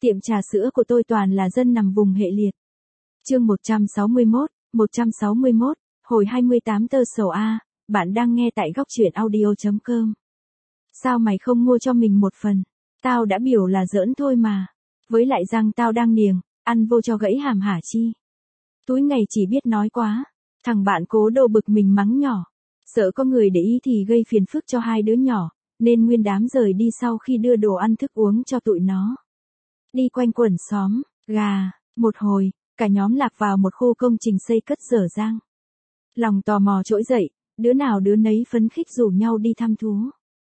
Tiệm trà sữa của tôi toàn là dân nằm vùng hệ liệt. Chương 161, hồi 28 tơ sầu A, bạn đang nghe tại góc truyện audio.com. Sao mày không mua cho mình một phần? Tao đã biểu là giỡn thôi mà. Với lại răng tao đang niềng, ăn vô cho gãy hàm hả chi. Túi ngày chỉ biết nói quá. Thằng bạn cố đồ bực mình mắng nhỏ. Sợ có người để ý thì gây phiền phức cho hai đứa nhỏ, nên nguyên đám rời đi sau khi đưa đồ ăn thức uống cho tụi nó. Đi quanh quẩn xóm, gà, một hồi, cả nhóm lạc vào một khu công trình xây cất dở dang. Lòng tò mò trỗi dậy, đứa nào đứa nấy phấn khích rủ nhau đi thăm thú.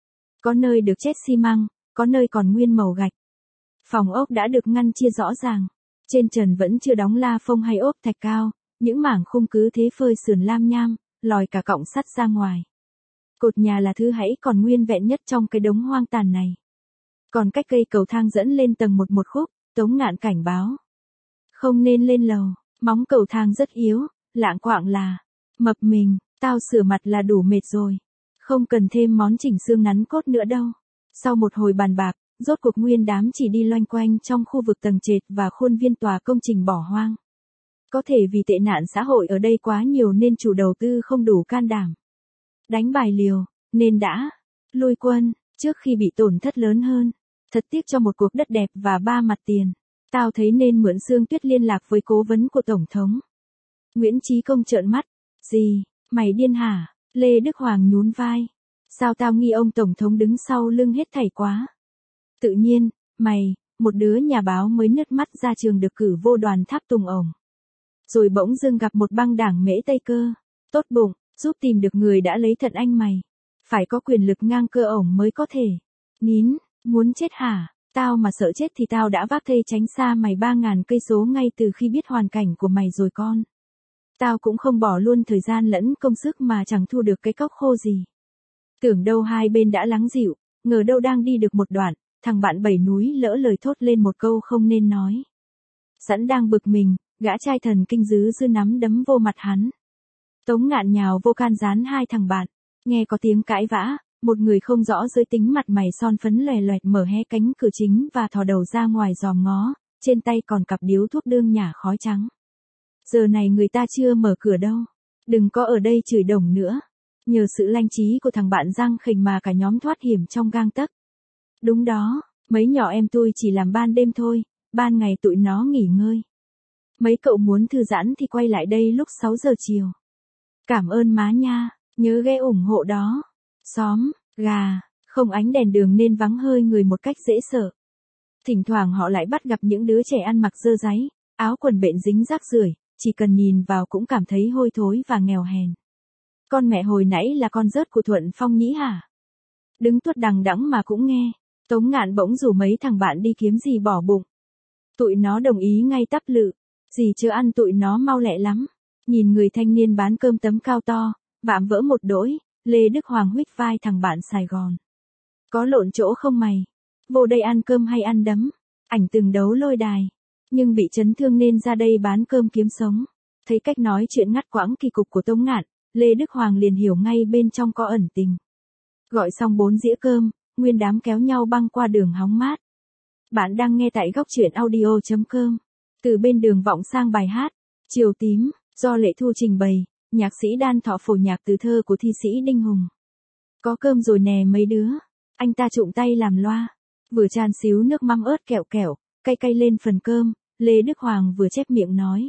Có nơi được chét xi măng, có nơi còn nguyên màu gạch. Phòng ốc đã được ngăn chia rõ ràng. Trên trần vẫn chưa đóng la phông hay ốp thạch cao, những mảng khung cứ thế phơi sườn lam nham, lòi cả cọng sắt ra ngoài. Cột nhà là thứ hãy còn nguyên vẹn nhất trong cái đống hoang tàn này. Còn cách cây cầu thang dẫn lên tầng một khúc, Tống Ngạn cảnh báo. Không nên lên lầu, móng cầu thang rất yếu, lạng quạng là, mập mình, tao sửa mặt là đủ mệt rồi. Không cần thêm món chỉnh xương nắn cốt nữa đâu. Sau một hồi bàn bạc, rốt cuộc nguyên đám chỉ đi loanh quanh trong khu vực tầng trệt và khuôn viên tòa công trình bỏ hoang. Có thể vì tệ nạn xã hội ở đây quá nhiều nên chủ đầu tư không đủ can đảm. Đánh bài liều, nên đã lui quân, trước khi bị tổn thất lớn hơn. Thật tiếc cho một cuộc đất đẹp và ba mặt tiền. Tao thấy nên mượn Sương Tuyết liên lạc với cố vấn của Tổng thống. Nguyễn Chí Công trợn mắt. Gì, mày điên hả? Lê Đức Hoàng nhún vai. Sao tao nghi ông Tổng thống đứng sau lưng hết thảy quá? Tự nhiên, mày, một đứa nhà báo mới nứt mắt ra trường được cử vô đoàn tháp tùng ổng. Rồi bỗng dưng gặp một băng đảng mễ Tây Cơ. Tốt bụng, giúp tìm được người đã lấy thận anh mày. Phải có quyền lực ngang cơ ổng mới có thể. Nín, muốn chết hả? Tao mà sợ chết thì tao đã vác thây tránh xa mày 3.000 cây số ngay từ khi biết hoàn cảnh của mày rồi con. Tao cũng không bỏ luôn thời gian lẫn công sức mà chẳng thu được cái cốc khô gì. Tưởng đâu hai bên đã lắng dịu, ngờ đâu đang đi được một đoạn, thằng bạn Bảy Núi lỡ lời thốt lên một câu không nên nói. Sẵn đang bực mình, gã trai thần kinh dứ nắm đấm vô mặt hắn. Tống Ngạn nhào vô can gián hai thằng bạn, nghe có tiếng cãi vã, một người không rõ giới tính mặt mày son phấn lòe loẹt mở hé cánh cửa chính và thò đầu ra ngoài dòm ngó, trên tay còn cặp điếu thuốc đương nhả khói trắng. Giờ này người ta chưa mở cửa đâu, đừng có ở đây chửi đồng nữa. Nhờ sự lanh trí của thằng bạn Giang Khỉnh mà cả nhóm thoát hiểm trong gang tấc. Đúng đó, mấy nhỏ em tôi chỉ làm ban đêm thôi, ban ngày tụi nó nghỉ ngơi. Mấy cậu muốn thư giãn thì quay lại đây lúc 6 giờ chiều. Cảm ơn má nha, nhớ ghé ủng hộ đó. Xóm, gà, không ánh đèn đường nên vắng hơi người một cách dễ sợ. Thỉnh thoảng họ lại bắt gặp những đứa trẻ ăn mặc dơ dáy, áo quần bện dính rác rưởi, chỉ cần nhìn vào cũng cảm thấy hôi thối và nghèo hèn. Con mẹ hồi nãy là con rớt của Thuận Phong nhĩ hả? Đứng tuốt đằng đẵng mà cũng nghe. Tống Ngạn bỗng rủ mấy thằng bạn đi kiếm gì bỏ bụng. Tụi nó đồng ý ngay tắp lự. Gì chưa ăn tụi nó mau lẹ lắm. Nhìn người thanh niên bán cơm tấm cao to, vạm vỡ một đỗi, Lê Đức Hoàng huých vai thằng bạn Sài Gòn. Có lộn chỗ không mày? Vô đây ăn cơm hay ăn đấm? Ảnh từng đấu lôi đài. Nhưng bị chấn thương nên ra đây bán cơm kiếm sống. Thấy cách nói chuyện ngắt quãng kỳ cục của Tống Ngạn, Lê Đức Hoàng liền hiểu ngay bên trong có ẩn tình. Gọi xong 4 dĩa cơm, nguyên đám kéo nhau băng qua đường hóng mát. Bạn đang nghe tại góc truyện audio.com. Từ bên đường vọng sang bài hát Chiều Tím, do Lệ Thu trình bày, nhạc sĩ Đan Thọ phổ nhạc từ thơ của thi sĩ Đinh Hùng. Có cơm rồi nè mấy đứa. Anh ta trụng tay làm loa. Vừa chan xíu nước mắm ớt kẹo kẹo, cay cay lên phần cơm, Lê Đức Hoàng vừa chép miệng nói.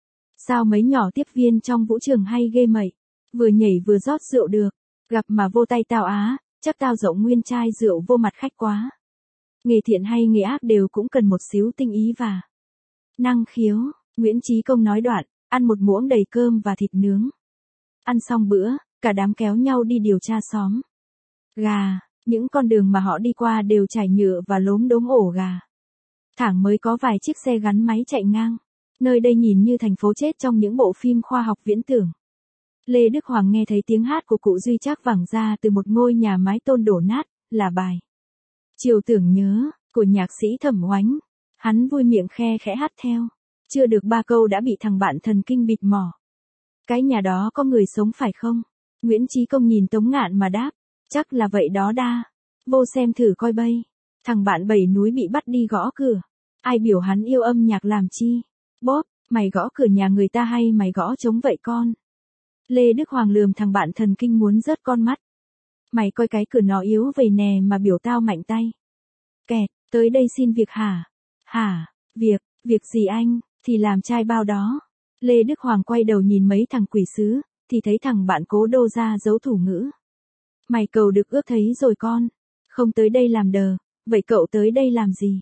Sao mấy nhỏ tiếp viên trong vũ trường hay ghê mậy. Vừa nhảy vừa rót rượu được. Gặp mà vô tay tao á, chắc tao rộng nguyên chai rượu vô mặt khách quá. Nghề thiện hay nghề ác đều cũng cần một xíu tinh ý và năng khiếu. Nguyễn Chí Công nói đoạn, ăn một muỗng đầy cơm và thịt nướng. Ăn xong bữa, cả đám kéo nhau đi điều tra xóm gà. Những con đường mà họ đi qua đều trải nhựa và lốm đốm ổ gà. Thẳng mới có vài chiếc xe gắn máy chạy ngang. Nơi đây nhìn như thành phố chết trong những bộ phim khoa học viễn tưởng. Lê Đức Hoàng nghe thấy tiếng hát của cụ Duy Trác vẳng ra từ một ngôi nhà mái tôn đổ nát, là bài Chiều Tưởng Nhớ, của nhạc sĩ Thẩm Oánh. Hắn vui miệng khe khẽ hát theo. Chưa được 3 câu đã bị thằng bạn thần kinh bịt mỏ. Cái nhà đó có người sống phải không? Nguyễn Chí Công nhìn Tống Ngạn mà đáp. Chắc là vậy đó đa. Vô xem thử coi bây. Thằng bạn Bảy Núi bị bắt đi gõ cửa. Ai biểu hắn yêu âm nhạc làm chi? Bốp, mày gõ cửa nhà người ta hay mày gõ trống vậy con? Lê Đức Hoàng lườm thằng bạn thần kinh muốn rớt con mắt. Mày coi cái cửa nó yếu vậy nè mà biểu tao mạnh tay. Kẹt, tới đây xin việc hả? Hả, việc gì anh, thì làm trai bao đó. Lê Đức Hoàng quay đầu nhìn mấy thằng quỷ sứ, thì thấy thằng bạn Cố Đô ra giấu thủ ngữ. Mày cầu được ước thấy rồi con, không tới đây làm đờ, vậy cậu tới đây làm gì?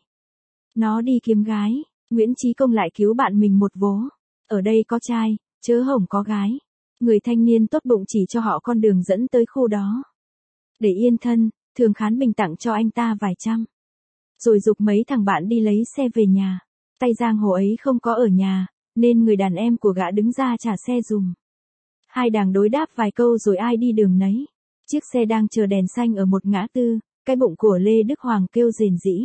Nó đi kiếm gái, Nguyễn Chí Công lại cứu bạn mình một vố. Ở đây có trai, chớ hổng có gái. Người thanh niên tốt bụng chỉ cho họ con đường dẫn tới khu đó. Để yên thân, Thường Khán Bình tặng cho anh ta vài trăm. Rồi giục mấy thằng bạn đi lấy xe về nhà. Tay giang hồ ấy không có ở nhà, nên người đàn em của gã đứng ra trả xe dùm. Hai đàng đối đáp vài câu rồi ai đi đường nấy. Chiếc xe đang chờ đèn xanh ở một ngã tư, cái bụng của Lê Đức Hoàng kêu rền rĩ.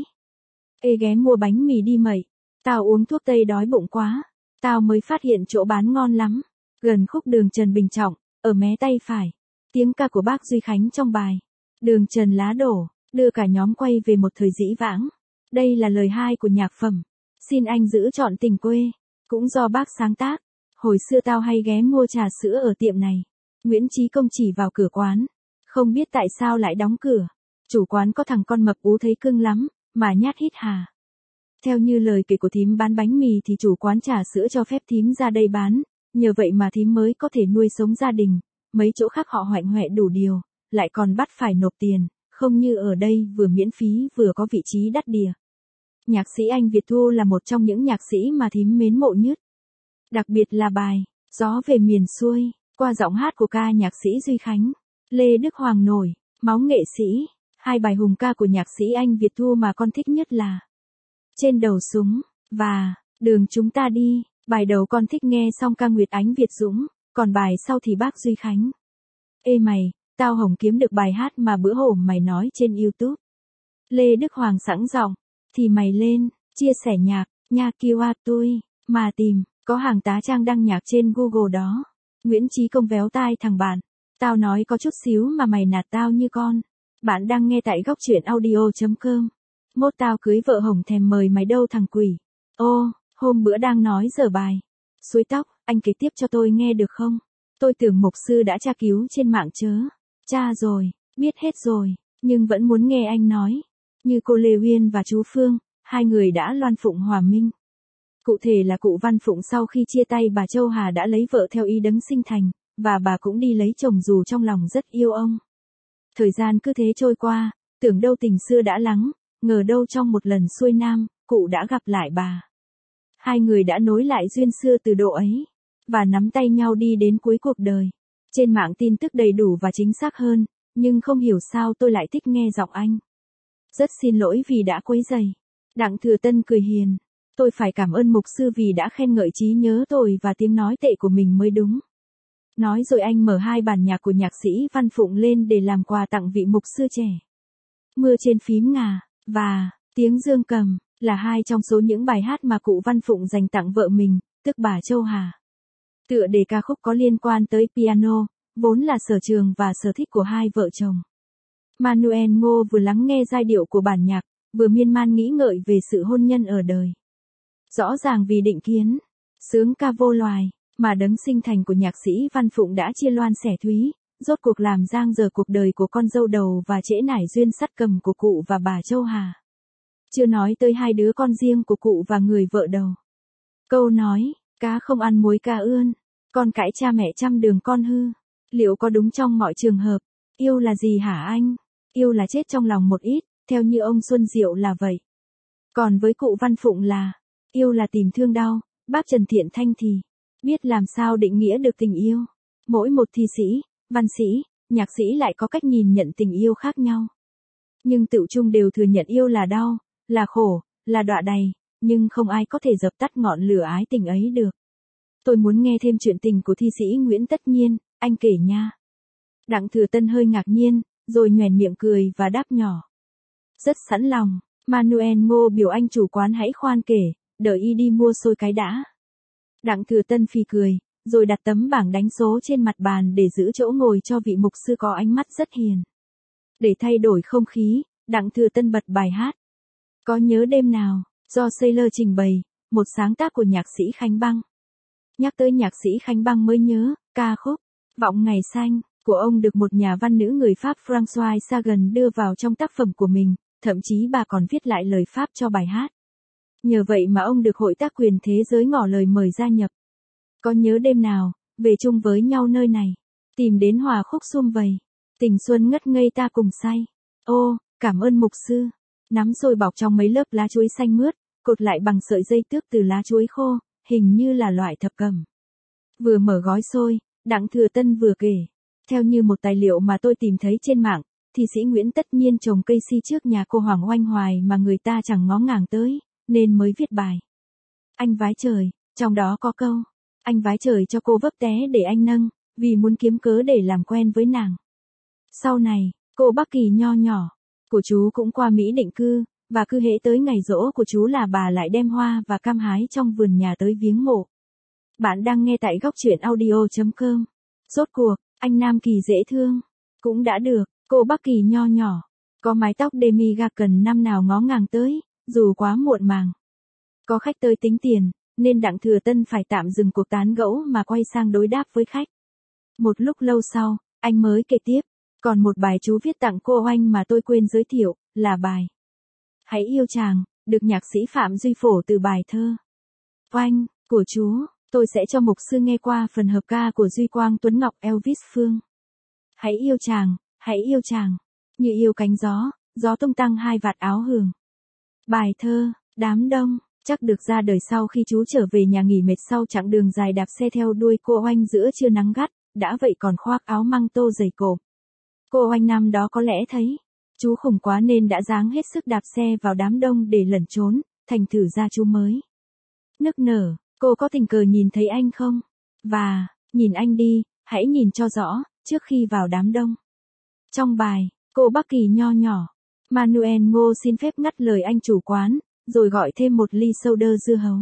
Ê ghé mua bánh mì đi mày, tao uống thuốc tây đói bụng quá, tao mới phát hiện chỗ bán ngon lắm. Gần khúc đường Trần Bình Trọng, ở mé tay phải. Tiếng ca của bác Duy Khánh trong bài Đường Trần Lá Đổ, đưa cả nhóm quay về một thời dĩ vãng. Đây là lời hai của nhạc phẩm Xin anh giữ trọn tình quê, cũng do bác sáng tác. Hồi xưa tao hay ghé mua trà sữa ở tiệm này. Nguyễn Chí Công chỉ vào cửa quán, không biết tại sao lại đóng cửa. Chủ quán có thằng con mập ú thấy cưng lắm, mà nhát hít hà. Theo như lời kể của thím bán bánh mì thì chủ quán trà sữa cho phép thím ra đây bán, nhờ vậy mà thím mới có thể nuôi sống gia đình. Mấy chỗ khác họ hoạnh hoẹ đủ điều, lại còn bắt phải nộp tiền, không như ở đây vừa miễn phí vừa có vị trí đắt đìa. Nhạc sĩ Anh Việt Thu là một trong những nhạc sĩ mà thím mến mộ nhất. Đặc biệt là bài Gió về miền xuôi, qua giọng hát của ca nhạc sĩ Duy Khánh, Lê Đức Hoàng nổi, máu nghệ sĩ. Hai bài hùng ca của nhạc sĩ Anh Việt Thu mà con thích nhất là Trên đầu súng và Đường chúng ta đi. Bài đầu con thích nghe xong ca Nguyệt Ánh Việt Dũng, còn bài sau thì bác Duy Khánh. Ê mày, tao hổng kiếm được bài hát mà bữa hổm mày nói trên YouTube. Lê Đức Hoàng sẵn giọng, thì mày lên, chia sẻ nhạc, nha kiwa tôi, mà tìm, có hàng tá trang đăng nhạc trên Google đó. Nguyễn Chí Công véo tai thằng bạn. Tao nói có chút xíu mà mày nạt tao như con. Bạn đang nghe tại góc truyện audio.com. Mốt tao cưới vợ hổng thèm mời mày đâu thằng quỷ. Ô, hôm bữa đang nói dở bài Suối tóc, anh kể tiếp cho tôi nghe được không? Tôi tưởng mục sư đã tra cứu trên mạng chớ. Tra rồi, biết hết rồi, nhưng vẫn muốn nghe anh nói. Như cô Lê Uyên và chú Phương, hai người đã loan phụng hòa minh. Cụ thể là cụ Văn Phụng sau khi chia tay bà Châu Hà đã lấy vợ theo ý đấng sinh thành, và bà cũng đi lấy chồng dù trong lòng rất yêu ông. Thời gian cứ thế trôi qua, tưởng đâu tình xưa đã lắng, ngờ đâu trong một lần xuôi nam, cụ đã gặp lại bà. Hai người đã nối lại duyên xưa từ độ ấy, và nắm tay nhau đi đến cuối cuộc đời. Trên mạng tin tức đầy đủ và chính xác hơn, nhưng không hiểu sao tôi lại thích nghe giọng anh. Rất xin lỗi vì đã quấy rầy. Đặng Thừa Tân cười hiền. Tôi phải cảm ơn mục sư vì đã khen ngợi trí nhớ tôi và tiếng nói tệ của mình mới đúng. Nói rồi anh mở hai bản nhạc của nhạc sĩ Văn Phụng lên để làm quà tặng vị mục sư trẻ. Mưa trên phím ngà, và Tiếng dương cầm, là hai trong số những bài hát mà cụ Văn Phụng dành tặng vợ mình, tức bà Châu Hà. Tựa đề ca khúc có liên quan tới piano, vốn là sở trường và sở thích của hai vợ chồng. Manuel Ngô vừa lắng nghe giai điệu của bản nhạc, vừa miên man nghĩ ngợi về sự hôn nhân ở đời. Rõ ràng vì định kiến, sướng ca vô loài, mà đấng sinh thành của nhạc sĩ Văn Phụng đã chia loan xẻ thúy, rốt cuộc làm giang dở cuộc đời của con dâu đầu và trễ nải duyên sắt cầm của cụ và bà Châu Hà. Chưa nói tới hai đứa con riêng của cụ và người vợ đầu. Câu nói, cá không ăn muối cá ươn, con cãi cha mẹ trăm đường con hư. Liệu có đúng trong mọi trường hợp? Yêu là gì hả anh? Yêu là chết trong lòng một ít, theo như ông Xuân Diệu là vậy. Còn với cụ Văn Phụng là, yêu là tìm thương đau, bác Trần Thiện Thanh thì, biết làm sao định nghĩa được tình yêu. Mỗi một thi sĩ, văn sĩ, nhạc sĩ lại có cách nhìn nhận tình yêu khác nhau. Nhưng tựu chung đều thừa nhận yêu là đau, là khổ, là đọa đầy, nhưng không ai có thể dập tắt ngọn lửa ái tình ấy được. Tôi muốn nghe thêm chuyện tình của thi sĩ Nguyễn Tất Nhiên, anh kể nha. Đặng Thừa Tân hơi ngạc nhiên, rồi nhoẻn miệng cười và đáp nhỏ. Rất sẵn lòng, Manuel Ngô biểu anh chủ quán hãy khoan kể, đợi y đi mua xôi cái đã. Đặng Thừa Tân phì cười, rồi đặt tấm bảng đánh số trên mặt bàn để giữ chỗ ngồi cho vị mục sư có ánh mắt rất hiền. Để thay đổi không khí, Đặng Thừa Tân bật bài hát. Có nhớ đêm nào, Do Sailor trình bày, một sáng tác của nhạc sĩ Khánh Băng. Nhắc tới nhạc sĩ Khánh Băng mới nhớ, ca khúc Vọng Ngày Xanh của ông được một nhà văn nữ người Pháp Françoise Sagan đưa vào trong tác phẩm của mình, thậm chí bà còn viết lại lời Pháp cho bài hát. Nhờ vậy mà ông được Hội Tác quyền Thế giới ngỏ lời mời gia nhập. Có nhớ đêm nào, về chung với nhau nơi này, tìm đến hòa khúc sum vầy, tình xuân ngất ngây ta cùng say. Ô, cảm ơn mục sư. Nắm rồi bọc trong mấy lớp lá chuối xanh mướt, cột lại bằng sợi dây tước từ lá chuối khô, hình như là loại thập cẩm. Vừa mở gói xôi, Đặng Thừa Tân vừa kể. Theo như một tài liệu mà tôi tìm thấy trên mạng, thì sĩ Nguyễn tất nhiên trồng cây si trước nhà cô Hoàng Oanh Hoài mà người ta chẳng ngó ngàng tới, nên mới viết bài Anh Vái Trời, trong đó có câu anh vái trời cho cô vấp té để anh nâng, vì muốn kiếm cớ để làm quen với nàng. Sau này, cô Bắc Kỳ nho nhỏ của chú cũng qua Mỹ định cư, và cứ hễ tới ngày giỗ của chú là bà lại đem hoa và cam hái trong vườn nhà tới viếng mộ. Bạn đang nghe tại góc truyện audio.com. Rốt cuộc, anh Nam Kỳ dễ thương, cũng đã được, cô Bắc Kỳ nho nhỏ, có mái tóc demi cần năm nào ngó ngàng tới, dù quá muộn màng. Có khách tới tính tiền, nên Đặng Thừa Tân phải tạm dừng cuộc tán gẫu mà quay sang đối đáp với khách. Một lúc lâu sau, anh mới kể tiếp, còn một bài chú viết tặng cô Oanh mà tôi quên giới thiệu, là bài Hãy Yêu Chàng, được nhạc sĩ Phạm Duy phổ từ bài thơ Oanh, của chú. Tôi sẽ cho mục sư nghe qua phần hợp ca của Duy Quang Tuấn Ngọc Elvis Phương. Hãy yêu chàng, như yêu cánh gió, gió tung tăng hai vạt áo hường. Bài thơ, đám đông, chắc được ra đời sau khi chú trở về nhà nghỉ mệt sau chặng đường dài đạp xe theo đuôi cô Oanh giữa trưa nắng gắt, đã vậy còn khoác áo măng tô dày cộm. Cô Oanh năm đó có lẽ thấy chú khủng quá nên đã ráng hết sức đạp xe vào đám đông để lẩn trốn, thành thử ra chú mới nức nở. Cô có tình cờ nhìn thấy anh không? Và, nhìn anh đi, hãy nhìn cho rõ, trước khi vào đám đông. Trong bài, cô Bắc Kỳ nho nhỏ, Manuel Ngô xin phép ngắt lời anh chủ quán, rồi gọi thêm một ly soda dưa hấu.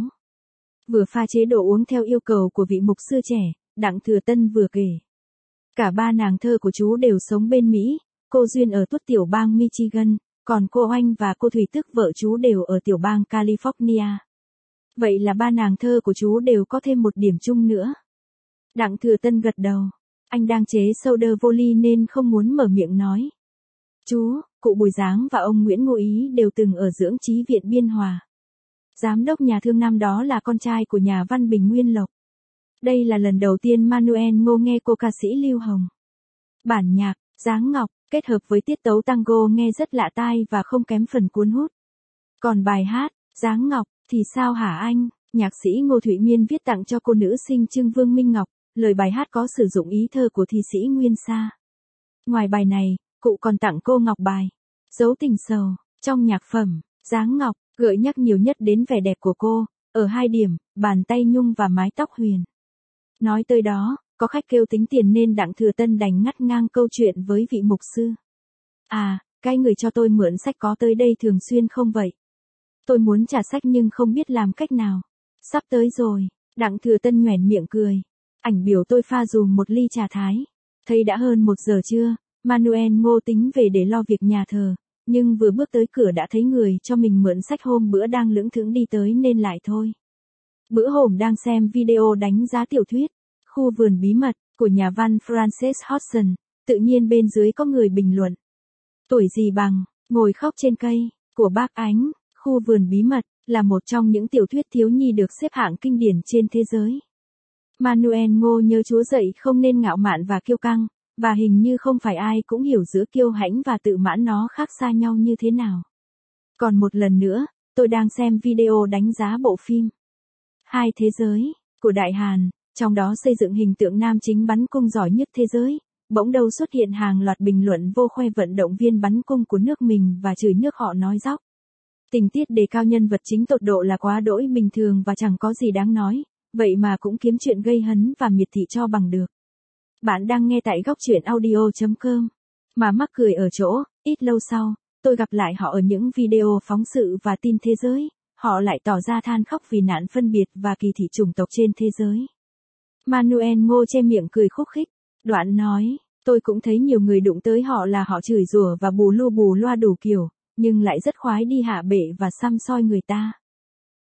Vừa pha chế đồ uống theo yêu cầu của vị mục sư trẻ, Đặng Thừa Tân vừa kể. Cả ba nàng thơ của chú đều sống bên Mỹ, cô Duyên ở tuốt tiểu bang Michigan, còn cô Oanh và cô Thủy Tức vợ chú đều ở tiểu bang California. Vậy là ba nàng thơ của chú đều có thêm một điểm chung nữa. Đặng Thừa Tân gật đầu. Anh đang chế soda vô ly nên không muốn mở miệng nói. Chú, cụ Bùi Giáng và ông Nguyễn Ngô Ý đều từng ở dưỡng trí viện Biên Hòa. Giám đốc nhà thương năm đó là con trai của nhà văn Bình Nguyên Lộc. Đây là lần đầu tiên Manuel Ngô nghe cô ca sĩ Lưu Hồng. Bản nhạc, Giáng Ngọc, kết hợp với tiết tấu tango nghe rất lạ tai và không kém phần cuốn hút. Còn bài hát, Giáng Ngọc, thì sao hả anh? Nhạc sĩ Ngô Thụy Miên viết tặng cho cô nữ sinh Trưng Vương Minh Ngọc, lời bài hát có sử dụng ý thơ của thi sĩ Nguyên Sa. Ngoài bài này, cụ còn tặng cô Ngọc bài Dấu Tình Sầu. Trong nhạc phẩm Giáng Ngọc, gợi nhắc nhiều nhất đến vẻ đẹp của cô, ở hai điểm, bàn tay nhung và mái tóc huyền. Nói tới đó, có khách kêu tính tiền nên Đặng Thừa Tân đành ngắt ngang câu chuyện với vị mục sư. À, cái người cho tôi mượn sách có tới đây thường xuyên không vậy? Tôi muốn trả sách nhưng không biết làm cách nào. Sắp tới rồi, Đặng Thừa Tân nhoẻn miệng cười. Ảnh biểu tôi pha dùm một ly trà thái. Thấy đã hơn 1 giờ trưa, Manuel Ngô tính về để lo việc nhà thờ, nhưng vừa bước tới cửa đã thấy người cho mình mượn sách hôm bữa đang lững thững đi tới nên lại thôi. Bữa hổm đang xem video đánh giá tiểu thuyết Khu vườn bí mật của nhà văn Frances Hodgson, tự nhiên bên dưới có người bình luận. Tuổi gì bằng, ngồi khóc trên cây, của bác Ánh. Khu vườn bí mật là một trong những tiểu thuyết thiếu nhi được xếp hạng kinh điển trên thế giới. Manuel Ngô nhớ Chúa dạy không nên ngạo mạn và kiêu căng, và hình như không phải ai cũng hiểu giữa kiêu hãnh và tự mãn nó khác xa nhau như thế nào. Còn một lần nữa, tôi đang xem video đánh giá bộ phim Hai Thế Giới của Đại Hàn, trong đó xây dựng hình tượng nam chính bắn cung giỏi nhất thế giới. Bỗng đâu xuất hiện hàng loạt bình luận vô khoe vận động viên bắn cung của nước mình và chửi nước họ nói dóc. Tình tiết đề cao nhân vật chính tột độ là quá đỗi bình thường và chẳng có gì đáng nói, vậy mà cũng kiếm chuyện gây hấn và miệt thị cho bằng được. Bạn đang nghe tại góc truyện audio.com. Mà mắc cười ở chỗ, ít lâu sau, tôi gặp lại họ ở những video phóng sự và tin thế giới, họ lại tỏ ra than khóc vì nạn phân biệt và kỳ thị chủng tộc trên thế giới. Manuel Ngô che miệng cười khúc khích, đoạn nói, tôi cũng thấy nhiều người đụng tới họ là họ chửi rủa và bù lu bù loa đủ kiểu, nhưng lại rất khoái đi hạ bệ và săm soi người ta.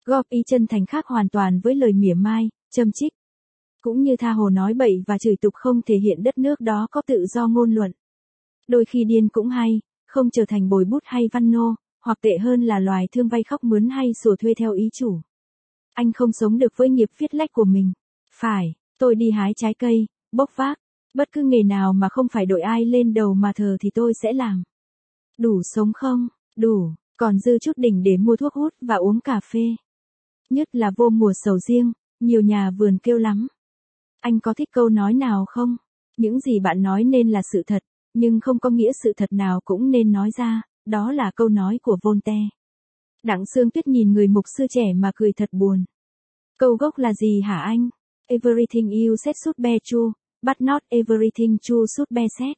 Góp ý chân thành khác hoàn toàn với lời mỉa mai, châm chích. Cũng như tha hồ nói bậy và chửi tục không thể hiện đất nước đó có tự do ngôn luận. Đôi khi điên cũng hay, không trở thành bồi bút hay văn nô, hoặc tệ hơn là loài thương vay khóc mướn hay sủa thuê theo ý chủ. Anh không sống được với nghiệp viết lách của mình. Phải, tôi đi hái trái cây, bốc vác, bất cứ nghề nào mà không phải đội ai lên đầu mà thờ thì tôi sẽ làm. Đủ sống không? Đủ, còn dư chút đỉnh để mua thuốc hút và uống cà phê. Nhất là vô mùa sầu riêng, nhiều nhà vườn kêu lắm. Anh có thích câu nói nào không? Những gì bạn nói nên là sự thật, nhưng không có nghĩa sự thật nào cũng nên nói ra, đó là câu nói của Voltaire. Đặng Sương Tuyết nhìn người mục sư trẻ mà cười thật buồn. Câu gốc là gì hả anh? Everything you said should be true, but not everything true should be said.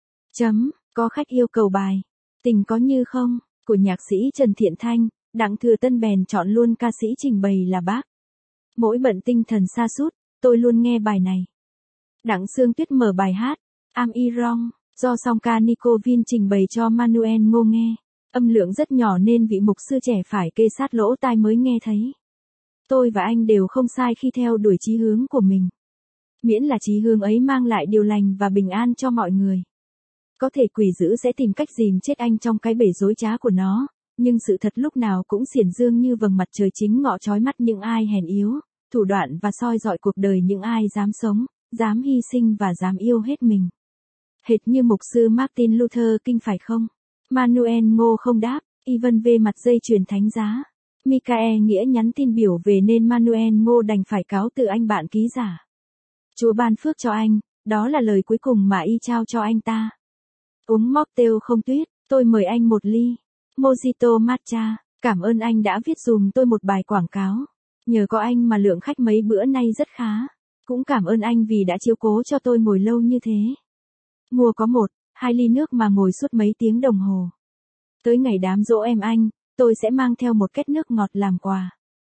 Có khách yêu cầu bài Tình có như không, của nhạc sĩ Trần Thiện Thanh, Đặng Thừa Tân bèn chọn luôn ca sĩ trình bày là bác. Mỗi bận tinh thần sa sút, tôi luôn nghe bài này. Đặng Sương Tuyết mở bài hát, I'm Wrong, do song ca Nico Vin trình bày cho Manuel Ngô nghe. Âm lượng rất nhỏ nên vị mục sư trẻ phải kê sát lỗ tai mới nghe thấy. Tôi và anh đều không sai khi theo đuổi chí hướng của mình. Miễn là chí hướng ấy mang lại điều lành và bình an cho mọi người. Có thể quỷ dữ sẽ tìm cách dìm chết anh trong cái bể dối trá của nó, nhưng sự thật lúc nào cũng xiển dương như vầng mặt trời chính ngọ chói mắt những ai hèn yếu, thủ đoạn và soi dọi cuộc đời những ai dám sống, dám hy sinh và dám yêu hết mình. Hệt như mục sư Martin Luther King phải không? Manuel Ngô không đáp, Ivan V mặt dây chuyền thánh giá. Michael Nghĩa nhắn tin biểu về nên Manuel Ngô đành phải cáo từ anh bạn ký giả. Chúa ban phước cho anh, đó là lời cuối cùng mà y trao cho anh ta. Uống mocktail không tuyết, tôi mời anh một ly. Mojito matcha, cảm ơn anh đã viết dùm tôi một bài quảng cáo. Nhờ có anh mà lượng khách mấy bữa nay rất khá. Cũng cảm ơn anh vì đã chiếu cố cho tôi ngồi lâu như thế. Mua có 1-2 ly nước mà ngồi suốt mấy tiếng đồng hồ. Tới ngày đám giỗ em anh, tôi sẽ mang theo một két nước ngọt làm quà.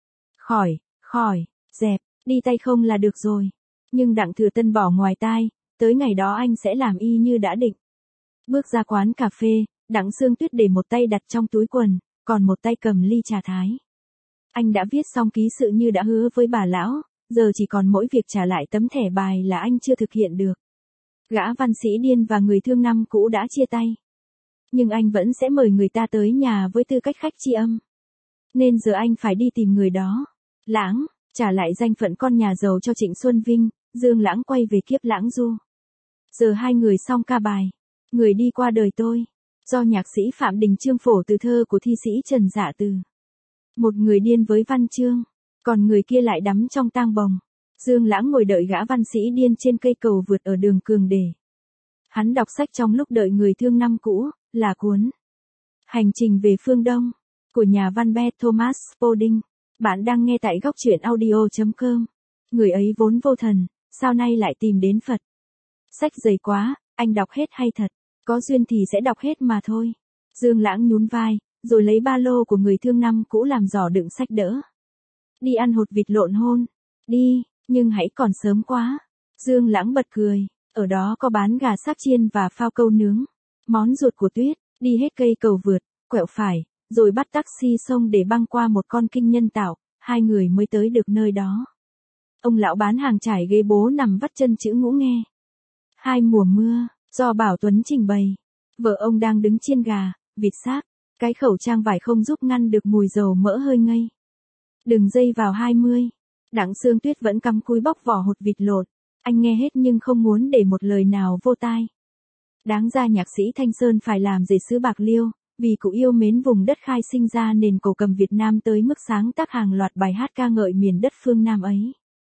Khỏi, dẹp, đi tay không là được rồi. Nhưng Đặng Thừa Tân bỏ ngoài tai, tới ngày đó anh sẽ làm y như đã định. Bước ra quán cà phê, Đặng Sương Tuyết để một tay đặt trong túi quần, còn một tay cầm ly trà thái. Anh đã viết xong ký sự như đã hứa với bà lão, giờ chỉ còn mỗi việc trả lại tấm thẻ bài là anh chưa thực hiện được. Gã văn sĩ điên và người thương năm cũ đã chia tay. Nhưng anh vẫn sẽ mời người ta tới nhà với tư cách khách tri âm. Nên giờ anh phải đi tìm người đó. Lãng, trả lại danh phận con nhà giàu cho Trịnh Xuân Vinh, Dương Lãng quay về kiếp Lãng Du. Giờ hai người xong ca bài. Người đi qua đời tôi. Do nhạc sĩ Phạm Đình Chương phổ từ thơ của thi sĩ Trần Dạ Từ. Một người điên với văn chương, còn người kia lại đắm trong tang bồng. Dương Lãng ngồi đợi gã văn sĩ điên trên cây cầu vượt ở đường Cường Đề. Hắn đọc sách trong lúc đợi người thương năm cũ, là cuốn Hành trình về phương Đông, của nhà văn Beth Thomas Spalding. Bạn đang nghe tại góc truyện audio.com. Người ấy vốn vô thần, sao nay lại tìm đến Phật? Sách dày quá, anh đọc hết hay thật? Có duyên thì sẽ đọc hết mà thôi. Dương Lãng nhún vai, rồi lấy ba lô của người thương năm cũ làm giỏ đựng sách đỡ. Đi ăn hột vịt lộn hôn. Đi, nhưng hãy còn sớm quá. Dương Lãng bật cười, ở đó có bán gà xác chiên và phao câu nướng. Món ruột của Tuyết, đi hết cây cầu vượt, quẹo phải, rồi bắt taxi sông để băng qua một con kinh nhân tạo, hai người mới tới được nơi đó. Ông lão bán hàng trải ghế bố nằm vắt chân chữ ngũ nghe. Hai mùa mưa, do Bảo Tuấn trình bày. Vợ ông đang đứng chiên gà, vịt xác, cái khẩu trang vải không giúp ngăn được mùi dầu mỡ hơi ngây. Đừng dây vào 20. Đặng Sương Tuyết vẫn cắm cúi bóc vỏ hột vịt lộn. Anh nghe hết nhưng không muốn để một lời nào vô tai. Đáng ra nhạc sĩ Thanh Sơn phải làm rể xứ Bạc Liêu, vì cụ yêu mến vùng đất khai sinh ra nền cổ cầm Việt Nam tới mức sáng tác hàng loạt bài hát ca ngợi miền đất phương Nam ấy.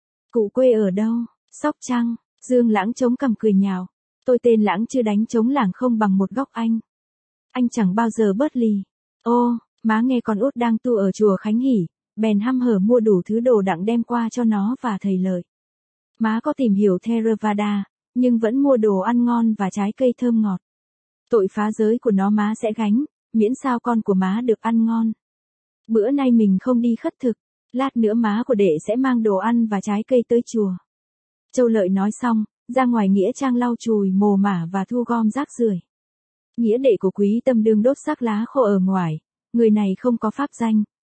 Cụ quê ở đâu? Sóc Trăng. Dương Lãng chống cằm cười nhạo. Tôi tên Lãng chưa đánh trống lảng không bằng một góc anh. Anh chẳng bao giờ bớt lì. Ô, má nghe con út đang tu ở chùa Khánh Hỷ, bèn hăm hở mua đủ thứ đồ đặng đem qua cho nó và thầy Lợi. Má có tìm hiểu Theravada, nhưng vẫn mua đồ ăn ngon và trái cây thơm ngọt. Tội phá giới của nó má sẽ gánh, miễn sao con của má được ăn ngon. Bữa nay mình không đi khất thực, lát nữa má của đệ sẽ mang đồ ăn và trái cây tới chùa. Châu Lợi nói xong, ra ngoài nghĩa trang lau chùi mồ mả và thu gom rác rưởi. Nghĩa đệ của Quý Tâm đương đốt xác lá khô ở ngoài, người này không có pháp danh,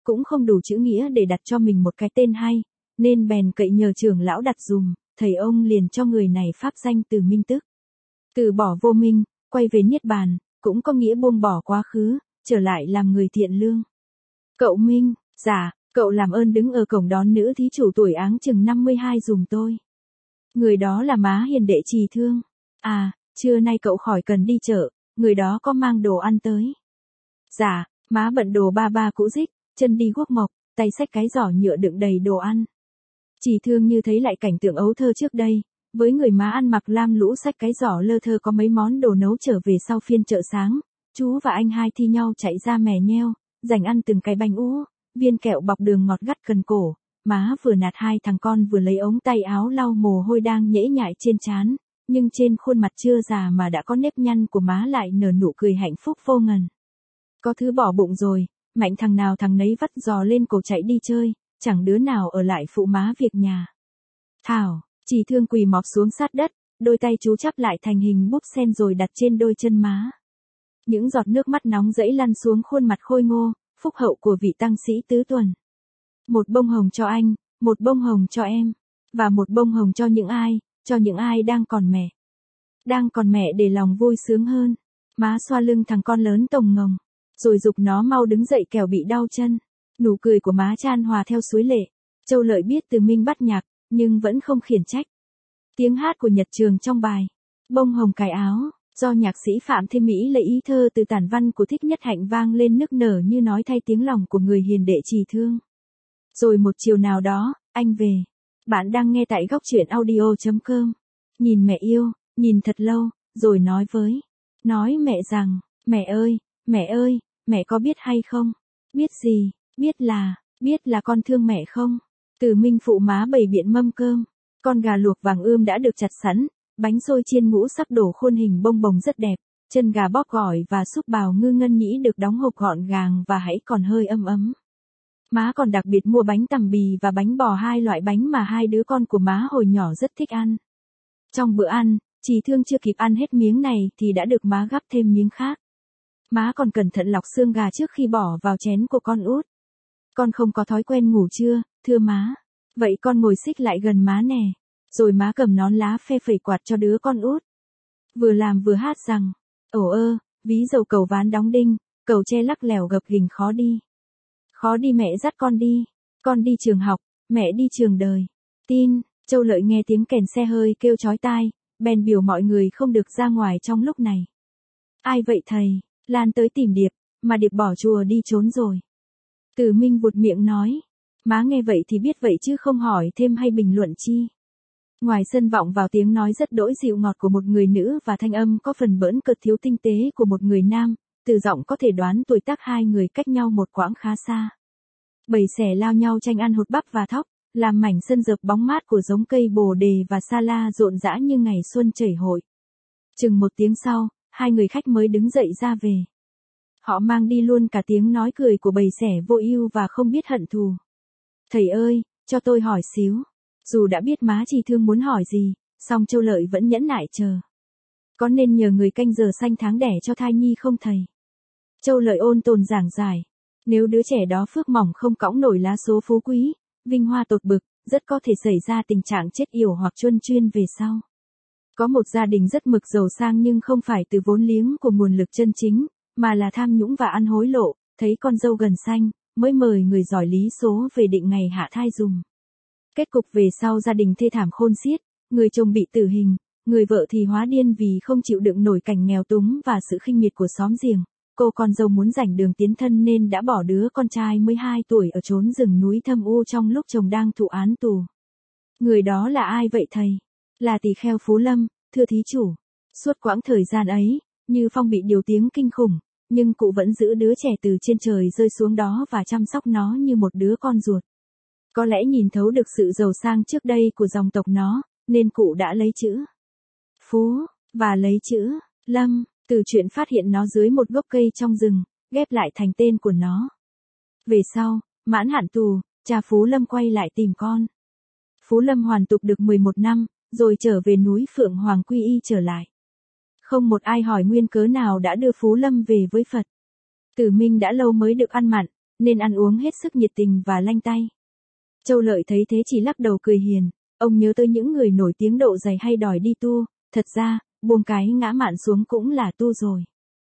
cũng không đủ chữ nghĩa để đặt cho mình một cái tên hay, nên bèn cậy nhờ trưởng lão đặt dùm, thầy ông liền cho người này pháp danh Từ Minh Tức. Từ bỏ vô minh, quay về niết bàn, cũng có nghĩa buông bỏ quá khứ, trở lại làm người thiện lương. Cậu Minh, dạ, cậu làm ơn đứng ở cổng đón nữ thí chủ tuổi áng chừng 52 dùm tôi. Người đó là má hiền đệ Trì Thương. À, trưa nay cậu khỏi cần đi chợ, người đó có mang đồ ăn tới. Dạ, má bận đồ ba ba cũ rích, chân đi guốc mộc, tay xách cái giỏ nhựa đựng đầy đồ ăn. Trì Thương như thấy lại cảnh tượng ấu thơ trước đây, với người má ăn mặc lam lũ xách cái giỏ lơ thơ có mấy món đồ nấu trở về sau phiên chợ sáng, chú và anh hai thi nhau chạy ra mè nheo, giành ăn từng cái bánh ú, viên kẹo bọc đường ngọt gắt cần cổ, má vừa nạt hai thằng con vừa lấy ống tay áo lau mồ hôi đang nhễ nhại trên trán, nhưng trên khuôn mặt chưa già mà đã có nếp nhăn của má lại nở nụ cười hạnh phúc vô ngần. Có thứ bỏ bụng rồi, mạnh thằng nào thằng nấy vắt giò lên cổ chạy đi chơi, chẳng đứa nào ở lại phụ má việc nhà. Thảo, Trì Thương quỳ mọp xuống sát đất, đôi tay chú chắp lại thành hình búp sen rồi đặt trên đôi chân má. Những giọt nước mắt nóng rẫy lăn xuống khuôn mặt khôi ngô, phúc hậu của vị tăng sĩ tứ tuần. Một bông hồng cho anh, một bông hồng cho em, và một bông hồng cho những ai đang còn mẹ. Đang còn mẹ để lòng vui sướng hơn. Má xoa lưng thằng con lớn tồng ngồng, rồi giục nó mau đứng dậy kẻo bị đau chân. Nụ cười của má chan hòa theo suối lệ. Châu Lợi biết Từ Minh bắt nhạc, nhưng vẫn không khiển trách. Tiếng hát của Nhật Trường trong bài Bông hồng cài áo, do nhạc sĩ Phạm Thêm Mỹ lấy ý thơ từ tản văn của Thích Nhất Hạnh vang lên nức nở như nói thay tiếng lòng của người hiền đệ Trì Thương. Rồi một chiều nào đó, anh về. Bạn đang nghe tại góc truyện audio.com. Nhìn mẹ yêu, nhìn thật lâu, rồi nói mẹ rằng, mẹ ơi, mẹ có biết hay không? Biết gì? Biết là con thương mẹ không? Từ Minh phụ má bày biện mâm cơm, con gà luộc vàng ươm đã được chặt sẵn, bánh xôi chiên ngũ sắc đổ khuôn hình bông bồng rất đẹp, chân gà bóp gỏi và súp bào ngư ngân nhĩ được đóng hộp gọn gàng và hãy còn hơi ấm ấm. Má còn đặc biệt mua bánh tằm bì và bánh bò, hai loại bánh mà hai đứa con của má hồi nhỏ rất thích ăn. Trong bữa ăn, Trì Thương chưa kịp ăn hết miếng này thì đã được má gắp thêm miếng khác. Má còn cẩn thận lọc xương gà trước khi bỏ vào chén của con út. Con không có thói quen ngủ trưa, thưa má. Vậy con ngồi xích lại gần má nè. Rồi má cầm nón lá phe phẩy quạt cho đứa con út. Vừa làm vừa hát rằng, ồ ơ, ví dầu cầu ván đóng đinh, cầu tre lắc lẻo gập ghềnh khó đi. Khó đi mẹ dắt con đi trường học, mẹ đi trường đời. Tin, Châu Lợi nghe tiếng kèn xe hơi kêu chói tai, bèn biểu mọi người không được ra ngoài trong lúc này. Ai vậy thầy? Lan tới tìm Điệp, mà Điệp bỏ chùa đi trốn rồi. Từ Minh buột miệng nói, má nghe vậy thì biết vậy chứ không hỏi thêm hay bình luận chi. Ngoài sân vọng vào tiếng nói rất đỗi dịu ngọt của một người nữ và thanh âm có phần bỡn cợt thiếu tinh tế của một người nam, từ giọng có thể đoán tuổi tác hai người cách nhau một quãng khá xa. Bầy xẻ lao nhau tranh ăn hột bắp và thóc, làm mảnh sân rợp bóng mát của giống cây bồ đề và sa la rộn rã như ngày xuân chảy hội. Chừng một tiếng sau, hai người khách mới đứng dậy ra về. Họ mang đi luôn cả tiếng nói cười của bầy xẻ vô ưu và không biết hận thù. Thầy ơi, cho tôi hỏi xíu. Dù đã biết má Trì Thương muốn hỏi gì, song Châu Lợi vẫn nhẫn nại chờ. Có nên nhờ người canh giờ sanh tháng đẻ cho thai nhi không thầy? Châu Lợi ôn tồn giảng giải. Nếu đứa trẻ đó phước mỏng không cõng nổi lá số phú quý, vinh hoa tột bực, rất có thể xảy ra tình trạng chết yểu hoặc truân chuyên về sau. Có một gia đình rất mực giàu sang nhưng không phải từ vốn liếng của nguồn lực chân chính, mà là tham nhũng và ăn hối lộ, thấy con dâu gần sanh, mới mời người giỏi lý số về định ngày hạ thai dùng. Kết cục về sau gia đình thê thảm khôn xiết, người chồng bị tử hình, người vợ thì hóa điên vì không chịu đựng nổi cảnh nghèo túng và sự khinh miệt của xóm giềng. Cô con dâu muốn rảnh đường tiến thân nên đã bỏ đứa con trai 12 tuổi ở chốn rừng núi thâm u trong lúc chồng đang thụ án tù. Người đó là ai vậy thầy? Là tỳ kheo Phú Lâm, thưa thí chủ. Suốt quãng thời gian ấy, Như Phong bị điều tiếng kinh khủng, nhưng cụ vẫn giữ đứa trẻ từ trên trời rơi xuống đó và chăm sóc nó như một đứa con ruột. Có lẽ nhìn thấu được sự giàu sang trước đây của dòng tộc nó, nên cụ đã lấy chữ Phú, và lấy chữ Lâm, từ chuyện phát hiện nó dưới một gốc cây trong rừng, ghép lại thành tên của nó. Về sau, mãn hạn tù, cha Phú Lâm quay lại tìm con. Phú Lâm hoàn tục được 11 năm, rồi trở về núi Phượng Hoàng quy y trở lại. Không một ai hỏi nguyên cớ nào đã đưa Phú Lâm về với Phật. Tử Minh đã lâu mới được ăn mặn, nên ăn uống hết sức nhiệt tình và lanh tay. Châu Lợi thấy thế chỉ lắc đầu cười hiền, ông nhớ tới những người nổi tiếng độ dày hay đòi đi tu, thật ra, buông cái ngã mạn xuống cũng là tu rồi.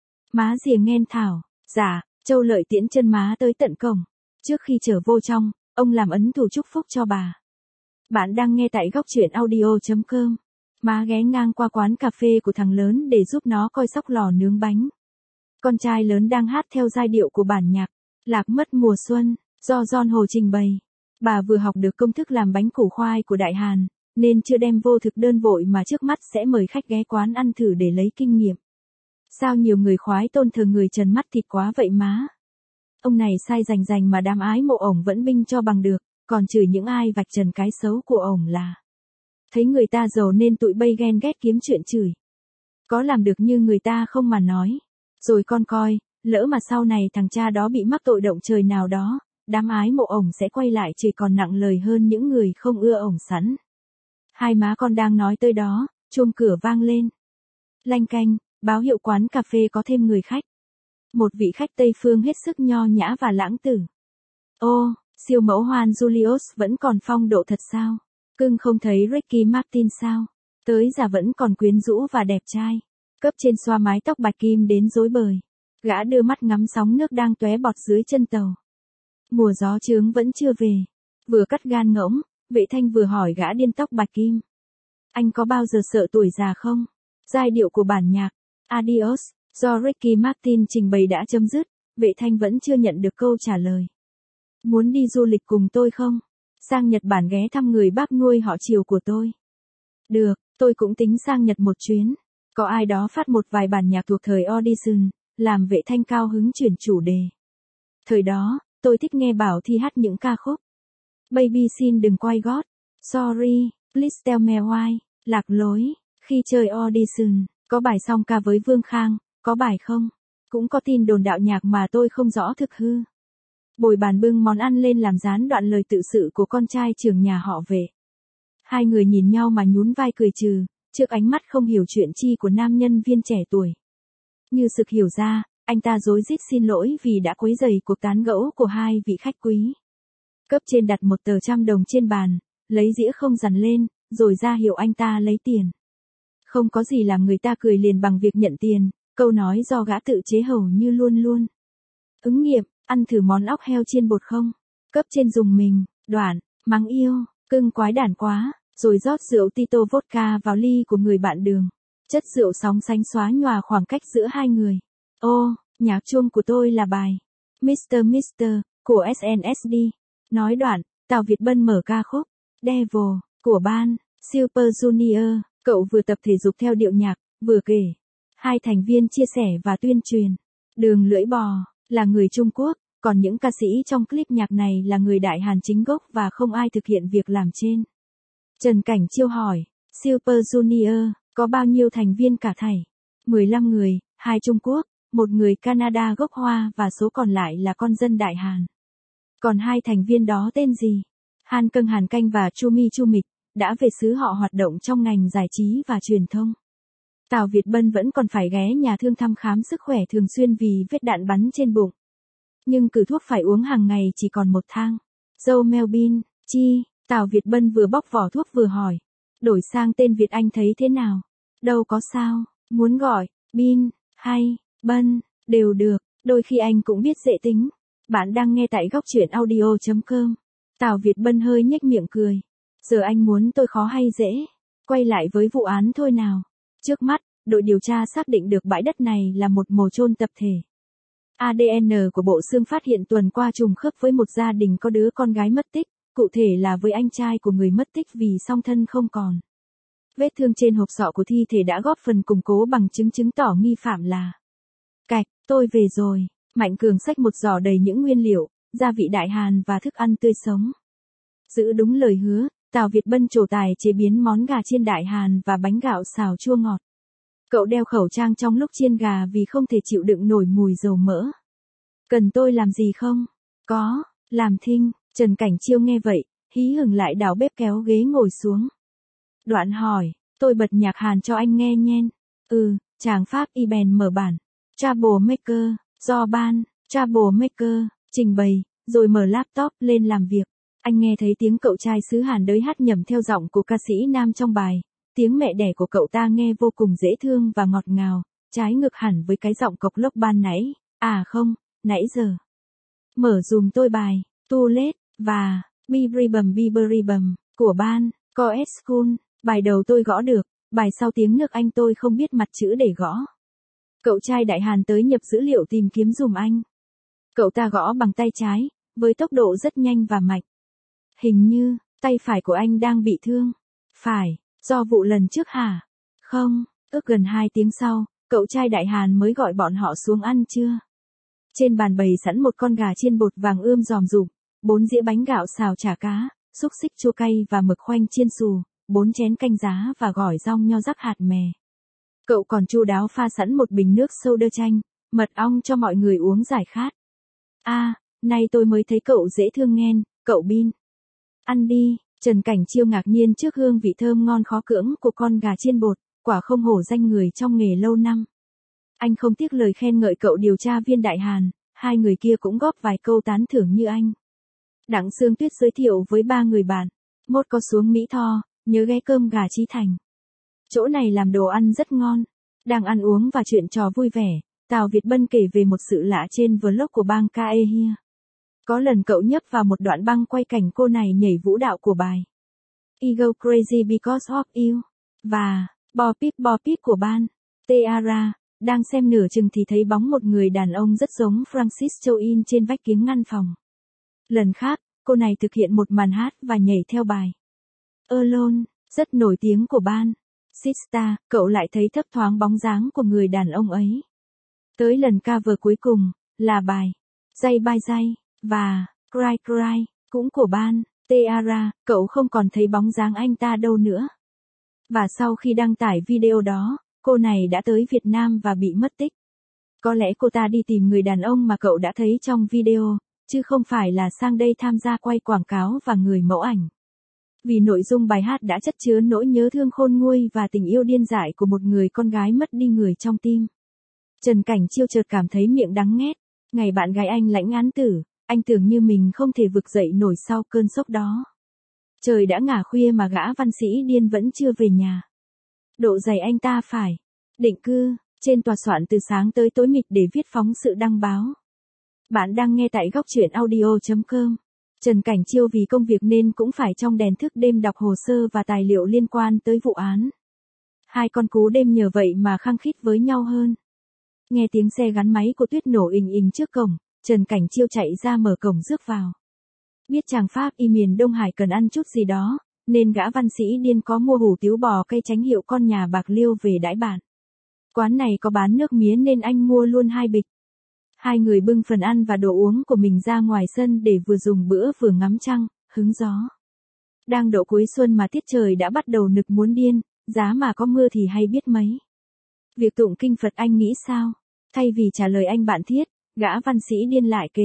Má rìa nghen thảo, dạ, Châu Lợi tiễn chân má tới tận cổng. Trước khi trở vô trong, ông làm ấn thủ chúc phúc cho bà. Bạn đang nghe tại góc truyện audio.com. Má ghé ngang qua quán cà phê của thằng lớn để giúp nó coi sóc lò nướng bánh. Con trai lớn đang hát theo giai điệu của bản nhạc Lạc Mất Mùa Xuân, do John Hồ trình bày. Bà vừa học được công thức làm bánh củ khoai của Đại Hàn, nên chưa đem vô thực đơn vội mà trước mắt sẽ mời khách ghé quán ăn thử để lấy kinh nghiệm. Sao nhiều người khoái tôn thờ người trần mắt thịt quá vậy má? Ông này sai rành mà đám ái mộ ổng vẫn binh cho bằng được, còn chửi những ai vạch trần cái xấu của ổng là thấy người ta giàu nên tụi bay ghen ghét kiếm chuyện chửi. Có làm được như người ta không mà nói. Rồi con coi, lỡ mà sau này thằng cha đó bị mắc tội động trời nào đó, đám ái mộ ổng sẽ quay lại chửi còn nặng lời hơn những người không ưa ổng sẵn. Hai má con đang nói tới đó, chuông cửa vang lên. Lanh canh, báo hiệu quán cà phê có thêm người khách. Một vị khách Tây Phương hết sức nho nhã và lãng tử. Ô, siêu mẫu Juan Julius vẫn còn phong độ thật sao? Cưng không thấy Ricky Martin sao? Tới già vẫn còn quyến rũ và đẹp trai. Cấp trên xoa mái tóc bạch kim đến rối bời. Gã đưa mắt ngắm sóng nước đang tóe bọt dưới chân tàu. Mùa gió trướng vẫn chưa về. Vừa cắt gan ngỗng, Vệ Thanh vừa hỏi gã điên tóc bạch kim. Anh có bao giờ sợ tuổi già không? Giai điệu của bản nhạc Adios, do Ricky Martin trình bày đã chấm dứt, Vệ Thanh vẫn chưa nhận được câu trả lời. Muốn đi du lịch cùng tôi không? Sang Nhật Bản ghé thăm người bác nuôi họ Triều của tôi. Được, tôi cũng tính sang Nhật một chuyến. Có ai đó phát một vài bản nhạc thuộc thời Audition, làm Vệ Thanh cao hứng chuyển chủ đề. Thời đó, tôi thích nghe Bảo Thi hát những ca khúc. Baby xin đừng quay gót. Sorry, please tell me why. Lạc lối. Khi chơi Audition, có bài song ca với Vương Khang, có bài không? Cũng có tin đồn đạo nhạc mà tôi không rõ thực hư. Bồi bàn bưng món ăn lên làm gián đoạn lời tự sự của con trai trưởng nhà họ Vệ. Hai người nhìn nhau mà nhún vai cười trừ, trước ánh mắt không hiểu chuyện chi của nam nhân viên trẻ tuổi. Như sực hiểu ra, anh ta rối rít xin lỗi vì đã quấy rầy cuộc tán gẫu của hai vị khách quý. Cấp trên đặt một tờ $100 trên bàn, lấy dĩa không dằn lên, rồi ra hiệu anh ta lấy tiền. Không có gì làm người ta cười liền bằng việc nhận tiền, câu nói do gã tự chế hầu như luôn luôn. Ứng nghiệm, ăn thử món óc heo chiên bột không? Cấp trên dùng mình, đoạn, mắng yêu, cưng quái đản quá, rồi rót rượu Tito vodka vào ly của người bạn đường. Chất rượu sóng sánh xóa nhòa khoảng cách giữa hai người. Ô, nhạc chuông của tôi là bài Mr. của SNSD. Nói đoạn, Tào Việt Bân mở ca khúc Devil của band Super Junior. Cậu vừa tập thể dục theo điệu nhạc, vừa kể. Hai thành viên chia sẻ và tuyên truyền. Đường Lưỡi Bò là người Trung Quốc, còn những ca sĩ trong clip nhạc này là người Đại Hàn chính gốc và không ai thực hiện việc làm trên. Trần Cảnh Chiêu hỏi, Super Junior có bao nhiêu thành viên cả thảy? 15 người, 2 Trung Quốc, 1 người Canada gốc Hoa và số còn lại là con dân Đại Hàn. Còn hai thành viên đó tên gì? Hàn Câng Hàn Canh và Chumi Chumik đã về xứ họ hoạt động trong ngành giải trí và truyền thông. Tào Việt Bân vẫn còn phải ghé nhà thương thăm khám sức khỏe thường xuyên vì vết đạn bắn trên bụng. Nhưng cử thuốc phải uống hàng ngày chỉ còn một thang. Dâu Melvin, chi, Tào Việt Bân vừa bóc vỏ thuốc vừa hỏi. Đổi sang tên Việt Anh thấy thế nào? Đâu có sao, muốn gọi, Bin, hay, Bân, đều được, đôi khi anh cũng biết dễ tính. Bạn đang nghe tại góc truyện audio.com. Tào Việt Bân hơi nhếch miệng cười. Giờ anh muốn tôi khó hay dễ? Quay lại với vụ án thôi nào. Trước mắt, đội điều tra xác định được bãi đất này là một mồ chôn tập thể. ADN của bộ xương phát hiện tuần qua trùng khớp với một gia đình có đứa con gái mất tích, cụ thể là với anh trai của người mất tích vì song thân không còn. Vết thương trên hộp sọ của thi thể đã góp phần củng cố bằng chứng chứng tỏ nghi phạm là Cạch. Tôi về rồi. Mạnh Cường xách một giỏ đầy những nguyên liệu, gia vị Đại Hàn và thức ăn tươi sống. Giữ đúng lời hứa, Tào Việt Bân trổ tài chế biến món gà chiên Đại Hàn và bánh gạo xào chua ngọt. Cậu đeo khẩu trang trong lúc chiên gà vì không thể chịu đựng nổi mùi dầu mỡ. Cần tôi làm gì không? Có, làm thinh. Trần Cảnh Chiêu nghe vậy, hí hửng lại đảo bếp kéo ghế ngồi xuống. Đoạn hỏi, tôi bật nhạc Hàn cho anh nghe nhen. Chàng Pháp y bèn mở bản. Troublemaker, do ban, Troublemaker, trình bày, rồi mở laptop lên làm việc. Anh nghe thấy tiếng cậu trai xứ Hàn đới hát nhầm theo giọng của ca sĩ nam trong bài. Tiếng mẹ đẻ của cậu ta nghe vô cùng dễ thương và ngọt ngào, trái ngược hẳn với cái giọng cộc lốc ban nãy. À không, nãy giờ. Mở dùm tôi bài, Too Late, và Bibribum của ban, Coed School. Bài đầu tôi gõ được, bài sau tiếng nước Anh tôi không biết mặt chữ để gõ. Cậu trai Đại Hàn tới nhập dữ liệu tìm kiếm dùm anh. Cậu ta gõ bằng tay trái, với tốc độ rất nhanh và mạnh. Hình như, tay phải của anh đang bị thương. Phải, do vụ lần trước hả? Không, ước gần 2 tiếng sau, cậu trai Đại Hàn mới gọi bọn họ xuống ăn trưa. Trên bàn bày sẵn một con gà chiên bột vàng ươm giòm rụm, 4 dĩa bánh gạo xào chả cá, xúc xích chua cay và mực khoanh chiên xù, 4 chén canh giá và gỏi rong nho rắc hạt mè. Cậu còn chu đáo pha sẵn một bình nước soda chanh, mật ong cho mọi người uống giải khát. Nay tôi mới thấy cậu dễ thương nghen, cậu Bin. Ăn đi, Trần Cảnh Chiêu ngạc nhiên trước hương vị thơm ngon khó cưỡng của con gà chiên bột, quả không hổ danh người trong nghề lâu năm. Anh không tiếc lời khen ngợi cậu điều tra viên Đại Hàn, hai người kia cũng góp vài câu tán thưởng như anh. Đặng Sương Tuyết giới thiệu với 3 người bạn, mốt có xuống Mỹ Tho, nhớ ghé cơm gà Chí Thành. Chỗ này làm đồ ăn rất ngon. Đang ăn uống và chuyện trò vui vẻ, Tào Việt Bân kể về một sự lạ trên vlog của Bang Kaehia. Có lần cậu nhấp vào một đoạn băng quay cảnh cô này nhảy vũ đạo của bài I Go Crazy Because of You, và Bop It của ban T-ara. Đang xem nửa chừng thì thấy bóng một người đàn ông rất giống Francis Châu in trên vách kiếng ngăn phòng. Lần khác, cô này thực hiện một màn hát và nhảy theo bài Alone, rất nổi tiếng của ban Sista. Cậu lại thấy thấp thoáng bóng dáng của người đàn ông ấy. Tới lần cover cuối cùng, là bài Day by Day, và Cry Cry, cũng của ban T-ara, cậu không còn thấy bóng dáng anh ta đâu nữa. Và sau khi đăng tải video đó, cô này đã tới Việt Nam và bị mất tích. Có lẽ cô ta đi tìm người đàn ông mà cậu đã thấy trong video, chứ không phải là sang đây tham gia quay quảng cáo và người mẫu ảnh. Vì nội dung bài hát đã chất chứa nỗi nhớ thương khôn nguôi và tình yêu điên dại của một người con gái mất đi người trong tim. Trần Cảnh Chiêu chợt cảm thấy miệng đắng nghét. Ngày bạn gái anh lãnh án tử, anh tưởng như mình không thể vực dậy nổi sau cơn sốc đó. Trời đã ngả khuya mà gã văn sĩ điên vẫn chưa về nhà. Độ dày anh ta phải định cư trên tòa soạn từ sáng tới tối mịt để viết phóng sự đăng báo. Bạn đang nghe tại góc truyện audio.com. Trần Cảnh Chiêu vì công việc nên cũng phải trong đèn thức đêm đọc hồ sơ và tài liệu liên quan tới vụ án. Hai con cú đêm nhờ vậy mà khăng khít với nhau hơn. Nghe tiếng xe gắn máy của Tuyết nổ ình ình trước cổng, Trần Cảnh Chiêu chạy ra mở cổng rước vào. Biết chàng Pháp y miền Đông Hải cần ăn chút gì đó, nên gã văn sĩ điên có mua hủ tiếu bò cây chánh hiệu con nhà Bạc Liêu về đãi bạn. Quán này có bán nước mía nên anh mua luôn 2 bịch. Hai người bưng phần ăn và đồ uống của mình ra ngoài sân để vừa dùng bữa vừa ngắm trăng, hứng gió. Đang độ cuối xuân mà tiết trời đã bắt đầu nực muốn điên, giá mà có mưa thì hay biết mấy. Việc tụng kinh Phật anh nghĩ sao? Thay vì trả lời anh bạn thiết, gã văn sĩ điên lại kể.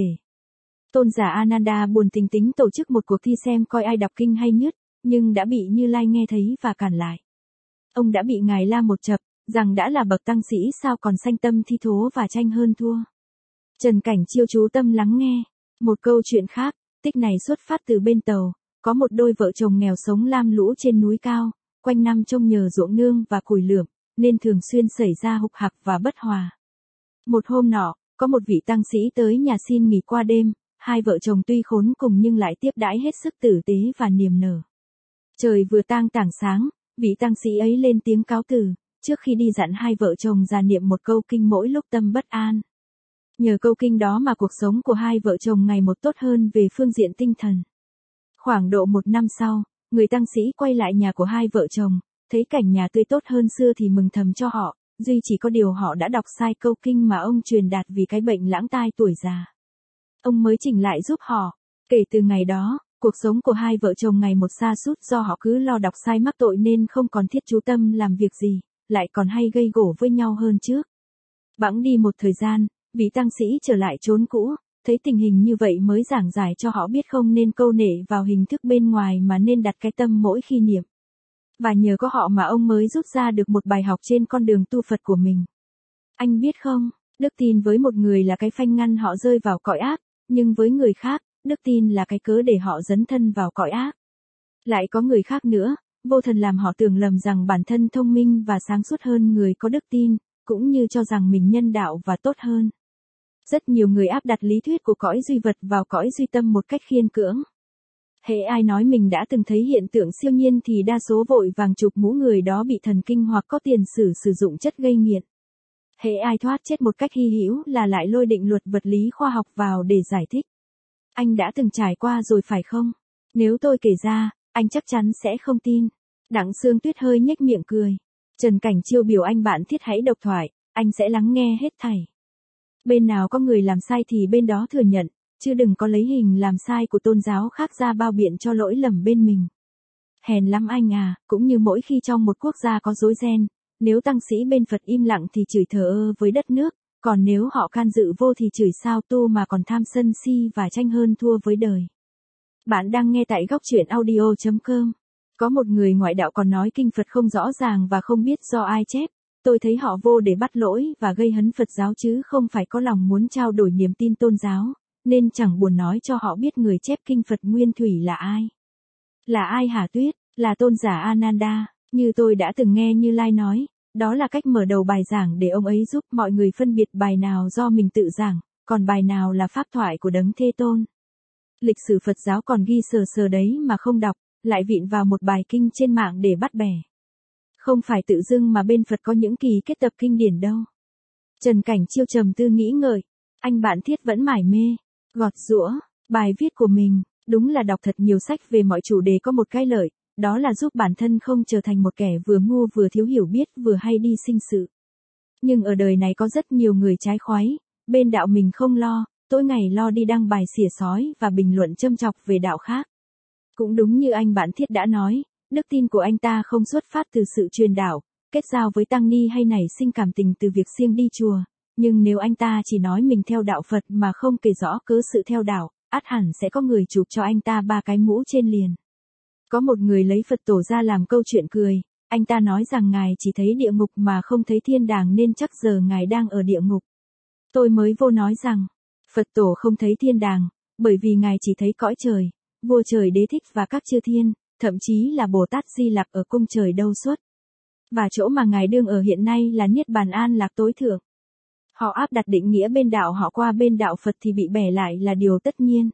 Tôn giả Ananda buồn tính tính tổ chức một cuộc thi xem coi ai đọc kinh hay nhất, nhưng đã bị Như Lai nghe thấy và cản lại. Ông đã bị Ngài la một chập, rằng đã là bậc tăng sĩ sao còn sanh tâm thi thố và tranh hơn thua. Trần Cảnh Chiêu chú tâm lắng nghe. Một câu chuyện khác, tích này xuất phát từ bên Tàu, có một đôi vợ chồng nghèo sống lam lũ trên núi cao, quanh năm trông nhờ ruộng nương và củi lượm, nên thường xuyên xảy ra hục hặc và bất hòa. Một hôm nọ, có một vị tăng sĩ tới nhà xin nghỉ qua đêm, hai vợ chồng tuy khốn cùng nhưng lại tiếp đãi hết sức tử tế và niềm nở. Trời vừa tang tảng sáng, vị tăng sĩ ấy lên tiếng cáo từ, trước khi đi dặn hai vợ chồng già niệm một câu kinh mỗi lúc tâm bất an. Nhờ câu kinh đó mà cuộc sống của hai vợ chồng ngày một tốt hơn về phương diện tinh thần. Khoảng độ 1 năm sau, người tăng sĩ quay lại nhà của hai vợ chồng, thấy cảnh nhà tươi tốt hơn xưa thì mừng thầm cho họ, duy chỉ có điều họ đã đọc sai câu kinh mà ông truyền đạt vì cái bệnh lãng tai tuổi già. Ông mới chỉnh lại giúp họ. Kể từ ngày đó, cuộc sống của hai vợ chồng ngày một sa sút do họ cứ lo đọc sai mắc tội nên không còn thiết chú tâm làm việc gì, lại còn hay gây gổ với nhau hơn trước. Bẵng đi một thời gian, vị tăng sĩ trở lại chốn cũ, thấy tình hình như vậy mới giảng giải cho họ biết không nên câu nệ vào hình thức bên ngoài mà nên đặt cái tâm mỗi khi niệm. Và nhờ có họ mà ông mới rút ra được một bài học trên con đường tu Phật của mình. Anh biết không, đức tin với một người là cái phanh ngăn họ rơi vào cõi ác, Nhưng với người khác, đức tin là cái cớ để họ dấn thân vào cõi ác. Lại có người khác nữa, vô thần làm họ tưởng lầm rằng bản thân thông minh và sáng suốt hơn người có đức tin, cũng như cho rằng mình nhân đạo và tốt hơn. Rất nhiều người áp đặt lý thuyết của cõi duy vật vào cõi duy tâm một cách khiên cưỡng. Hễ ai nói mình đã từng thấy hiện tượng siêu nhiên thì đa số vội vàng chụp mũ người đó bị thần kinh hoặc có tiền sử sử dụng chất gây nghiện. Hễ ai thoát chết một cách hy hữu là lại lôi định luật vật lý khoa học vào để giải thích. Anh đã từng trải qua rồi phải không? Nếu tôi kể ra, anh chắc chắn sẽ không tin. Đặng Sương Tuyết hơi nhếch miệng cười. Trần Cảnh Chiêu biểu anh bạn thiết hãy độc thoại, anh sẽ lắng nghe hết thảy. Bên nào có người làm sai thì bên đó thừa nhận, chứ đừng có lấy hình làm sai của tôn giáo khác ra bao biện cho lỗi lầm bên mình. Hèn lắm anh à, cũng như mỗi khi trong một quốc gia có rối ren, nếu tăng sĩ bên Phật im lặng thì chửi thờ ơ với đất nước, còn nếu họ can dự vô thì chửi sao tu mà còn tham sân si và tranh hơn thua với đời. Bạn đang nghe tại góc truyện audio.com. Có một người ngoại đạo còn nói kinh Phật không rõ ràng và không biết do ai chép. Tôi thấy họ vô để bắt lỗi và gây hấn Phật giáo chứ không phải có lòng muốn trao đổi niềm tin tôn giáo, nên chẳng buồn nói cho họ biết người chép kinh Phật nguyên thủy là ai. Là ai hả Tuyết? Là tôn giả Ananda, như tôi đã từng nghe Như Lai nói, đó là cách mở đầu bài giảng để ông ấy giúp mọi người phân biệt bài nào do mình tự giảng, còn bài nào là pháp thoại của Đấng Thế Tôn. Lịch sử Phật giáo còn ghi sờ sờ đấy mà không đọc, lại vịn vào một bài kinh trên mạng để bắt bẻ. Không phải tự dưng mà bên Phật có những kỳ kết tập kinh điển đâu. Trần Cảnh Chiêu trầm tư nghĩ ngợi, anh bạn thiết vẫn mải mê, gọt giũa, bài viết của mình, đúng là đọc thật nhiều sách về mọi chủ đề có một cái lợi, đó là giúp bản thân không trở thành một kẻ vừa ngu vừa thiếu hiểu biết vừa hay đi sinh sự. Nhưng ở đời này có rất nhiều người trái khoái, bên đạo mình không lo, tối ngày lo đi đăng bài xỉa sói và bình luận châm chọc về đạo khác. Cũng đúng như anh bạn thiết đã nói, đức tin của anh ta không xuất phát từ sự truyền đạo, kết giao với tăng ni hay nảy sinh cảm tình từ việc siêng đi chùa, nhưng nếu anh ta chỉ nói mình theo đạo Phật mà không kể rõ cớ sự theo đạo, ắt hẳn sẽ có người chụp cho anh ta 3 cái mũ trên liền. Có một người lấy Phật tổ ra làm câu chuyện cười, anh ta nói rằng ngài chỉ thấy địa ngục mà không thấy thiên đàng nên chắc giờ ngài đang ở địa ngục. Tôi mới vô nói rằng, Phật tổ không thấy thiên đàng, bởi vì ngài chỉ thấy cõi trời, vua trời đế thích và các chư thiên, thậm chí là Bồ Tát Di Lặc ở cung trời đâu suốt. Và chỗ mà ngài đương ở hiện nay là Niết Bàn An Lạc tối thượng. Họ áp đặt định nghĩa bên đạo họ qua bên đạo Phật thì bị bẻ lại là điều tất nhiên.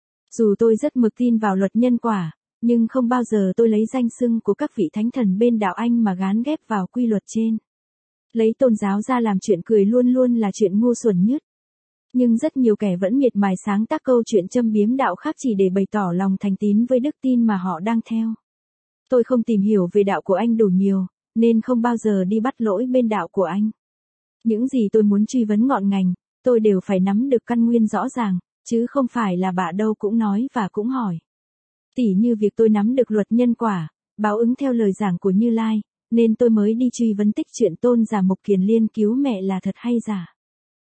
Dù tôi rất mực tin vào luật nhân quả, nhưng không bao giờ tôi lấy danh xưng của các vị thánh thần bên đạo Anh mà gán ghép vào quy luật trên. Lấy tôn giáo ra làm chuyện cười luôn luôn là chuyện ngu xuẩn nhất. Nhưng rất nhiều kẻ vẫn miệt mài sáng tác câu chuyện châm biếm đạo khác chỉ để bày tỏ lòng thành tín với đức tin mà họ đang theo. Tôi không tìm hiểu về đạo của anh đủ nhiều, nên không bao giờ đi bắt lỗi bên đạo của anh. Những gì tôi muốn truy vấn ngọn ngành, tôi đều phải nắm được căn nguyên rõ ràng, chứ không phải là bạ đâu cũng nói và cũng hỏi. Tỉ như việc tôi nắm được luật nhân quả, báo ứng theo lời giảng của Như Lai, nên tôi mới đi truy vấn tích chuyện tôn giả Mục Kiền Liên cứu mẹ là thật hay giả.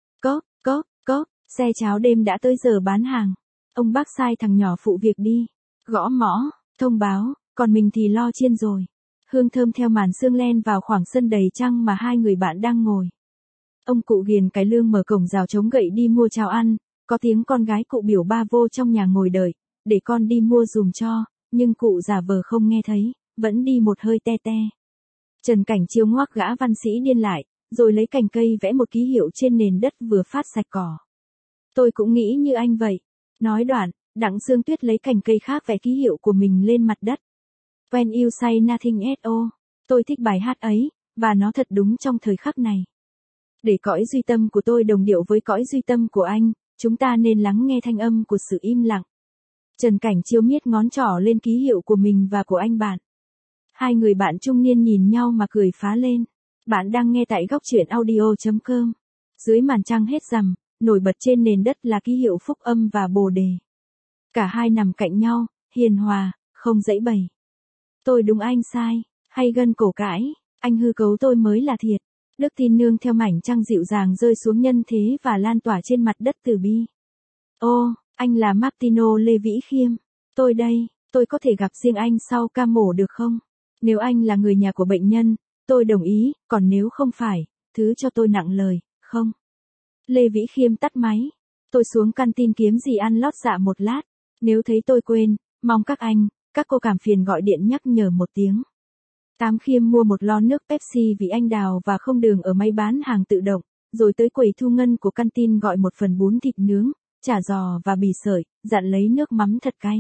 Cóp, xe cháo đêm đã tới giờ bán hàng. Ông bác sai thằng nhỏ phụ việc đi. Gõ mõ, thông báo, còn mình thì lo chiên rồi. Hương thơm theo màn sương len vào khoảng sân đầy trăng mà hai người bạn đang ngồi. Ông cụ Ghiền cái lương mở cổng rào chống gậy đi mua cháo ăn, có tiếng con gái cụ biểu ba vô trong nhà ngồi đợi, để con đi mua dùm cho, nhưng cụ giả vờ không nghe thấy, vẫn đi một hơi te te. Trần Cảnh Chiêu ngoác gã văn sĩ điên lại, rồi lấy cành cây vẽ một ký hiệu trên nền đất vừa phát sạch cỏ. Tôi cũng nghĩ như anh vậy. Nói đoạn, Đặng Sương Tuyết lấy cành cây khác vẽ ký hiệu của mình lên mặt đất. When you say nothing at all. Tôi thích bài hát ấy, và nó thật đúng trong thời khắc này. Để cõi duy tâm của tôi đồng điệu với cõi duy tâm của anh, chúng ta nên lắng nghe thanh âm của sự im lặng. Trần Cảnh Chiêu miết ngón trỏ lên ký hiệu của mình và của anh bạn. Hai người bạn trung niên nhìn nhau mà cười phá lên. Bạn đang nghe tại góc truyện audio.com. Dưới màn trăng hết rằm, nổi bật trên nền đất là ký hiệu phúc âm và bồ đề. Cả hai nằm cạnh nhau, hiền hòa, không giãy bày. Tôi đúng anh sai, hay gân cổ cãi, anh hư cấu tôi mới là thiệt. Đức tin nương theo mảnh trăng dịu dàng rơi xuống nhân thế và lan tỏa trên mặt đất từ bi. Ô, anh là Martino Lê Vĩ Khiêm. Tôi đây, tôi có thể gặp riêng anh sau ca mổ được không? Nếu anh là người nhà của bệnh nhân, tôi đồng ý, còn nếu không phải, thứ cho tôi nặng lời, không. Lê Vĩ Khiêm tắt máy. Tôi xuống canteen kiếm gì ăn lót dạ một lát. Nếu thấy tôi quên, mong các anh, các cô cảm phiền gọi điện nhắc nhở một tiếng. Tám Khiêm mua một lon nước Pepsi vị anh đào và không đường ở máy bán hàng tự động, rồi tới quầy thu ngân của canteen gọi một phần bún thịt nướng, chả giò và bì sợi, dặn lấy nước mắm thật cay.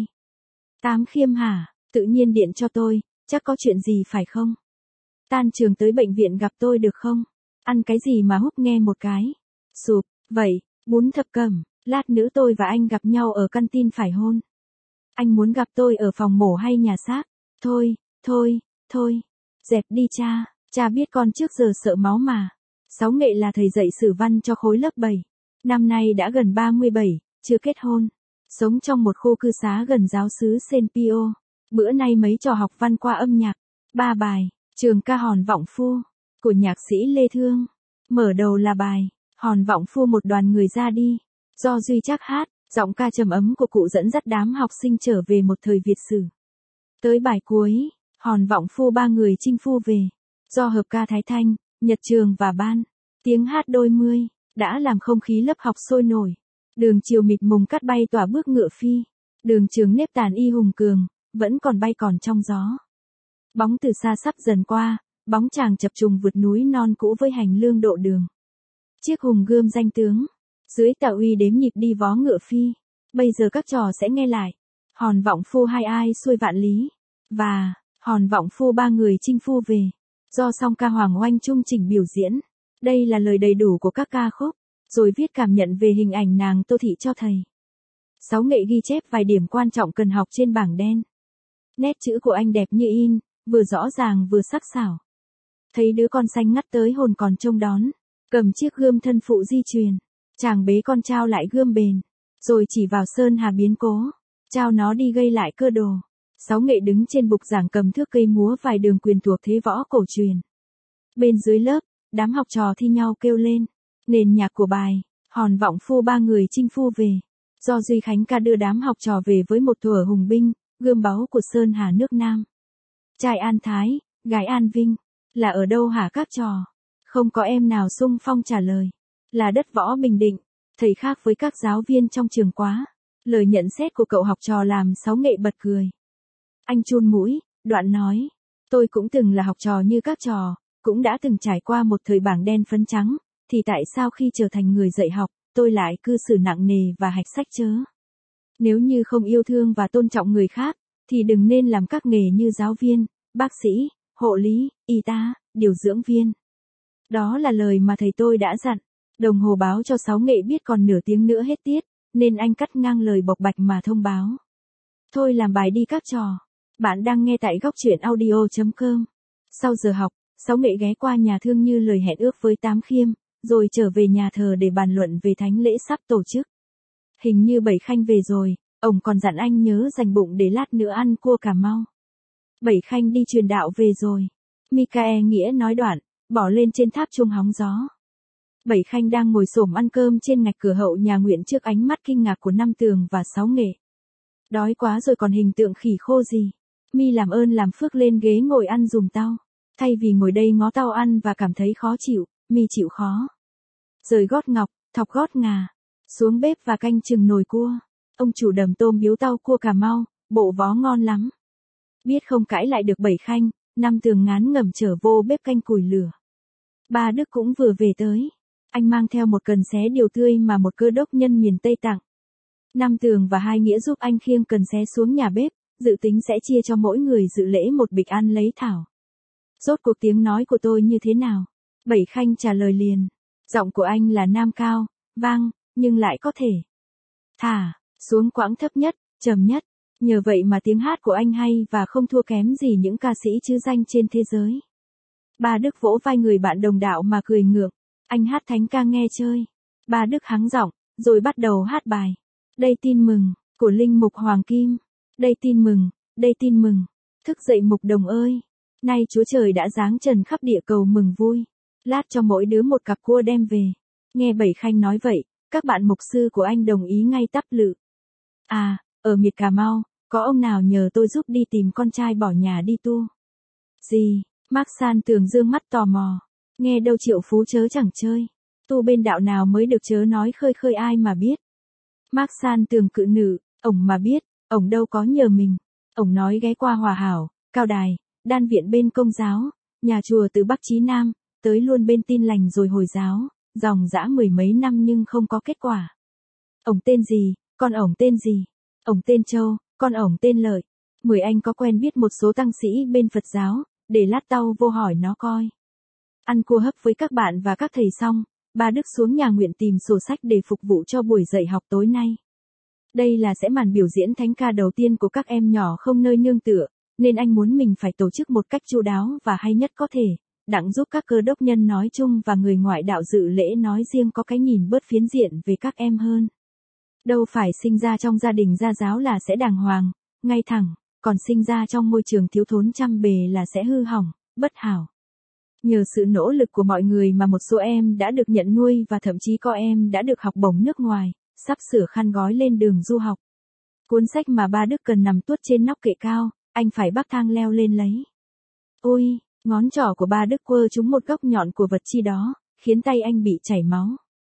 Tám Khiêm hả, tự nhiên điện cho tôi, chắc có chuyện gì phải không? Tan trường tới bệnh viện gặp tôi được không? Ăn cái gì mà húp nghe một cái? Sụp, vậy, bún thập cẩm, lát nữa tôi và anh gặp nhau ở canteen phải hôn. Anh muốn gặp tôi ở phòng mổ hay nhà xác? Thôi, thôi, dẹp đi cha, cha biết con trước giờ sợ máu mà. Sáu Nghệ là thầy dạy sử văn cho khối lớp 7. Năm nay đã gần 37, chưa kết hôn. Sống trong một khu cư xá gần giáo xứ Saint Pio. Bữa nay mấy trò học văn qua âm nhạc. 3 bài, trường ca Hòn Vọng Phu, của nhạc sĩ Lê Thương. Mở đầu là bài, Hòn Vọng Phu một đoàn người ra đi. Do Duy Trác hát, giọng ca trầm ấm của cụ dẫn dắt đám học sinh trở về một thời Việt sử. Tới bài cuối, Hòn Vọng Phu ba người chinh phu về. Do hợp ca Thái Thanh, Nhật Trường và Ban. Tiếng hát đôi mươi, đã làm không khí lớp học sôi nổi. Đường chiều mịt mùng cắt bay tỏa bước ngựa phi. Đường trường nếp tàn y hùng cường, vẫn còn bay còn trong gió. Bóng từ xa sắp dần qua, bóng chàng chập trùng vượt núi non cũ với hành lương độ đường. Chiếc hùng gươm danh tướng, dưới tà uy đếm nhịp đi vó ngựa phi. Bây giờ các trò sẽ nghe lại. Hòn Vọng Phu hai ai xuôi vạn lý. Và, Hòn Vọng Phu ba người chinh phu về. Do song ca Hoàng Oanh Trung chỉnh biểu diễn. Đây là lời đầy đủ của các ca khúc. Rồi viết cảm nhận về hình ảnh nàng Tô Thị cho thầy. Sáu Nghệ ghi chép vài điểm quan trọng cần học trên bảng đen. Nét chữ của anh đẹp như in, vừa rõ ràng vừa sắc sảo. Thấy đứa con xanh ngắt tới hồn còn trông đón. Cầm chiếc gươm thân phụ di truyền. Chàng bế con trao lại gươm bền. Rồi chỉ vào Sơn Hà biến cố. Trao nó đi gây lại cơ đồ. Sáu Nghệ đứng trên bục giảng cầm thước cây múa vài đường quyền thuộc thế võ cổ truyền. Bên dưới lớp, đám học trò thi nhau kêu lên. Nền nhạc của bài, Hòn Vọng Phu ba người chinh phu về. Do Duy Khánh ca đưa đám học trò về với một thuở hùng binh, gươm báu của Sơn Hà nước Nam. Trai An Thái, gái An Vinh, là ở đâu hả các trò? Không có em nào xung phong trả lời. Là đất võ Bình Định, thầy khác với các giáo viên trong trường quá. Lời nhận xét của cậu học trò làm Sáu Nghệ bật cười. Anh chun mũi, đoạn nói. Tôi cũng từng là học trò như các trò, cũng đã từng trải qua một thời bảng đen phấn trắng, thì tại sao khi trở thành người dạy học, tôi lại cư xử nặng nề và hạch sách chớ? Nếu như không yêu thương và tôn trọng người khác, thì đừng nên làm các nghề như giáo viên, bác sĩ, hộ lý, y tá, điều dưỡng viên. Đó là lời mà thầy tôi đã dặn. Đồng hồ báo cho Sáu Nghệ biết còn nửa tiếng nữa hết tiết, nên anh cắt ngang lời bộc bạch mà thông báo. Thôi làm bài đi các trò. Bạn đang nghe tại góc truyện audio.com. Sau giờ học, Sáu Nghệ ghé qua nhà thương như lời hẹn ước với Tám Khiêm, rồi trở về nhà thờ để bàn luận về thánh lễ sắp tổ chức. Hình như Bảy Khanh về rồi, ông còn dặn anh nhớ dành bụng để lát nữa ăn cua Cà Mau. Bảy Khanh đi truyền đạo về rồi. Michael Nghĩa nói đoạn, bỏ lên trên tháp chuông hóng gió. Bảy Khanh đang ngồi xổm ăn cơm trên ngạch cửa hậu nhà nguyện trước ánh mắt kinh ngạc của Năm Tường và Sáu Nghệ. Đói quá rồi còn hình tượng khỉ khô gì. Mi làm ơn làm phước lên ghế ngồi ăn dùm tao. Thay vì ngồi đây ngó tao ăn và cảm thấy khó chịu, Mi chịu khó. Rời gót ngọc, thọc gót ngà. Xuống bếp và canh chừng nồi cua. Ông chủ đầm tôm biếu tao cua Cà Mau, bộ vó ngon lắm. Biết không cãi lại được Bảy Khanh, Năm Tường ngán ngẩm trở vô bếp canh củi lửa. Ba Đức cũng vừa về tới. Anh mang theo một cần xé điều tươi mà một cơ đốc nhân miền Tây tặng. Năm Tường và Hai Nghĩa giúp anh khiêng cần xé xuống nhà bếp, dự tính sẽ chia cho mỗi người dự lễ một bịch ăn lấy thảo. Rốt cuộc tiếng nói của tôi như thế nào? Bảy Khanh trả lời liền. Giọng của anh là nam cao, vang, nhưng lại có thể thả xuống quãng thấp nhất, trầm nhất. Nhờ vậy mà tiếng hát của anh hay và không thua kém gì những ca sĩ chứ danh trên thế giới. Ba Đức vỗ vai người bạn đồng đạo mà cười ngượng. Anh hát thánh ca nghe chơi. Ba Đức hắng giọng, rồi bắt đầu hát bài. Đây tin mừng, của Linh Mục Hoàng Kim. Đây tin mừng. Thức dậy mục đồng ơi. Nay Chúa Trời đã giáng trần khắp địa cầu mừng vui. Lát cho mỗi đứa một cặp cua đem về. Nghe Bảy Khanh nói vậy, các bạn mục sư của anh đồng ý ngay tắp lự. À, ở miệt Cà Mau, có ông nào nhờ tôi giúp đi tìm con trai bỏ nhà đi tu? Gì? Mark San Tường dương mắt tò mò. Nghe đâu Triệu Phú chớ chẳng chơi. Tu bên đạo nào mới được chớ nói khơi khơi ai mà biết. Mark San tường cự nữ, ổng mà biết, ổng đâu có nhờ mình. Ổng nói ghé qua Hòa Hảo, Cao Đài, đan viện bên Công giáo, nhà chùa từ Bắc chí Nam, tới luôn bên Tin Lành rồi Hồi giáo, dòng dã mười mấy năm nhưng không có kết quả. Ổng tên gì, con ổng tên gì? Ổng tên Châu, con ổng tên Lợi. Mười anh có quen biết một số tăng sĩ bên Phật giáo, để lát tao vô hỏi nó coi. Ăn cua hấp với các bạn và các thầy xong, ba Đức xuống nhà nguyện tìm sổ sách để phục vụ cho buổi dạy học tối nay. Đây là sẽ màn biểu diễn thánh ca đầu tiên của các em nhỏ không nơi nương tựa, nên anh muốn mình phải tổ chức một cách chu đáo và hay nhất có thể, đặng giúp các cơ đốc nhân nói chung và người ngoại đạo dự lễ nói riêng có cái nhìn bớt phiến diện về các em hơn. Đâu phải sinh ra trong gia đình gia giáo là sẽ đàng hoàng, ngay thẳng, còn sinh ra trong môi trường thiếu thốn trăm bề là sẽ hư hỏng, bất hảo. Nhờ sự nỗ lực của mọi người mà một số em đã được nhận nuôi và thậm chí có em đã được học bổng nước ngoài, sắp sửa khăn gói lên đường du học. Cuốn sách mà ba Đức cần nằm tuốt trên nóc kệ cao, anh phải bắc thang leo lên lấy. Ôi, ngón trỏ của ba Đức quơ trúng một góc nhọn của vật chi đó, khiến tay anh bị chảy máu.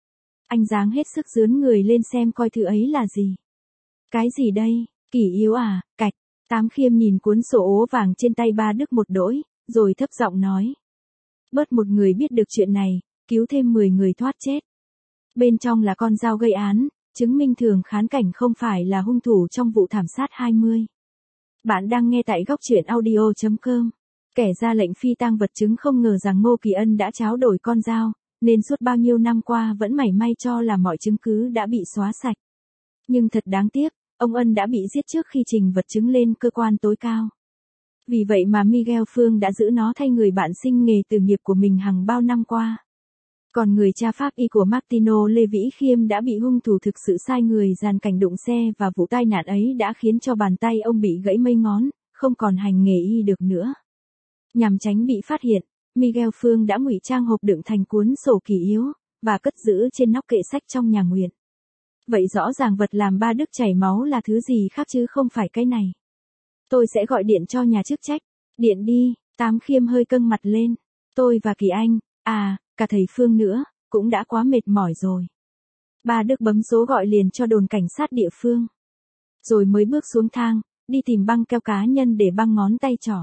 Anh giáng hết sức dướn người lên xem coi thứ ấy là gì. Cái gì đây, kỷ yếu à, cạch. Tám Khiêm nhìn cuốn sổ ố vàng trên tay ba Đức một đỗi, rồi thấp giọng nói. Bớt một người biết được chuyện này, cứu thêm 10 người thoát chết. Bên trong là con dao gây án, chứng minh Thường Khán Cảnh không phải là hung thủ trong vụ thảm sát 20. Bạn đang nghe tại góc truyện audio.com. Kẻ ra lệnh phi tang vật chứng không ngờ rằng Ngô Kỳ Ân đã tráo đổi con dao, nên suốt bao nhiêu năm qua vẫn mảy may cho là mọi chứng cứ đã bị xóa sạch. Nhưng thật đáng tiếc, ông Ân đã bị giết trước khi trình vật chứng lên cơ quan tối cao. Vì vậy mà Miguel Phương đã giữ nó thay người bạn sinh nghề từ nghiệp của mình hàng bao năm qua. Còn người cha pháp y của Martino Lê Vĩ Khiêm đã bị hung thủ thực sự sai người dàn cảnh đụng xe và vụ tai nạn ấy đã khiến cho bàn tay ông bị gãy mây ngón, không còn hành nghề y được nữa. Nhằm tránh bị phát hiện, Miguel Phương đã ngụy trang hộp đựng thành cuốn sổ kỷ yếu, và cất giữ trên nóc kệ sách trong nhà nguyện. Vậy rõ ràng vật làm ba Đức chảy máu là thứ gì khác chứ không phải cái này. Tôi sẽ gọi điện cho nhà chức trách. Điện đi, Tám Khiêm hơi căng mặt lên. Tôi và Kỳ Anh, cả thầy Phương nữa, cũng đã quá mệt mỏi rồi. Ba Đức bấm số gọi liền cho đồn cảnh sát địa phương. Rồi mới bước xuống thang, đi tìm băng keo cá nhân để băng ngón tay trỏ.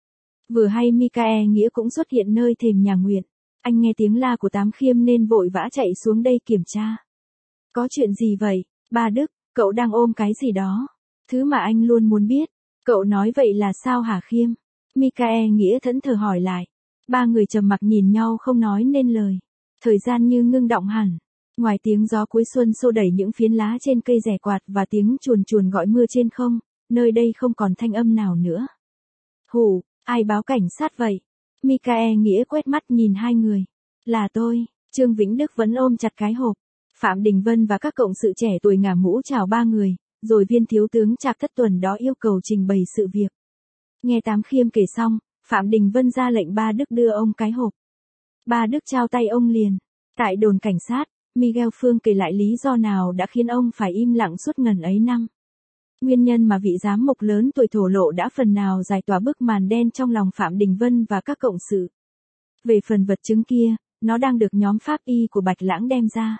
Vừa hay Mikae Nghĩa cũng xuất hiện nơi thềm nhà nguyện. Anh nghe tiếng la của Tám Khiêm nên vội vã chạy xuống đây kiểm tra. Có chuyện gì vậy, ba Đức, cậu đang ôm cái gì đó? Thứ mà anh luôn muốn biết. Cậu nói vậy là sao hả Khiêm? Mikae Nghĩa thẫn thờ hỏi lại. Ba người trầm mặc nhìn nhau không nói nên lời. Thời gian như ngưng đọng hẳn. Ngoài tiếng gió cuối xuân xô đẩy những phiến lá trên cây rẻ quạt và tiếng chuồn chuồn gọi mưa trên không, nơi đây không còn thanh âm nào nữa. Hù, ai báo cảnh sát vậy? Mikae Nghĩa quét mắt nhìn hai người. Là tôi. Trương Vĩnh Đức vẫn ôm chặt cái hộp. Phạm Đình Vân và các cộng sự trẻ tuổi ngả mũ chào ba người, rồi viên thiếu tướng Trạc Thất Tuần đó yêu cầu trình bày sự việc. Nghe Tám Khiêm kể xong, Phạm Đình Vân ra lệnh ba Đức đưa ông cái hộp. Ba Đức trao tay ông liền. Tại đồn cảnh sát, Miguel Phương kể lại lý do nào đã khiến ông phải im lặng suốt ngần ấy năm. Nguyên nhân mà vị giám mục lớn tuổi thổ lộ đã phần nào giải tỏa bức màn đen trong lòng Phạm Đình Vân và các cộng sự. Về phần vật chứng kia, nó đang được nhóm pháp y của Bạch Lãng đem ra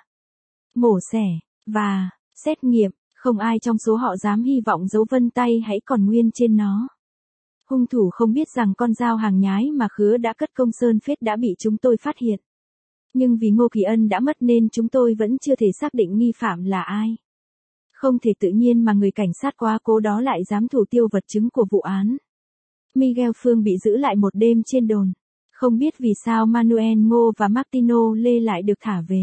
mổ xẻ và xét nghiệm, không ai trong số họ dám hy vọng dấu vân tay hãy còn nguyên trên nó. Hung thủ không biết rằng con dao hàng nhái mà Khứa đã cất công sơn phết đã bị chúng tôi phát hiện. Nhưng vì Ngô Kỳ Ân đã mất nên chúng tôi vẫn chưa thể xác định nghi phạm là ai. Không thể tự nhiên mà người cảnh sát quá cố đó lại dám thủ tiêu vật chứng của vụ án. Miguel Phương bị giữ lại một đêm trên đồn. Không biết vì sao Manuel Ngô và Martino Lê lại được thả về.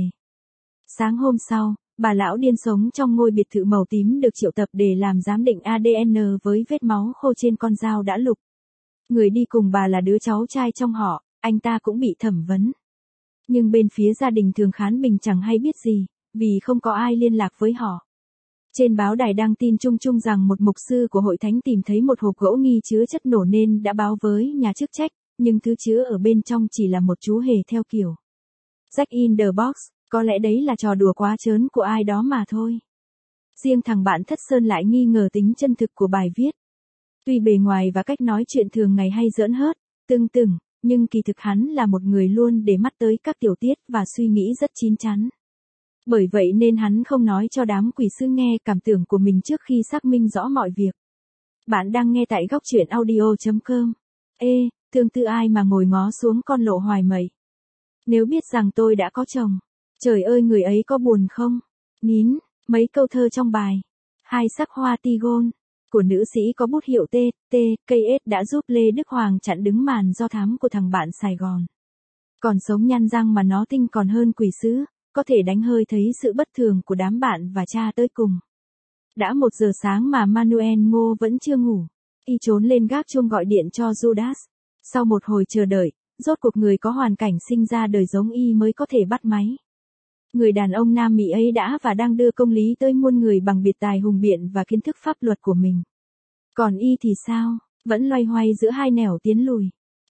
Sáng hôm sau, bà lão điên sống trong ngôi biệt thự màu tím được triệu tập để làm giám định ADN với vết máu khô trên con dao đã lục. Người đi cùng bà là đứa cháu trai trong họ, anh ta cũng bị thẩm vấn. Nhưng bên phía gia đình Thường Khán Bình chẳng hay biết gì, vì không có ai liên lạc với họ. Trên báo đài đăng tin chung chung rằng một mục sư của hội thánh tìm thấy một hộp gỗ nghi chứa chất nổ nên đã báo với nhà chức trách, nhưng thứ chứa ở bên trong chỉ là một chú hề theo kiểu Jack in the Box, có lẽ đấy là trò đùa quá trớn của ai đó mà thôi. Riêng thằng bạn Thất Sơn lại nghi ngờ tính chân thực của bài viết. Tuy bề ngoài và cách nói chuyện thường ngày hay giỡn hớt, tưng tửng, nhưng kỳ thực hắn là một người luôn để mắt tới các tiểu tiết và suy nghĩ rất chín chắn. Bởi vậy nên hắn không nói cho đám quỷ sứ nghe cảm tưởng của mình trước khi xác minh rõ mọi việc. Bạn đang nghe tại góc truyện audio.com. Ê, thương tư ai mà ngồi ngó xuống con lộ hoài mày. Nếu biết rằng tôi đã có chồng, trời ơi người ấy có buồn không? Nín, mấy câu thơ trong bài. Hai sắc hoa tigon của nữ sĩ có bút hiệu TTKS đã giúp Lê Đức Hoàng chặn đứng màn do thám của thằng bạn Sài Gòn. Còn sống nhăn răng mà nó tinh còn hơn quỷ sứ, có thể đánh hơi thấy sự bất thường của đám bạn và cha tới cùng. Đã 1 giờ sáng mà Manuel Ngô vẫn chưa ngủ. Y trốn lên gác chuông gọi điện cho Judas. Sau một hồi chờ đợi, rốt cuộc người có hoàn cảnh sinh ra đời giống Y mới có thể bắt máy. Người đàn ông Nam Mỹ ấy đã và đang đưa công lý tới muôn người bằng biệt tài hùng biện và kiến thức pháp luật của mình. Còn Y thì sao? Vẫn loay hoay giữa hai nẻo tiến lùi.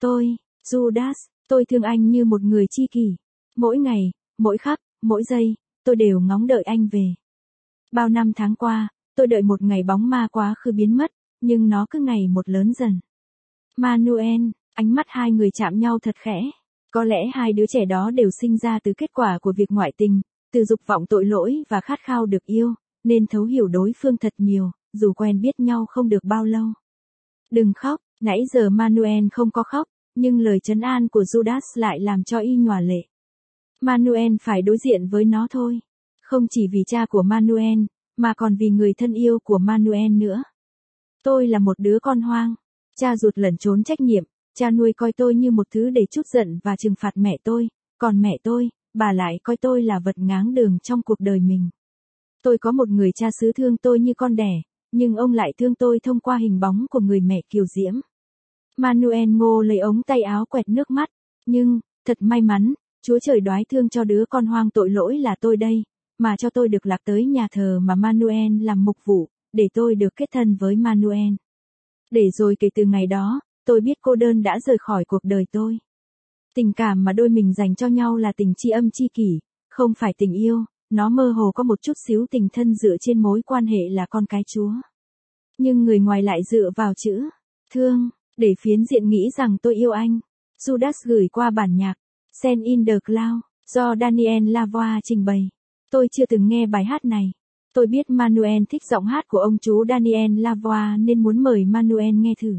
Judas, tôi thương anh như một người tri kỷ. Mỗi ngày, mỗi khắc, mỗi giây, tôi đều ngóng đợi anh về. Bao năm tháng qua, tôi đợi một ngày bóng ma quá khứ biến mất, nhưng nó cứ ngày một lớn dần. Manuel, ánh mắt hai người chạm nhau thật khẽ. Có lẽ hai đứa trẻ đó đều sinh ra từ kết quả của việc ngoại tình, từ dục vọng tội lỗi và khát khao được yêu, nên thấu hiểu đối phương thật nhiều, dù quen biết nhau không được bao lâu. Đừng khóc, nãy giờ Manuel không có khóc, nhưng lời trấn an của Judas lại làm cho Y nhòa lệ. Manuel phải đối diện với nó thôi. Không chỉ vì cha của Manuel, mà còn vì người thân yêu của Manuel nữa. Tôi là một đứa con hoang. Cha ruột lẩn trốn trách nhiệm, cha nuôi coi tôi như một thứ để trút giận và trừng phạt mẹ tôi, còn mẹ tôi, bà lại coi tôi là vật ngáng đường trong cuộc đời mình. Tôi có một người cha xứ thương tôi như con đẻ, nhưng ông lại thương tôi thông qua hình bóng của người mẹ kiều diễm. Manuel Ngô lấy ống tay áo quẹt nước mắt, nhưng, thật may mắn, Chúa Trời đoái thương cho đứa con hoang tội lỗi là tôi đây, mà cho tôi được lạc tới nhà thờ mà Manuel làm mục vụ, để tôi được kết thân với Manuel. Để rồi kể từ ngày đó, tôi biết cô đơn đã rời khỏi cuộc đời tôi. Tình cảm mà đôi mình dành cho nhau là tình tri âm tri kỷ, không phải tình yêu, nó mơ hồ có một chút xíu tình thân dựa trên mối quan hệ là con cái Chúa. Nhưng người ngoài lại dựa vào chữ thương, để phiến diện nghĩ rằng tôi yêu anh. Judas gửi qua bản nhạc Send in the Cloud, do Daniel Lavoie trình bày. Tôi chưa từng nghe bài hát này. Tôi biết Manuel thích giọng hát của ông chú Daniel Lavoie nên muốn mời Manuel nghe thử.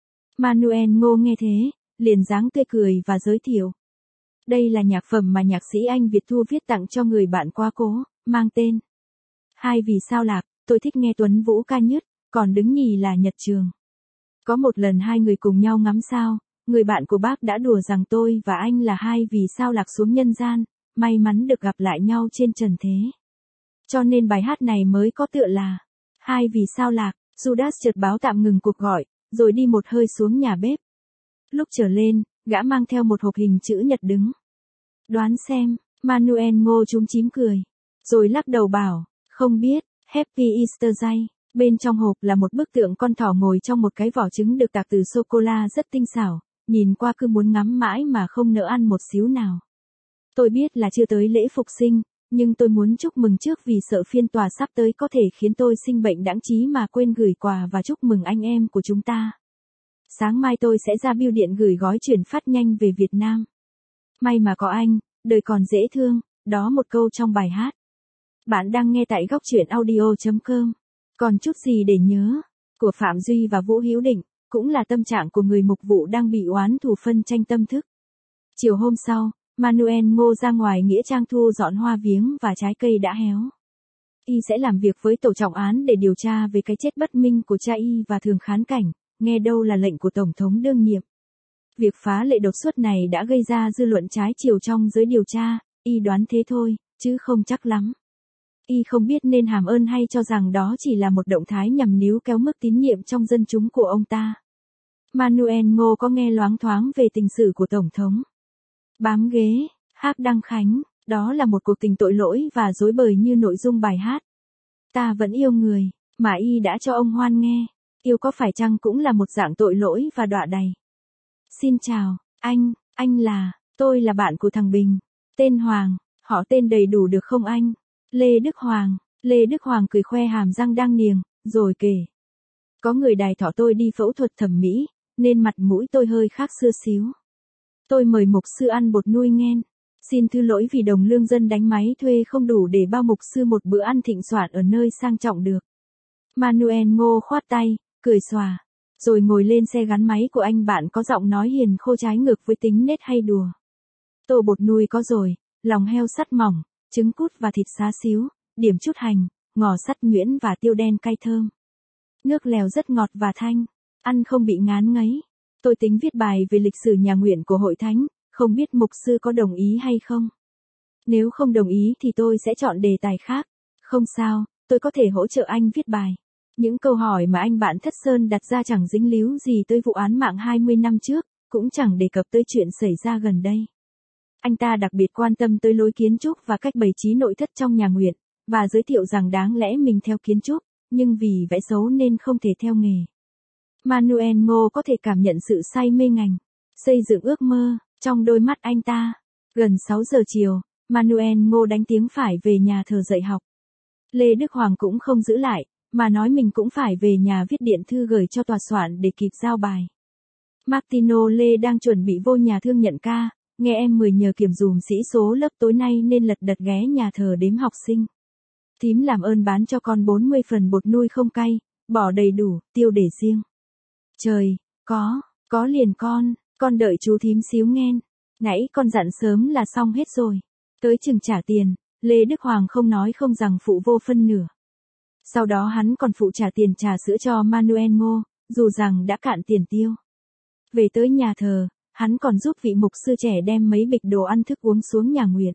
Manuel Ngô nghe thế, liền dáng tươi cười và giới thiệu. Đây là nhạc phẩm mà nhạc sĩ Anh Việt Thu viết tặng cho người bạn quá cố, mang tên Hai Vì Sao Lạc. Tôi thích nghe Tuấn Vũ ca nhất, còn đứng nhì là Nhật Trường. Có một lần hai người cùng nhau ngắm sao, người bạn của bác đã đùa rằng tôi và anh là hai vì sao lạc xuống nhân gian, may mắn được gặp lại nhau trên trần thế. Cho nên bài hát này mới có tựa là Hai Vì Sao Lạc. Judas chợt báo tạm ngừng cuộc gọi, rồi đi một hơi xuống nhà bếp. Lúc trở lên, gã mang theo một hộp hình chữ nhật đứng. Đoán xem, Manuel Ngô chúm chím cười, rồi lắc đầu bảo, không biết. Happy Easter Day. Bên trong hộp là một bức tượng con thỏ ngồi trong một cái vỏ trứng được tạc từ sô-cô-la rất tinh xảo, nhìn qua cứ muốn ngắm mãi mà không nỡ ăn một xíu nào. Tôi biết là chưa tới lễ phục sinh, nhưng tôi muốn chúc mừng trước vì sợ phiên tòa sắp tới có thể khiến tôi sinh bệnh đãng trí mà quên gửi quà và chúc mừng anh em của chúng ta. Sáng mai tôi sẽ ra bưu điện gửi gói chuyển phát nhanh về Việt Nam. May mà có anh, đời còn dễ thương, đó một câu trong bài hát. Bạn đang nghe tại góc truyện audio.com. Còn chút gì để nhớ, của Phạm Duy và Vũ Hữu Định, cũng là tâm trạng của người mục vụ đang bị oán thù phân tranh tâm thức. Chiều hôm sau, Manuel Ngô ra ngoài nghĩa trang thu dọn hoa viếng và trái cây đã héo. Y sẽ làm việc với tổ trọng án để điều tra về cái chết bất minh của cha Y và thường khán cảnh, nghe đâu là lệnh của Tổng thống đương nhiệm. Việc phá lệ đột xuất này đã gây ra dư luận trái chiều trong giới điều tra, Y đoán thế thôi, chứ không chắc lắm. Y không biết nên hàm ơn hay cho rằng đó chỉ là một động thái nhằm níu kéo mức tín nhiệm trong dân chúng của ông ta. Manuel Ngô có nghe loáng thoáng về tình sử của Tổng thống. Bám ghế, hát Đăng Khánh, đó là một cuộc tình tội lỗi và dối bời như nội dung bài hát. Ta vẫn yêu người, mà Y đã cho ông hoan nghe. Yêu có phải chăng cũng là một dạng tội lỗi và đọa đầy. Xin chào, tôi là bạn của thằng Bình. Tên Hoàng, họ tên đầy đủ được không anh? Lê Đức Hoàng. Lê Đức Hoàng cười khoe hàm răng đang niềng, rồi kể. Có người đài thọ tôi đi phẫu thuật thẩm mỹ, nên mặt mũi tôi hơi khác xưa xíu. Tôi mời mục sư ăn bột nuôi nghen. Xin thứ lỗi vì đồng lương dân đánh máy thuê không đủ để bao mục sư một bữa ăn thịnh soạn ở nơi sang trọng được. Manuel Ngô khoát tay, cười xòa. Rồi ngồi lên xe gắn máy của anh bạn có giọng nói hiền khô trái ngược với tính nết hay đùa. Tô bột nuôi có rồi, lòng heo sắt mỏng, trứng cút và thịt xá xíu, điểm chút hành, ngò sắt nhuyễn và tiêu đen cay thơm. Nước lèo rất ngọt và thanh, ăn không bị ngán ngấy. Tôi tính viết bài về lịch sử nhà nguyện của hội thánh, không biết mục sư có đồng ý hay không. Nếu không đồng ý thì tôi sẽ chọn đề tài khác. Không sao, tôi có thể hỗ trợ anh viết bài. Những câu hỏi mà anh bạn Thất Sơn đặt ra chẳng dính líu gì tới vụ án mạng 20 năm trước, cũng chẳng đề cập tới chuyện xảy ra gần đây. Anh ta đặc biệt quan tâm tới lối kiến trúc và cách bày trí nội thất trong nhà nguyện, và giới thiệu rằng đáng lẽ mình theo kiến trúc, nhưng vì vẽ xấu nên không thể theo nghề. Manuel Ngô có thể cảm nhận sự say mê ngành, xây dựng ước mơ, trong đôi mắt anh ta. Gần 6 giờ chiều, Manuel Ngô đánh tiếng phải về nhà thờ dạy học. Lê Đức Hoàng cũng không giữ lại, mà nói mình cũng phải về nhà viết điện thư gửi cho tòa soạn để kịp giao bài. Martino Lê đang chuẩn bị vô nhà thương nhận ca, nghe em 10 nhờ kiểm dùm sĩ số lớp tối nay nên lật đật ghé nhà thờ đếm học sinh. Thím làm ơn bán cho con 40 phần bột nuôi không cay, bỏ đầy đủ, tiêu để riêng. Trời, có liền con đợi chú thím xíu nghen. Nãy con dặn sớm là xong hết rồi. Tới chừng trả tiền, Lê Đức Hoàng không nói không rằng phụ vô phân nửa. Sau đó hắn còn phụ trả tiền trà sữa cho Manuel Ngô, dù rằng đã cạn tiền tiêu. Về tới nhà thờ, hắn còn giúp vị mục sư trẻ đem mấy bịch đồ ăn thức uống xuống nhà nguyện.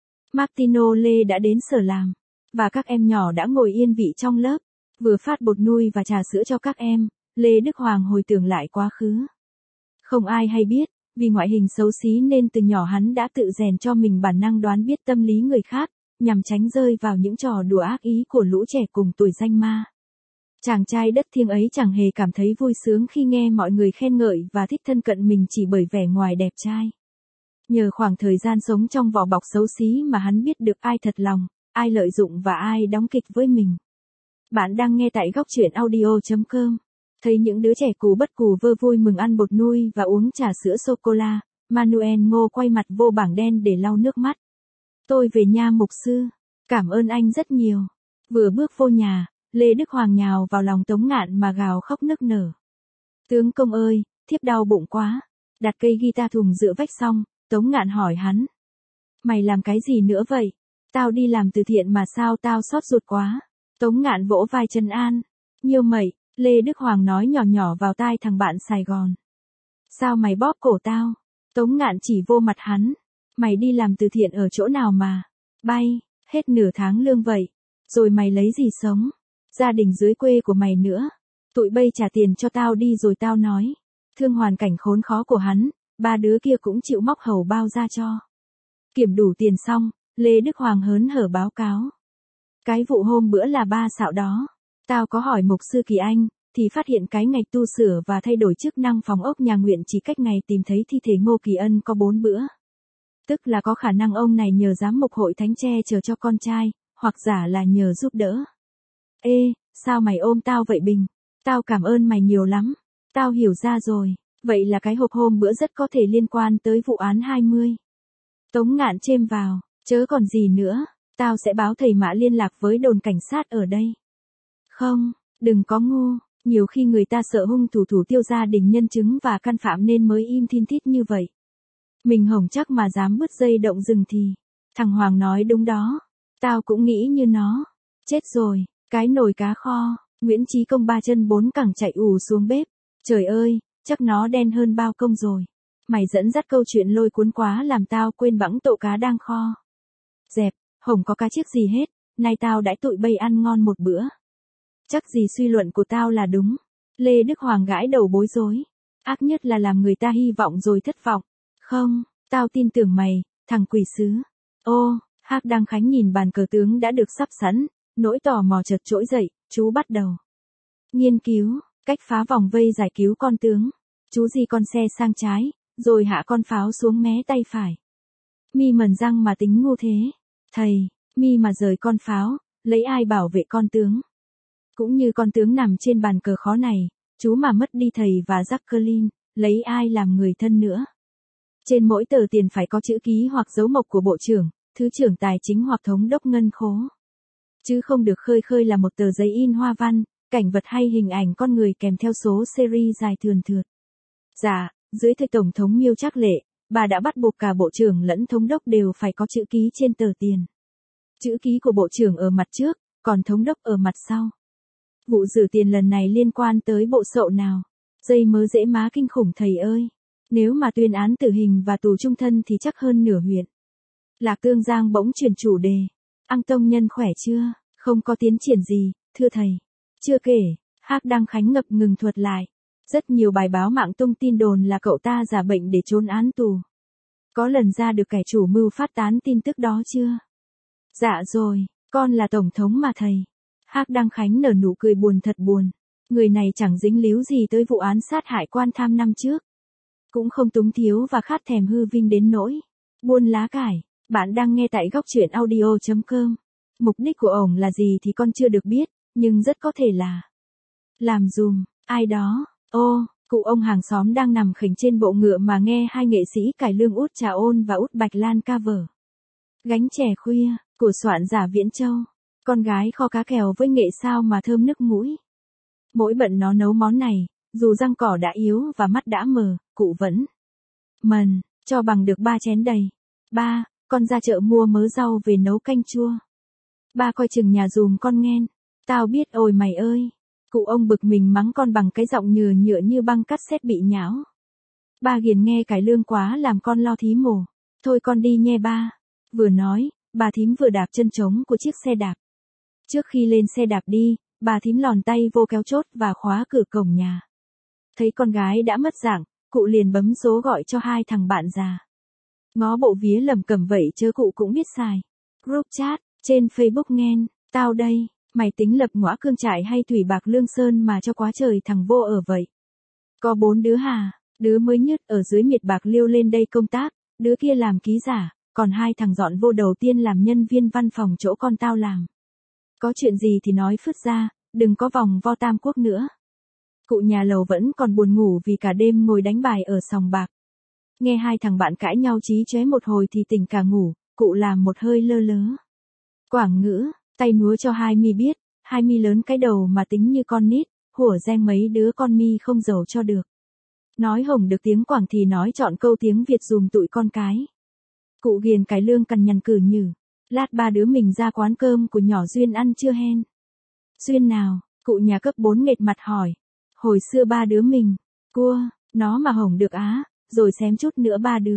Martino Lê đã đến sở làm, và các em nhỏ đã ngồi yên vị trong lớp, vừa phát bột nuôi và trà sữa cho các em. Lê Đức Hoàng hồi tưởng lại quá khứ. Không ai hay biết, vì ngoại hình xấu xí nên từ nhỏ hắn đã tự rèn cho mình bản năng đoán biết tâm lý người khác, nhằm tránh rơi vào những trò đùa ác ý của lũ trẻ cùng tuổi danh ma. Chàng trai đất thiêng ấy chẳng hề cảm thấy vui sướng khi nghe mọi người khen ngợi và thích thân cận mình chỉ bởi vẻ ngoài đẹp trai. Nhờ khoảng thời gian sống trong vỏ bọc xấu xí mà hắn biết được ai thật lòng, ai lợi dụng và ai đóng kịch với mình. Bạn đang nghe tại góc truyện audio.com. Thấy những đứa trẻ cù bất cù vơ vui mừng ăn bột nuôi và uống trà sữa sô-cô-la, Manuel Ngô quay mặt vô bảng đen để lau nước mắt. Tôi về nha mục sư. Cảm ơn anh rất nhiều. Vừa bước vô nhà, Lê Đức Hoàng nhào vào lòng Tống Ngạn mà gào khóc nức nở. Tướng công ơi, thiếp đau bụng quá. Đặt cây guitar thùng dựa vách xong, Tống Ngạn hỏi hắn. Mày làm cái gì nữa vậy? Tao đi làm từ thiện mà sao tao xót ruột quá. Tống Ngạn vỗ vai trấn an. Nhiêu mậy, Lê Đức Hoàng nói nhỏ nhỏ vào tai thằng bạn Sài Gòn. Sao mày bóp cổ tao? Tống Ngạn chỉ vô mặt hắn. Mày đi làm từ thiện ở chỗ nào mà? Bay, hết nửa tháng lương vậy. Rồi mày lấy gì sống? Gia đình dưới quê của mày nữa. Tụi bây trả tiền cho tao đi rồi tao nói. Thương hoàn cảnh khốn khó của hắn, ba đứa kia cũng chịu móc hầu bao ra cho. Kiểm đủ tiền xong, Lê Đức Hoàng hớn hở báo cáo. Cái vụ hôm bữa là ba xạo đó. Tao có hỏi mục sư Kỳ Anh, thì phát hiện cái ngạch tu sửa và thay đổi chức năng phòng ốc nhà nguyện chỉ cách ngày tìm thấy thi thể Ngô Kỳ Ân có 4 bữa. Tức là có khả năng ông này nhờ giám mục hội thánh che chở cho con trai, hoặc giả là nhờ giúp đỡ. Ê, sao mày ôm tao vậy Bình? Tao cảm ơn mày nhiều lắm. Tao hiểu ra rồi, vậy là cái hộp hôm bữa rất có thể liên quan tới vụ án 20. Tống Ngạn chêm vào, chớ còn gì nữa, tao sẽ báo thầy Mã liên lạc với đồn cảnh sát ở đây. Không, đừng có ngu, nhiều khi người ta sợ hung thủ tiêu gia đình nhân chứng và căn phạm nên mới im thin thít như vậy. Mình hổng chắc mà dám bứt dây động rừng thì. Thằng Hoàng nói đúng đó, tao cũng nghĩ như nó. Chết rồi, cái nồi cá kho, Nguyễn Chí Công 3 chân 4 cẳng chạy ù xuống bếp. Trời ơi, chắc nó đen hơn bao công rồi. Mày dẫn dắt câu chuyện lôi cuốn quá làm tao quên bẵng tổ cá đang kho. Dẹp, hổng có cá chiếc gì hết, nay tao đãi tụi bây ăn ngon một bữa. Chắc gì suy luận của tao là đúng. Lê Đức Hoàng gãi đầu bối rối. Ác nhất là làm người ta hy vọng rồi thất vọng. Không, tao tin tưởng mày, thằng quỷ sứ. Ô, Hạc Đăng Khánh nhìn bàn cờ tướng đã được sắp sẵn, nỗi tò mò chợt trỗi dậy, chú bắt đầu nghiên cứu cách phá vòng vây giải cứu con tướng. Chú di con xe sang trái, rồi hạ con pháo xuống mé tay phải. Mi mần răng mà tính ngu thế. Thầy, mi mà rời con pháo, lấy ai bảo vệ con tướng? Cũng như con tướng nằm trên bàn cờ khó này, chú mà mất đi thầy và Jacqueline, lấy ai làm người thân nữa? Trên mỗi tờ tiền phải có chữ ký hoặc dấu mộc của Bộ trưởng, Thứ trưởng Tài chính hoặc Thống đốc Ngân khố. Chứ không được khơi khơi là một tờ giấy in hoa văn, cảnh vật hay hình ảnh con người kèm theo số series dài thườn thượt. Dạ, dưới thời Tổng thống Miêu Trác Lệ, bà đã bắt buộc cả Bộ trưởng lẫn Thống đốc đều phải có chữ ký trên tờ tiền. Chữ ký của Bộ trưởng ở mặt trước, còn Thống đốc ở mặt sau. Vụ rửa tiền lần này liên quan tới bộ sậu nào? Dây mớ dễ má kinh khủng thầy ơi. Nếu mà tuyên án tử hình và tù trung thân thì chắc hơn nửa huyện. Lạc Tương Giang bỗng chuyển chủ đề. Ang Tông Nhân khỏe chưa? Không có tiến triển gì, thưa thầy. Chưa kể, Hắc Đăng Khánh ngập ngừng thuật lại. Rất nhiều bài báo mạng tung tin đồn là cậu ta giả bệnh để trốn án tù. Có lần ra được kẻ chủ mưu phát tán tin tức đó chưa? Dạ rồi, con là Tổng thống mà thầy. Hắc Đăng Khánh nở nụ cười buồn thật buồn. Người này chẳng dính líu gì tới vụ án sát hại quan tham năm trước. Cũng không túng thiếu và khát thèm hư vinh đến nỗi buôn lá cải. Bạn đang nghe tại góc truyện audio.com. Mục đích của ổng là gì thì con chưa được biết, nhưng rất có thể là làm dùm ai đó. Ô, cụ ông hàng xóm đang nằm khỉnh trên bộ ngựa mà nghe hai nghệ sĩ cải lương Út Trà Ôn và Út Bạch Lan cover Gánh Chè Khuya của soạn giả Viễn Châu. Con gái kho cá kèo với nghệ sao mà thơm nức mũi. Mỗi bận nó nấu món này, dù răng cỏ đã yếu và mắt đã mờ, cụ vẫn mần cho bằng được 3 chén đầy. Ba, con ra chợ mua mớ rau về nấu canh chua. Ba coi chừng nhà dùm con nghen. Tao biết ôi mày ơi. Cụ ông bực mình mắng con bằng cái giọng nhựa nhựa như băng cassette bị nhão. Ba ghiền nghe cải lương quá làm con lo thí mồ. Thôi con đi nhe ba. Vừa nói, bà thím vừa đạp chân trống của chiếc xe đạp. Trước khi lên xe đạp đi, bà thím lòn tay vô kéo chốt và khóa cửa cổng nhà. Thấy con gái đã mất dạng, cụ liền bấm số gọi cho hai thằng bạn già. Ngó bộ vía lầm cẩm vậy chớ cụ cũng biết xài. Group chat, trên Facebook nghen, tao đây, mày tính lập ngõa Cương Trại hay Thủy Bạc Lương Sơn mà cho quá trời thằng vô ở vậy. Có 4 đứa hà, đứa mới nhất ở dưới miệt Bạc Liêu lên đây công tác, đứa kia làm ký giả, còn 2 thằng dọn vô đầu tiên làm nhân viên văn phòng chỗ con tao làm. Có chuyện gì thì nói phứt ra, đừng có vòng vo Tam Quốc nữa. Cụ nhà lầu vẫn còn buồn ngủ vì cả đêm ngồi đánh bài ở sòng bạc. Nghe hai thằng bạn cãi nhau chí chóe một hồi thì tỉnh cả ngủ, cụ làm một hơi lơ lớ. Quảng ngữ, tay núa cho hai mi biết, hai mi lớn cái đầu mà tính như con nít, hủa reng mấy đứa con mi không giàu cho được. Nói hổng được tiếng Quảng thì nói chọn câu tiếng Việt dùm tụi con cái. Cụ ghiền cái lương cằn nhằn cử nhử. Lát 3 đứa mình ra quán cơm của nhỏ Duyên ăn chưa hen? Duyên nào? Cụ nhà cấp 4 nghệt mặt hỏi. Hồi xưa 3 đứa mình, cua, nó mà hổng được á, rồi xém chút nữa 3 đứa.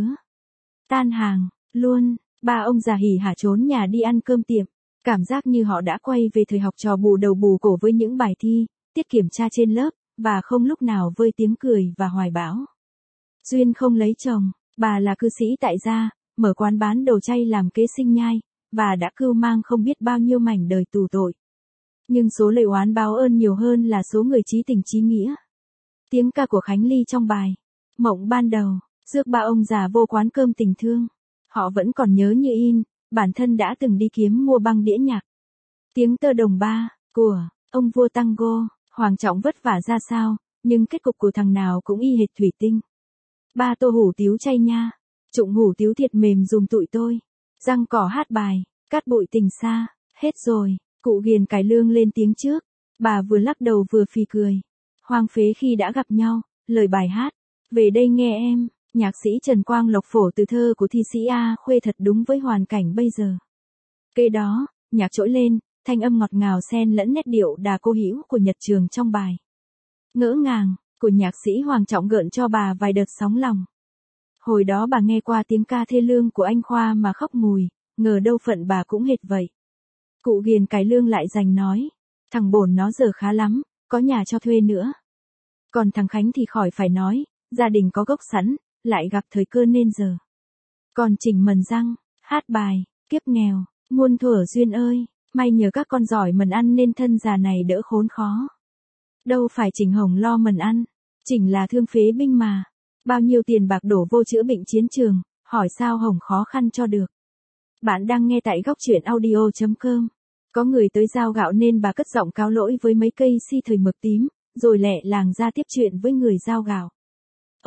Tan hàng, luôn, ba ông già hỉ hả trốn nhà đi ăn cơm tiệm. Cảm giác như họ đã quay về thời học trò bù đầu bù cổ với những bài thi, tiết kiểm tra trên lớp, và không lúc nào vơi tiếng cười và hoài bão. Duyên không lấy chồng, bà là cư sĩ tại gia, mở quán bán đồ chay làm kế sinh nhai, và đã cưu mang không biết bao nhiêu mảnh đời tù tội. Nhưng số lời oán báo ơn nhiều hơn là số người chí tình chí nghĩa. Tiếng ca của Khánh Ly trong bài Mộng ban đầu, rước ba ông già vô quán cơm tình thương. Họ vẫn còn nhớ như in, bản thân đã từng đi kiếm mua băng đĩa nhạc. Tiếng tơ đồng ba, của ông vua tango, Hoàng Trọng vất vả ra sao, nhưng kết cục của thằng nào cũng y hệt thủy tinh. Ba tô hủ tiếu chay nha, trụng hủ tiếu thiệt mềm dùm tụi tôi. Răng cỏ hát bài, cát bụi tình xa, hết rồi, cụ ghiền cải lương lên tiếng trước. Bà vừa lắc đầu vừa phì cười. Hoang phế khi đã gặp nhau, lời bài hát. Về đây nghe em, nhạc sĩ Trần Quang Lộc phổ từ thơ của thi sĩ A Khuê thật đúng với hoàn cảnh bây giờ. Kế đó, nhạc trỗi lên, thanh âm ngọt ngào xen lẫn nét điệu đà cô hữu của Nhật Trường trong bài Ngỡ ngàng, của nhạc sĩ Hoàng Trọng gợn cho bà vài đợt sóng lòng. Hồi đó bà nghe qua tiếng ca thê lương của anh Khoa mà khóc mùi, ngờ đâu phận bà cũng hệt vậy. Cụ ghiền cải lương lại dành nói, thằng bổn nó giờ khá lắm, có nhà cho thuê nữa. Còn thằng Khánh thì khỏi phải nói, gia đình có gốc sẵn, lại gặp thời cơ nên giờ. Còn Trình mần răng, hát bài, kiếp nghèo, muôn thuở duyên ơi, may nhờ các con giỏi mần ăn nên thân già này đỡ khốn khó. Đâu phải Trình Hồng lo mần ăn, Trình là thương phế binh mà. Bao nhiêu tiền bạc đổ vô chữa bệnh chiến trường, hỏi sao Hồng khó khăn cho được. Bạn đang nghe tại góc truyện audio.com. Có người tới giao gạo nên bà cất giọng cáo lỗi với mấy cây si thời mực tím, rồi lẹ làng ra tiếp chuyện với người giao gạo. Ô,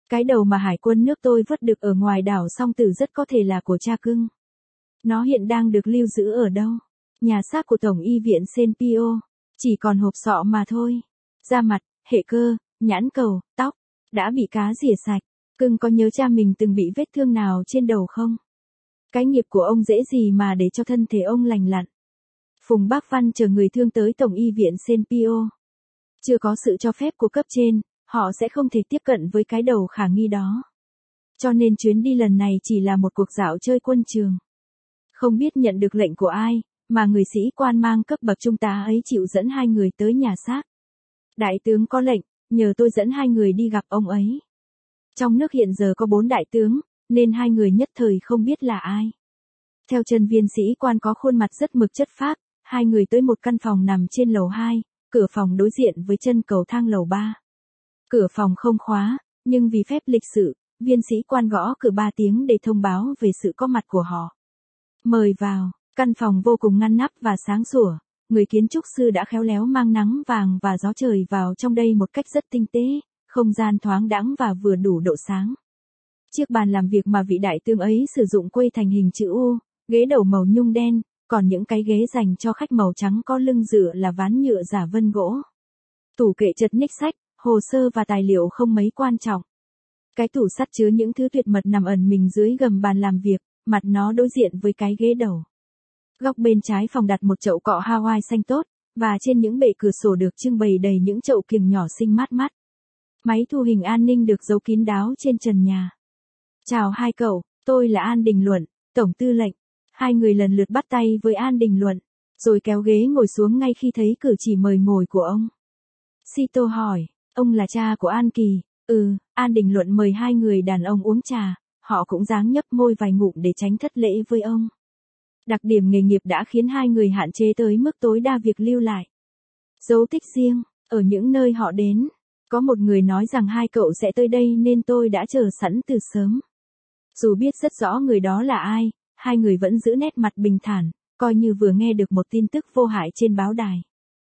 Cái đầu mà hải quân nước tôi vớt được ở ngoài đảo Song Tử rất có thể là của cha cưng. Nó hiện đang được lưu giữ ở đâu? Nhà xác của Tổng y viện Saint Pio. Chỉ còn hộp sọ mà thôi. Da mặt, hệ cơ, nhãn cầu, tóc, đã bị cá rỉa sạch. Cưng có nhớ cha mình từng bị vết thương nào trên đầu không? Cái nghiệp của ông dễ gì mà để cho thân thể ông lành lặn. Phùng Bác Văn chờ người thương tới Tổng y viện Saint Pio. Chưa có sự cho phép của cấp trên, họ sẽ không thể tiếp cận với cái đầu khả nghi đó. Cho nên chuyến đi lần này chỉ là một cuộc dạo chơi quân trường. Không biết nhận được lệnh của ai, mà người sĩ quan mang cấp bậc trung tá ấy chịu dẫn hai người tới nhà xác. Đại tướng có lệnh, nhờ tôi dẫn hai người đi gặp ông ấy. Trong nước hiện giờ có 4 đại tướng, nên hai người nhất thời không biết là ai. Theo chân viên sĩ quan có khuôn mặt rất mực chất phác, hai người tới một căn phòng nằm trên lầu 2, cửa phòng đối diện với chân cầu thang lầu 3. Cửa phòng không khóa, nhưng vì phép lịch sự, viên sĩ quan gõ cửa 3 tiếng để thông báo về sự có mặt của họ. Mời vào, căn phòng vô cùng ngăn nắp và sáng sủa, người kiến trúc sư đã khéo léo mang nắng vàng và gió trời vào trong đây một cách rất tinh tế, không gian thoáng đãng và vừa đủ độ sáng. Chiếc bàn làm việc mà vị đại tướng ấy sử dụng quây thành hình chữ U, ghế đầu màu nhung đen, còn những cái ghế dành cho khách màu trắng có lưng dựa là ván nhựa giả vân gỗ. Tủ kệ chật ních sách, hồ sơ và tài liệu không mấy quan trọng. Cái tủ sắt chứa những thứ tuyệt mật nằm ẩn mình dưới gầm bàn làm việc, mặt nó đối diện với cái ghế đầu. Góc bên trái phòng đặt một chậu cọ Hawaii xanh tốt, và trên những bệ cửa sổ được trưng bày đầy những chậu kiềng nhỏ xinh mát mắt. Máy thu hình an ninh được giấu kín đáo trên trần nhà. Chào hai cậu, tôi là An Đình Luận, Tổng tư lệnh. Hai người lần lượt bắt tay với An Đình Luận, rồi kéo ghế ngồi xuống ngay khi thấy cử chỉ mời ngồi của ông. Sito hỏi, ông là cha của An Kỳ? An Đình Luận mời hai người đàn ông uống trà, họ cũng dáng nhấp môi vài ngụm để tránh thất lễ với ông. Đặc điểm nghề nghiệp đã khiến hai người hạn chế tới mức tối đa việc lưu lại dấu tích riêng, ở những nơi họ đến. Có một người nói rằng hai cậu sẽ tới đây nên tôi đã chờ sẵn từ sớm. Dù biết rất rõ người đó là ai, hai người vẫn giữ nét mặt bình thản, coi như vừa nghe được một tin tức vô hại trên báo đài.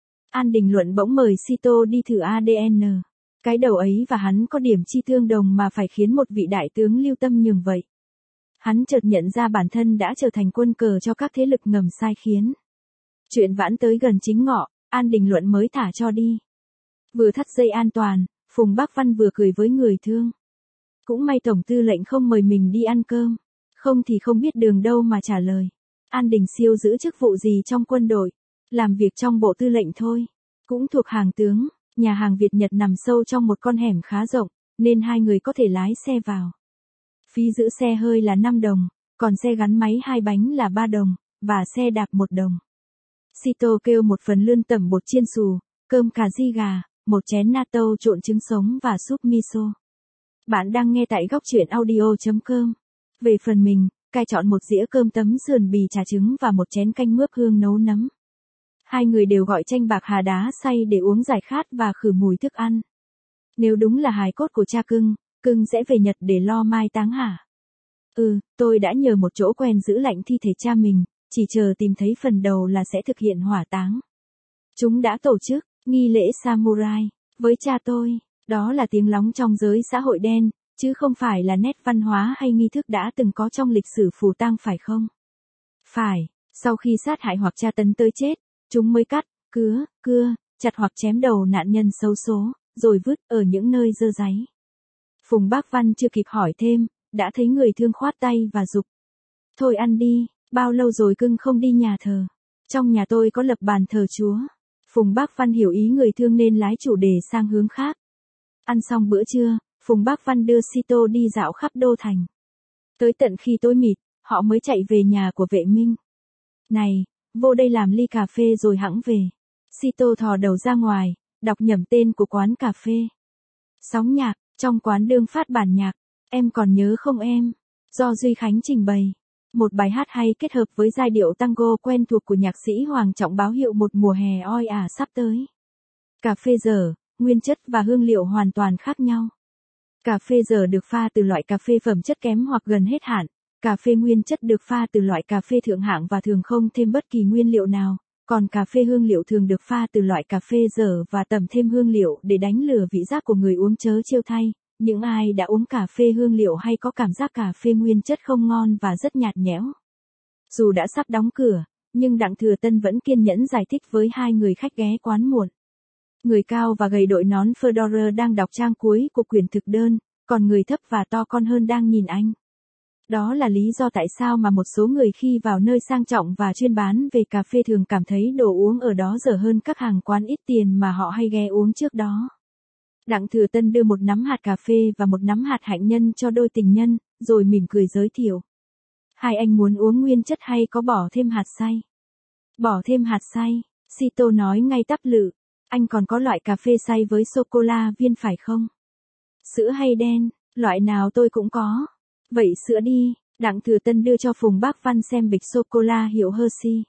An Đình Luận bỗng mời Sito đi thử ADN. Cái đầu ấy và hắn có điểm chi tương đồng mà phải khiến một vị đại tướng lưu tâm nhường vậy. Hắn chợt nhận ra bản thân đã trở thành quân cờ cho các thế lực ngầm sai khiến. Chuyện vãn tới gần chính ngọ, An Đình Luận mới thả cho đi. Vừa thắt dây an toàn, Phùng Bác Văn vừa cười với người thương. Cũng may Tổng tư lệnh không mời mình đi ăn cơm, không thì không biết đường đâu mà trả lời. An Đình Siêu giữ chức vụ gì trong quân đội, làm việc trong bộ tư lệnh thôi, cũng thuộc hàng tướng. Nhà hàng Việt Nhật nằm sâu trong một con hẻm khá rộng, nên hai người có thể lái xe vào. Phí giữ xe hơi là 5 đồng, còn xe gắn máy 2 bánh là 3 đồng, và xe đạp 1 đồng. Sito kêu một phần lươn tẩm bột chiên xù, cơm cà ri gà, một chén natto trộn trứng sống và súp miso. Bạn đang nghe tại góc truyện audio.com. Về phần mình, cai chọn một dĩa cơm tấm sườn bì chả trứng và một chén canh mướp hương nấu nấm. Hai người đều gọi chanh bạc hà đá xay để uống giải khát và khử mùi thức ăn. Nếu đúng là hài cốt của cha cưng, cưng sẽ về Nhật để lo mai táng hả? Tôi đã nhờ một chỗ quen giữ lạnh thi thể cha mình, chỉ chờ tìm thấy phần đầu là sẽ thực hiện hỏa táng. Chúng đã tổ chức nghi lễ samurai với cha tôi, đó là tiếng lóng trong giới xã hội đen, chứ không phải là nét văn hóa hay nghi thức đã từng có trong lịch sử phù tang phải không? Phải, sau khi sát hại hoặc tra tấn tới chết, chúng mới cắt, cưa, chặt hoặc chém đầu nạn nhân xấu số, rồi vứt ở những nơi dơ dáy. Phùng Bác Văn chưa kịp hỏi thêm, đã thấy người thương khoát tay và giục. Thôi ăn đi, bao lâu rồi cưng không đi nhà thờ. Trong nhà tôi có lập bàn thờ Chúa. Phùng Bác Văn hiểu ý người thương nên lái chủ đề sang hướng khác. Ăn xong bữa trưa, Phùng Bác Văn đưa Sito đi dạo khắp đô thành. Tới tận khi tối mịt, họ mới chạy về nhà của vệ Minh. Này, vô đây làm ly cà phê rồi hẵng về. Sito thò đầu ra ngoài, đọc nhẩm tên của quán cà phê. Sóng nhạc, trong quán đương phát bản nhạc. Em còn nhớ không em? Do Duy Khánh trình bày. Một bài hát hay kết hợp với giai điệu tango quen thuộc của nhạc sĩ Hoàng Trọng báo hiệu một mùa hè oi ả sắp tới. Cà phê dở, nguyên chất và hương liệu hoàn toàn khác nhau. Cà phê dở được pha từ loại cà phê phẩm chất kém hoặc gần hết hạn. Cà phê nguyên chất được pha từ loại cà phê thượng hạng và thường không thêm bất kỳ nguyên liệu nào. Còn cà phê hương liệu thường được pha từ loại cà phê dở và tẩm thêm hương liệu để đánh lừa vị giác của người uống chớ trêu thay. Những ai đã uống cà phê hương liệu hay có cảm giác cà phê nguyên chất không ngon và rất nhạt nhẽo. Dù đã sắp đóng cửa, nhưng Đặng Thừa Tân vẫn kiên nhẫn giải thích với hai người khách ghé quán muộn. Người cao và gầy đội nón fedora đang đọc trang cuối của quyển thực đơn, còn người thấp và to con hơn đang nhìn anh. Đó là lý do tại sao mà một số người khi vào nơi sang trọng và chuyên bán về cà phê thường cảm thấy đồ uống ở đó dở hơn các hàng quán ít tiền mà họ hay ghé uống trước đó. Đặng Thừa Tân đưa một nắm hạt cà phê và một nắm hạt hạnh nhân cho đôi tình nhân, rồi mỉm cười giới thiệu. Hai anh muốn uống nguyên chất hay có bỏ thêm hạt xay? Bỏ thêm hạt xay, Sito nói ngay tắp lự. Anh còn có loại cà phê xay với sô-cô-la viên phải không? Sữa hay đen, loại nào tôi cũng có. Vậy sữa đi, Đặng Thừa Tân đưa cho Phùng Bác Văn xem bịch sô-cô-la hiệu Hershey.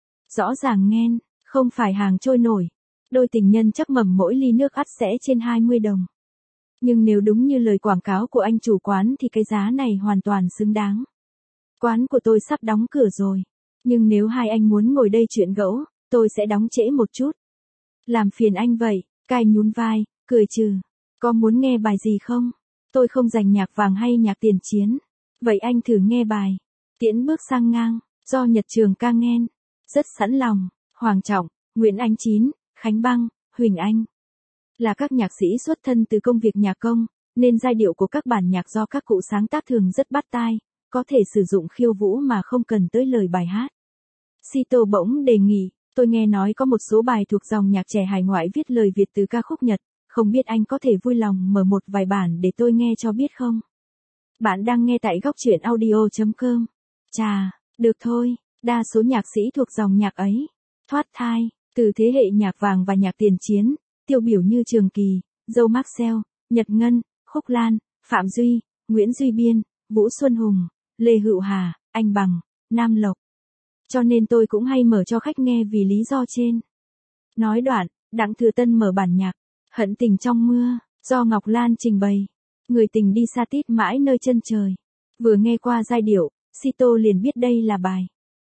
Rõ ràng ngen, không phải hàng trôi nổi. Đôi tình nhân chắc mẩm mỗi ly nước ắt sẽ trên 20 đồng. Nhưng nếu đúng như lời quảng cáo của anh chủ quán thì cái giá này hoàn toàn xứng đáng. Quán của tôi sắp đóng cửa rồi. Nhưng nếu hai anh muốn ngồi đây chuyện gẫu, tôi sẽ đóng trễ một chút. Làm phiền anh vậy, cai nhún vai, cười trừ. Có muốn nghe bài gì không? Tôi không dành nhạc vàng hay nhạc tiền chiến. Vậy anh thử nghe bài Tiễn bước sang ngang, do Nhật Trường ca nghen. Rất sẵn lòng, Hoàng Trọng, Nguyễn Ánh Chín, Khánh Băng, Huỳnh Anh. Là các nhạc sĩ xuất thân từ công việc nhạc công, nên giai điệu của các bản nhạc do các cụ sáng tác thường rất bắt tai, có thể sử dụng khiêu vũ mà không cần tới lời bài hát. Sito bỗng đề nghị, tôi nghe nói có một số bài thuộc dòng nhạc trẻ hải ngoại viết lời Việt từ ca khúc Nhật, không biết anh có thể vui lòng mở một vài bản để tôi nghe cho biết không? Bạn đang nghe tại góc truyện audio.com. Chà, được thôi, đa số nhạc sĩ thuộc dòng nhạc ấy thoát thai từ thế hệ nhạc vàng và nhạc tiền chiến, tiêu biểu như Trường Kỳ, Dâu Maxwell, Nhật Ngân, Khúc Lan, Phạm Duy, Nguyễn Duy Biên, Vũ Xuân Hùng, Lê Hữu Hà, Anh Bằng, Nam Lộc. Cho nên tôi cũng hay mở cho khách nghe vì lý do trên. Nói đoạn, Đặng Thừa Tân mở bản nhạc Hận Tình Trong Mưa, do Ngọc Lan trình bày. Người tình đi xa tít mãi nơi chân trời. Vừa nghe qua giai điệu, Sito liền biết đây là bài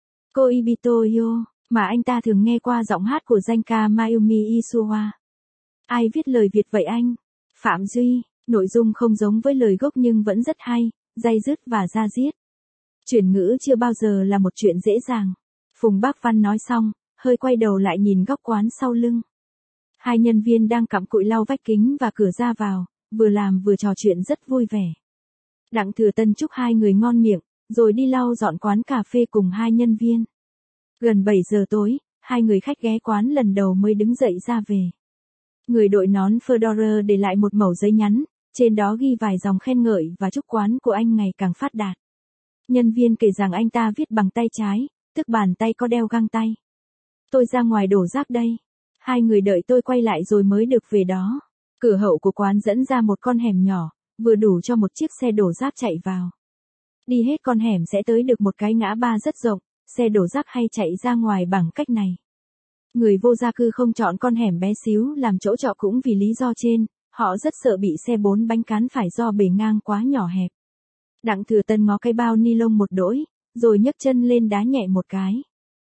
Koibito Yo, mà anh ta thường nghe qua giọng hát của danh ca Mayumi Isuwa. Ai viết lời Việt vậy anh? Phạm Duy, nội dung không giống với lời gốc nhưng vẫn rất hay, day dứt và da diết. Chuyển ngữ chưa bao giờ là một chuyện dễ dàng. Phùng Bác Văn nói xong, hơi quay đầu lại nhìn góc quán sau lưng. Hai nhân viên đang cặm cụi lau vách kính và cửa ra vào, vừa làm vừa trò chuyện rất vui vẻ. Đặng Thừa Tân chúc hai người ngon miệng, rồi đi lau dọn quán cà phê cùng hai nhân viên. Gần 7 giờ tối, hai người khách ghé quán lần đầu mới đứng dậy ra về. Người đội nón fedora để lại một mẩu giấy nhắn, trên đó ghi vài dòng khen ngợi và chúc quán của anh ngày càng phát đạt. Nhân viên kể rằng anh ta viết bằng tay trái, tức bàn tay có đeo găng tay. Tôi ra ngoài đổ rác đây. Hai người đợi tôi quay lại rồi mới được về đó. Cửa hậu của quán dẫn ra một con hẻm nhỏ, vừa đủ cho một chiếc xe đổ rác chạy vào. Đi hết con hẻm sẽ tới được một cái ngã ba rất rộng, xe đổ rác hay chạy ra ngoài bằng cách này. Người vô gia cư không chọn con hẻm bé xíu làm chỗ trọ cũng vì lý do trên, họ rất sợ bị xe 4 bánh cán phải do bề ngang quá nhỏ hẹp. Đặng Thừa Tân ngó cái bao ni lông một đỗi, rồi nhấc chân lên đá nhẹ một cái.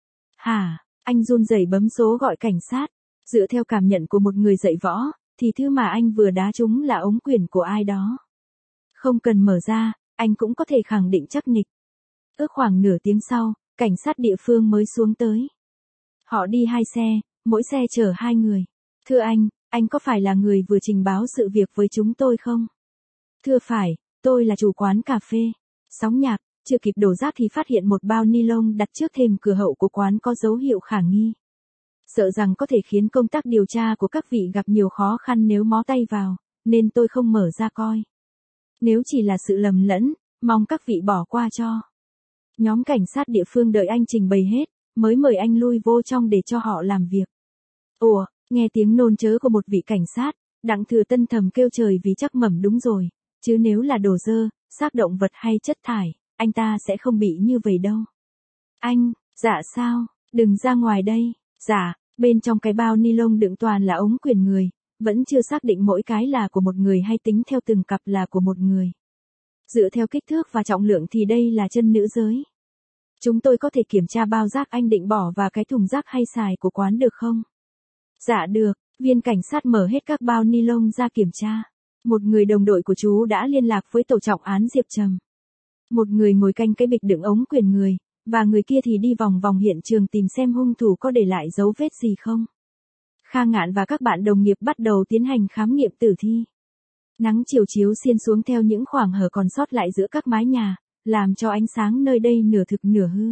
Hả, anh run rẩy bấm số gọi cảnh sát. Dựa theo cảm nhận của một người dạy võ, thì thứ mà anh vừa đá trúng là ống quyển của ai đó. Không cần mở ra, anh cũng có thể khẳng định chắc nịch. Ước khoảng nửa tiếng sau, cảnh sát địa phương mới xuống tới. Họ đi hai xe, mỗi xe chở hai người. Thưa anh có phải là người vừa trình báo sự việc với chúng tôi không? Thưa phải, tôi là chủ quán cà phê. Sóng nhạc, chưa kịp đổ rác thì phát hiện một bao ni lông đặt trước thềm cửa hậu của quán có dấu hiệu khả nghi. Sợ rằng có thể khiến công tác điều tra của các vị gặp nhiều khó khăn nếu mó tay vào, nên tôi không mở ra coi. Nếu chỉ là sự lầm lẫn, mong các vị bỏ qua cho. Nhóm cảnh sát địa phương đợi anh trình bày hết, mới mời anh lui vô trong để cho họ làm việc. Ủa, nghe tiếng nôn chớ của một vị cảnh sát, Đặng Thừa Tân thầm kêu trời vì chắc mẩm đúng rồi, chứ nếu là đồ dơ, xác động vật hay chất thải, anh ta sẽ không bị như vậy đâu. Anh, dạ sao, đừng ra ngoài đây. Dạ, bên trong cái bao ni lông đựng toàn là ống quyển người, vẫn chưa xác định mỗi cái là của một người hay tính theo từng cặp là của một người. Dựa theo kích thước và trọng lượng thì đây là chân nữ giới. Chúng tôi có thể kiểm tra bao rác anh định bỏ vào cái thùng rác hay xài của quán được không? Dạ được, viên cảnh sát mở hết các bao ni lông ra kiểm tra. Một người đồng đội của chú đã liên lạc với tổ trọng án Diệp Trầm. Một người ngồi canh cái bịch đựng ống quyền người, và người kia thì đi vòng vòng hiện trường tìm xem hung thủ có để lại dấu vết gì không. Kha Ngạn và các bạn đồng nghiệp bắt đầu tiến hành khám nghiệm tử thi. Nắng chiều chiếu xiên xuống theo những khoảng hở còn sót lại giữa các mái nhà, làm cho ánh sáng nơi đây nửa thực nửa hư.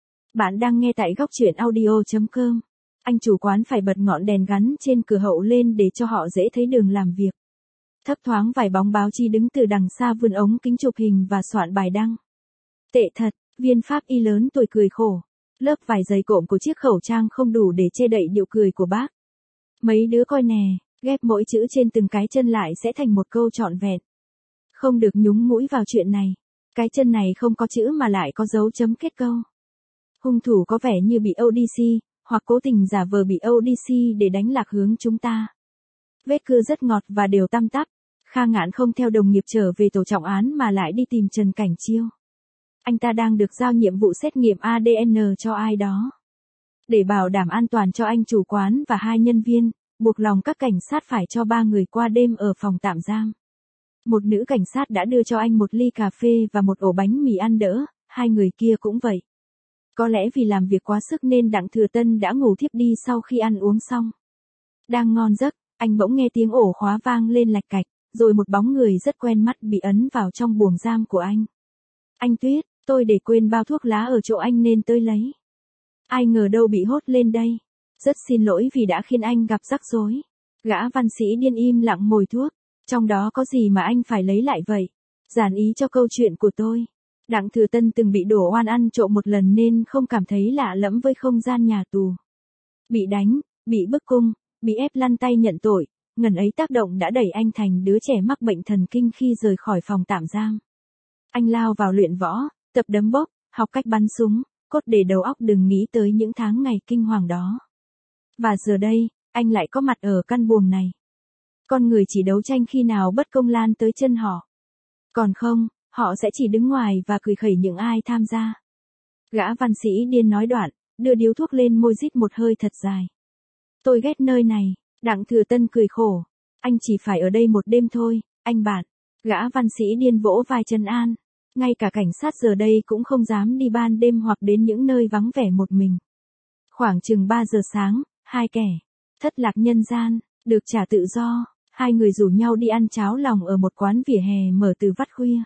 Bạn đang nghe tại góc truyện audio.com. Anh chủ quán phải bật ngọn đèn gắn trên cửa hậu lên để cho họ dễ thấy đường làm việc. Thấp thoáng vài bóng báo chí đứng từ đằng xa vươn ống kính chụp hình và soạn bài đăng. Tệ thật, viên pháp y lớn tuổi cười khổ. Lớp vải dày cộm của chiếc khẩu trang không đủ để che đậy điệu cười của bác. Mấy đứa coi nè, ghép mỗi chữ trên từng cái chân lại sẽ thành một câu trọn vẹn. Không được nhúng mũi vào chuyện này. Cái chân này không có chữ mà lại có dấu chấm kết câu. Hung thủ có vẻ như bị ODC, hoặc cố tình giả vờ bị ODC để đánh lạc hướng chúng ta. Vết cưa rất ngọt và đều tăm tắp. Kha Ngạn không theo đồng nghiệp trở về tổ trọng án mà lại đi tìm Trần Cảnh Chiêu. Anh ta đang được giao nhiệm vụ xét nghiệm ADN cho ai đó. Để bảo đảm an toàn cho anh chủ quán và 2 nhân viên, buộc lòng các cảnh sát phải cho 3 người qua đêm ở phòng tạm giam. Một nữ cảnh sát đã đưa cho anh một ly cà phê và một ổ bánh mì ăn đỡ, 2 người kia cũng vậy. Có lẽ vì làm việc quá sức nên Đặng Thừa Tân đã ngủ thiếp đi sau khi ăn uống xong. Đang ngon giấc, anh bỗng nghe tiếng ổ khóa vang lên lạch cạch, rồi một bóng người rất quen mắt bị ấn vào trong buồng giam của anh. Anh Tuyết, tôi để quên bao thuốc lá ở chỗ anh nên tới lấy. Ai ngờ đâu bị hốt lên đây. Rất xin lỗi vì đã khiến anh gặp rắc rối. Gã văn sĩ điên im lặng mồi thuốc. Trong đó có gì mà anh phải lấy lại vậy? Giản ý cho câu chuyện của tôi. Đặng Thừa Tân từng bị đổ oan ăn trộm một lần nên không cảm thấy lạ lẫm với không gian nhà tù. Bị đánh, bị bức cung, bị ép lăn tay nhận tội, ngần ấy tác động đã đẩy anh thành đứa trẻ mắc bệnh thần kinh khi rời khỏi phòng tạm giam. Anh lao vào luyện võ, tập đấm bốc, học cách bắn súng, cốt để đầu óc đừng nghĩ tới những tháng ngày kinh hoàng đó. Và giờ đây, anh lại có mặt ở căn buồng này. Con người chỉ đấu tranh khi nào bất công lan tới chân họ. Còn không, họ sẽ chỉ đứng ngoài và cười khẩy những ai tham gia. Gã văn sĩ điên nói đoạn, đưa điếu thuốc lên môi rít một hơi thật dài. Tôi ghét nơi này, Đặng Thừa Tân cười khổ. Anh chỉ phải ở đây một đêm thôi, anh bạn. Gã văn sĩ điên vỗ vai trấn an. Ngay cả cảnh sát giờ đây cũng không dám đi ban đêm hoặc đến những nơi vắng vẻ một mình. Khoảng chừng 3 giờ sáng, 2 kẻ thất lạc nhân gian, được trả tự do, 2 người rủ nhau đi ăn cháo lòng ở một quán vỉa hè mở từ vắt khuya.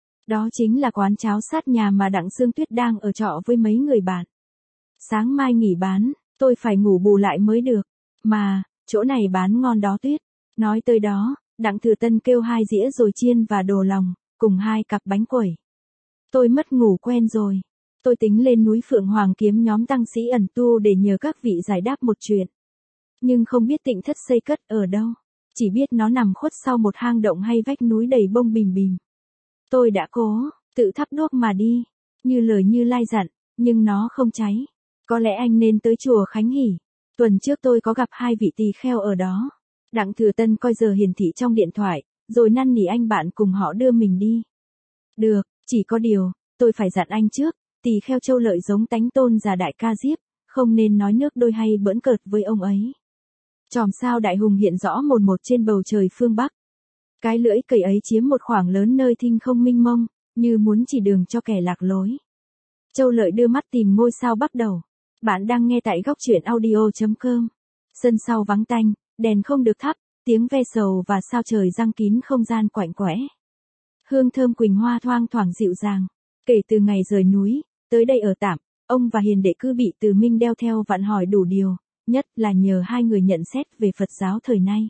Đó chính là quán cháo sát nhà mà Đặng Sương Tuyết đang ở trọ với mấy người bạn. Sáng mai nghỉ bán, tôi phải ngủ bù lại mới được. Mà, chỗ này bán ngon đó Tuyết. Nói tới đó, Đặng Thừa Tân kêu 2 dĩa dồi chiên và đồ lòng, cùng 2 cặp bánh quẩy. Tôi mất ngủ quen rồi. Tôi tính lên núi Phượng Hoàng kiếm nhóm tăng sĩ ẩn tu để nhờ các vị giải đáp một chuyện. Nhưng không biết Tịnh Thất xây cất ở đâu. Chỉ biết nó nằm khuất sau một hang động hay vách núi đầy bông bìm bìm. Tôi đã cố, tự thắp đuốc mà đi. Như lời Như Lai dặn, nhưng nó không cháy. Có lẽ anh nên tới chùa Khánh Hỷ. Tuần trước tôi có gặp 2 vị tỳ kheo ở đó. Đặng Thừa Tân coi giờ hiển thị trong điện thoại, rồi năn nỉ anh bạn cùng họ đưa mình đi. Được, chỉ có điều, tôi phải dặn anh trước, tỳ kheo Châu Lợi giống tánh tôn già đại ca Diếp, không nên nói nước đôi hay bỡn cợt với ông ấy. Chòm sao đại hùng hiện rõ mồn một trên bầu trời phương Bắc. Cái lưỡi cầy ấy chiếm một khoảng lớn nơi thinh không minh mông, như muốn chỉ đường cho kẻ lạc lối. Châu Lợi đưa mắt tìm ngôi sao bắt đầu. Bạn đang nghe tại góc truyện audio.com. Sân sau vắng tanh, đèn không được thắp, tiếng ve sầu và sao trời giăng kín không gian quạnh quẽ. Hương thơm quỳnh hoa thoang thoảng dịu dàng. Kể từ ngày rời núi, tới đây ở tạm, ông và hiền đệ cứ bị Từ Minh đeo theo vặn hỏi đủ điều, nhất là nhờ 2 người nhận xét về Phật giáo thời nay.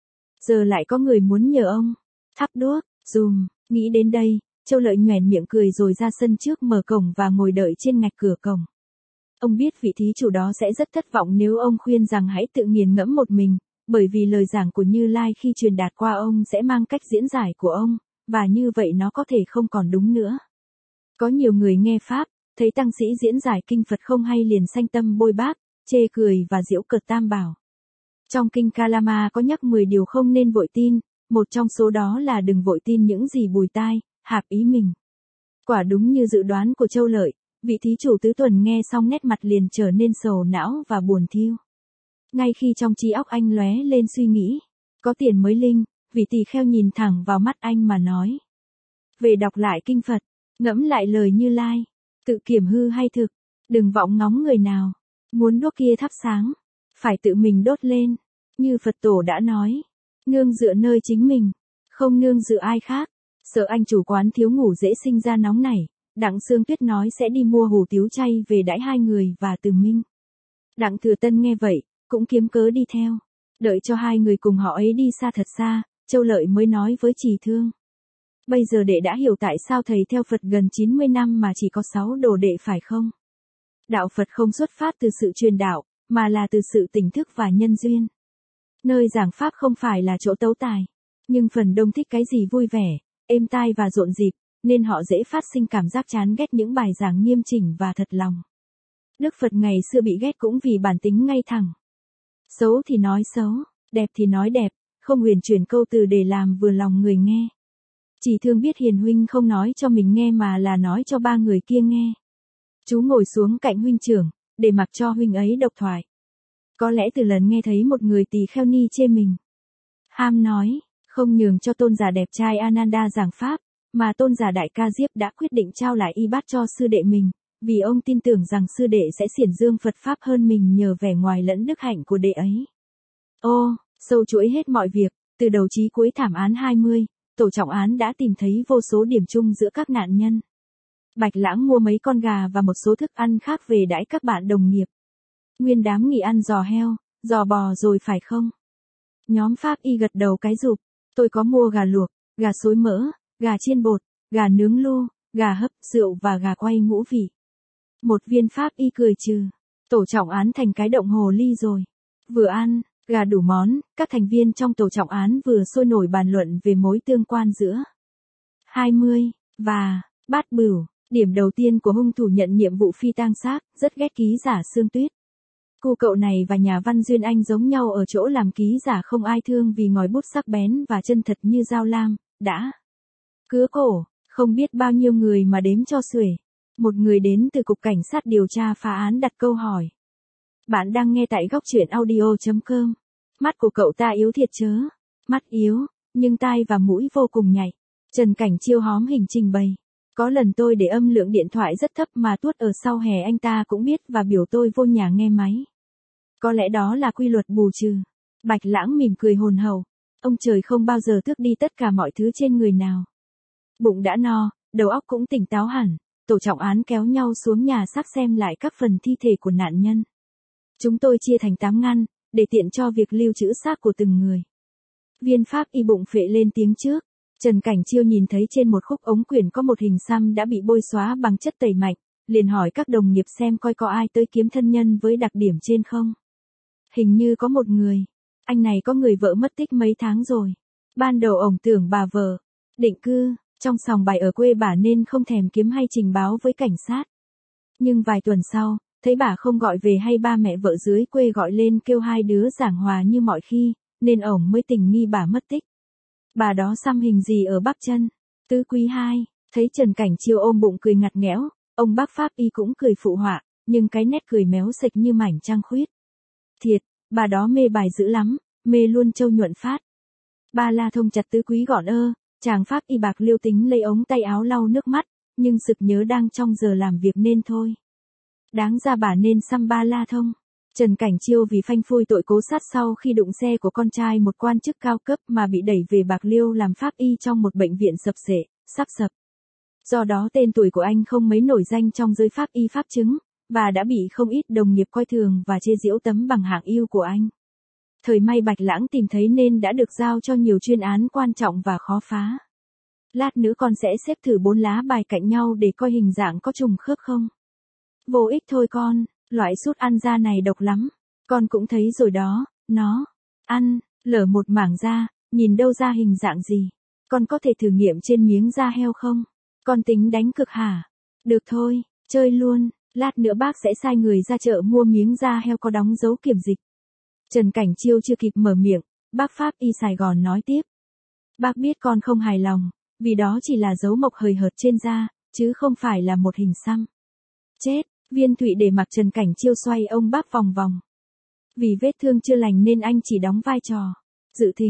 Giờ lại có người muốn nhờ ông thắp đuốc, dùm. Nghĩ đến đây, Châu Lợi nhoẻn miệng cười rồi ra sân trước mở cổng và ngồi đợi trên ngạch cửa cổng. Ông biết vị thí chủ đó sẽ rất thất vọng nếu ông khuyên rằng hãy tự nghiền ngẫm một mình, bởi vì lời giảng của Như Lai khi truyền đạt qua ông sẽ mang cách diễn giải của ông, và như vậy nó có thể không còn đúng nữa. Có nhiều người nghe Pháp, thấy tăng sĩ diễn giải kinh Phật không hay liền sanh tâm bôi bác, chê cười và giễu cợt Tam Bảo. Trong kinh Kalama có nhắc 10 điều không nên vội tin, một trong số đó là đừng vội tin những gì bùi tai, hạp ý mình. Quả đúng như dự đoán của Châu Lợi, vị thí chủ tứ tuần nghe xong nét mặt liền trở nên sầu não và buồn thiu. Ngay khi trong trí óc anh lóe lên suy nghĩ, có tiền mới linh, Vị tỳ kheo nhìn thẳng vào mắt anh mà nói. Về đọc lại kinh Phật, ngẫm lại lời Như Lai, tự kiểm hư hay thực, đừng vọng ngóng người nào, muốn đuốc kia thắp sáng, phải tự mình đốt lên, như Phật tổ đã nói, nương dựa nơi chính mình, không nương dựa ai khác. Sợ anh chủ quán thiếu ngủ dễ sinh ra nóng nảy, Đặng Sương Tuyết nói sẽ đi mua hủ tiếu chay về đãi hai người và Từ Minh. Đặng Thừa Tân nghe vậy, cũng kiếm cớ đi theo, đợi cho hai người cùng họ ấy đi xa thật xa, Châu Lợi mới nói với Trì Thương. Bây giờ đệ đã hiểu tại sao thầy theo Phật gần 90 năm mà chỉ có 6 đồ đệ phải không? Đạo Phật không xuất phát từ sự truyền đạo, mà là từ sự tỉnh thức và nhân duyên. Nơi giảng pháp không phải là chỗ tấu tài, nhưng phần đông thích cái gì vui vẻ, êm tai và rộn rịp, nên họ dễ phát sinh cảm giác chán ghét những bài giảng nghiêm chỉnh và thật lòng. Đức Phật ngày xưa bị ghét cũng vì bản tính ngay thẳng. Xấu thì nói xấu, đẹp thì nói đẹp, không huyền chuyển câu từ để làm vừa lòng người nghe. Chỉ Thương biết Hiền huynh không nói cho mình nghe mà là nói cho ba người kia nghe. Chú ngồi xuống cạnh huynh trưởng, để mặc cho huynh ấy độc thoại. Có lẽ từ lần nghe thấy một người tỳ kheo ni chê mình, ham nói, không nhường cho tôn giả đẹp trai Ananda giảng pháp, mà tôn giả Đại Ca Diếp đã quyết định trao lại y bát cho sư đệ mình, vì ông tin tưởng rằng sư đệ sẽ xiển dương Phật pháp hơn mình nhờ vẻ ngoài lẫn đức hạnh của đệ ấy. Ô, sâu chuỗi hết mọi việc, từ đầu chí cuối thảm án 20, tổ trọng án đã tìm thấy vô số điểm chung giữa các nạn nhân. Bạch Lãng mua mấy con gà và một số thức ăn khác về đãi các bạn đồng nghiệp. Nguyên đám nghỉ ăn giò heo, giò bò rồi phải không? Nhóm Pháp Y gật đầu cái rụp, tôi có mua gà luộc, gà xối mỡ, gà chiên bột, gà nướng lu, gà hấp, rượu và gà quay ngũ vị. Một viên Pháp Y cười trừ, tổ trọng án thành cái động hồ ly rồi. Vừa ăn, gà đủ món, các thành viên trong tổ trọng án vừa sôi nổi bàn luận về mối tương quan giữa 20 và Bát Bửu. Điểm đầu tiên của hung thủ nhận nhiệm vụ phi tang xác, rất ghét ký giả Sương Tuyết. Cô cậu này và nhà văn Duyên Anh giống nhau ở chỗ làm ký giả không ai thương vì ngòi bút sắc bén và chân thật như dao lam, đã cứa cổ, không biết bao nhiêu người mà đếm cho xuể. Một người đến từ Cục Cảnh sát điều tra phá án đặt câu hỏi. Bạn đang nghe tại góc truyện audio.com. Mắt của cậu ta yếu thiệt chớ. Mắt yếu, nhưng tai và mũi vô cùng nhạy. Trần Cảnh Chiêu hóm hình trình bày. Có lần tôi để âm lượng điện thoại rất thấp mà tuốt ở sau hè anh ta cũng biết và biểu tôi vô nhà nghe máy. Có lẽ đó là quy luật bù trừ. Bạch Lãng mỉm cười hồn hậu. Ông trời không bao giờ tước đi tất cả mọi thứ trên người nào. Bụng đã no, đầu óc cũng tỉnh táo hẳn. Tổ trọng án kéo nhau xuống nhà xác xem lại các phần thi thể của nạn nhân. Chúng tôi chia thành 8 ngăn, để tiện cho việc lưu trữ xác của từng người. Viên Pháp Y bụng phệ lên tiếng trước. Trần Cảnh Chiêu nhìn thấy trên một khúc ống quyển có một hình xăm đã bị bôi xóa bằng chất tẩy mạnh, liền hỏi các đồng nghiệp xem coi có ai tới kiếm thân nhân với đặc điểm trên không. Hình như có một người. Anh này có người vợ mất tích mấy tháng rồi. Ban đầu ổng tưởng bà vợ định cư trong sòng bài ở quê bà nên không thèm kiếm hay trình báo với cảnh sát. Nhưng vài tuần sau, thấy bà không gọi về hay ba mẹ vợ dưới quê gọi lên kêu hai đứa giảng hòa như mọi khi, nên ổng mới tình nghi bà mất tích. Bà đó xăm hình gì ở bắp chân. Tứ Quý 2, thấy Trần Cảnh Chiêu ôm bụng cười ngặt nghẽo, ông bác Pháp Y cũng cười phụ họa, nhưng cái nét cười méo sệch như mảnh trăng khuyết. Thiệt, bà đó mê bài dữ lắm, mê luôn Châu Nhuận Phát. Ba la thông chặt Tứ Quý gọn chàng Pháp Y bạc liêu tính lấy ống tay áo lau nước mắt, nhưng sực nhớ đang trong giờ làm việc nên thôi. Đáng ra bà nên xăm ba la thông. Trần Cảnh Chiêu vì phanh phui tội cố sát sau khi đụng xe của con trai một quan chức cao cấp mà bị đẩy về Bạc Liêu làm Pháp Y trong một bệnh viện sập xệ, sắp sập. Do đó tên tuổi của anh không mấy nổi danh trong giới Pháp Y pháp chứng, và đã bị không ít đồng nghiệp coi thường và chê giễu tấm bằng hạng yêu của anh. Thời may Bạch Lãng tìm thấy nên đã được giao cho nhiều chuyên án quan trọng và khó phá. Lát nữa con sẽ xếp thử 4 lá bài cạnh nhau để coi hình dạng có trùng khớp không. Vô ích thôi con. Loại sút ăn da này độc lắm, con cũng thấy rồi đó, nó ăn, lở một mảng da, nhìn đâu ra hình dạng gì. Con có thể thử nghiệm trên miếng da heo không? Con tính đánh cược hả? Được thôi, chơi luôn, lát nữa bác sẽ sai người ra chợ mua miếng da heo có đóng dấu kiểm dịch. Trần Cảnh Chiêu chưa kịp mở miệng, bác Pháp Y Sài Gòn nói tiếp. Bác biết con không hài lòng, vì đó chỉ là dấu mộc hời hợt trên da, chứ không phải là một hình xăm. Chết! Viên Thụy để mặc Trần Cảnh Chiêu xoay ông bác vòng vòng. Vì vết thương chưa lành nên anh chỉ đóng vai trò dự thính,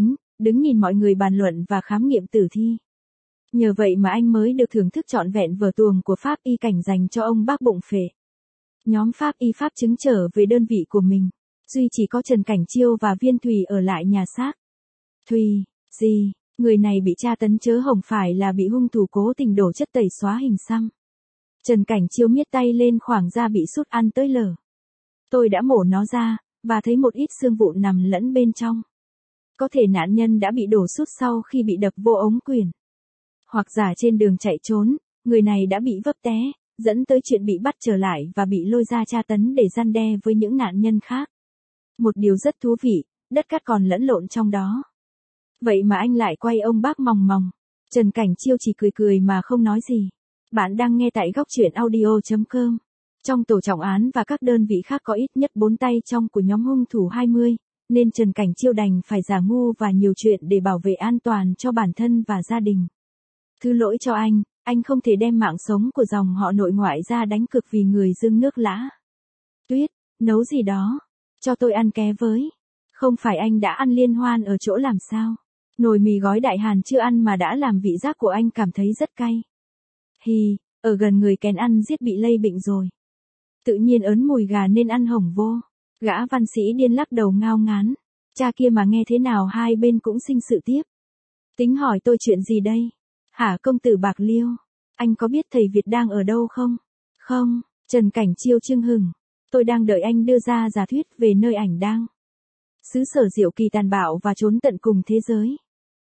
đứng nhìn mọi người bàn luận và khám nghiệm tử thi. Nhờ vậy mà anh mới được thưởng thức trọn vẹn vở tuồng của Pháp y cảnh dành cho ông bác bụng phệ. Nhóm Pháp y Pháp chứng trở về đơn vị của mình. Duy chỉ có Trần Cảnh Chiêu và Viên Thùy ở lại nhà xác. Thùy, gì, người này bị tra tấn chớ hổng phải là bị hung thủ cố tình đổ chất tẩy xóa hình xăm. Trần Cảnh Chiêu miết tay lên khoảng da bị sút ăn tới lở. Tôi đã mổ nó ra, và thấy một ít xương vụn nằm lẫn bên trong. Có thể nạn nhân đã bị đổ sút sau khi bị đập vô ống quyển. Hoặc giả trên đường chạy trốn, người này đã bị vấp té, dẫn tới chuyện bị bắt trở lại và bị lôi ra tra tấn để răn đe với những nạn nhân khác. Một điều rất thú vị, đất cát còn lẫn lộn trong đó. Vậy mà anh lại quay ông bác mòng mòng. Trần Cảnh Chiêu chỉ cười cười mà không nói gì. Bạn đang nghe tại góc truyện audio.com. Trong tổ trọng án và các đơn vị khác có ít nhất 4 tay trong của nhóm hung thủ 20, nên Trần Cảnh Chiêu đành phải giả ngu và nhiều chuyện để bảo vệ an toàn cho bản thân và gia đình. Thứ lỗi cho anh không thể đem mạng sống của dòng họ nội ngoại ra đánh cược vì người dưng nước lã. Tuyết, nấu gì đó, cho tôi ăn ké với. Không phải anh đã ăn liên hoan ở chỗ làm sao? Nồi mì gói Đại Hàn chưa ăn mà đã làm vị giác của anh cảm thấy rất cay. Hì, ở gần người kén ăn giết bị lây bệnh rồi. Tự nhiên ớn mùi gà nên ăn hổng vô. Gã văn sĩ điên lắc đầu ngao ngán. Cha kia mà nghe thế nào hai bên cũng sinh sự tiếp. Tính hỏi tôi chuyện gì đây? Hả công tử Bạc Liêu? Anh có biết thầy Việt đang ở đâu không? Không, Trần Cảnh Chiêu chưng hừng. Tôi đang đợi anh đưa ra giả thuyết về nơi ảnh đang. Xứ sở diệu kỳ tàn bạo và trốn tận cùng thế giới.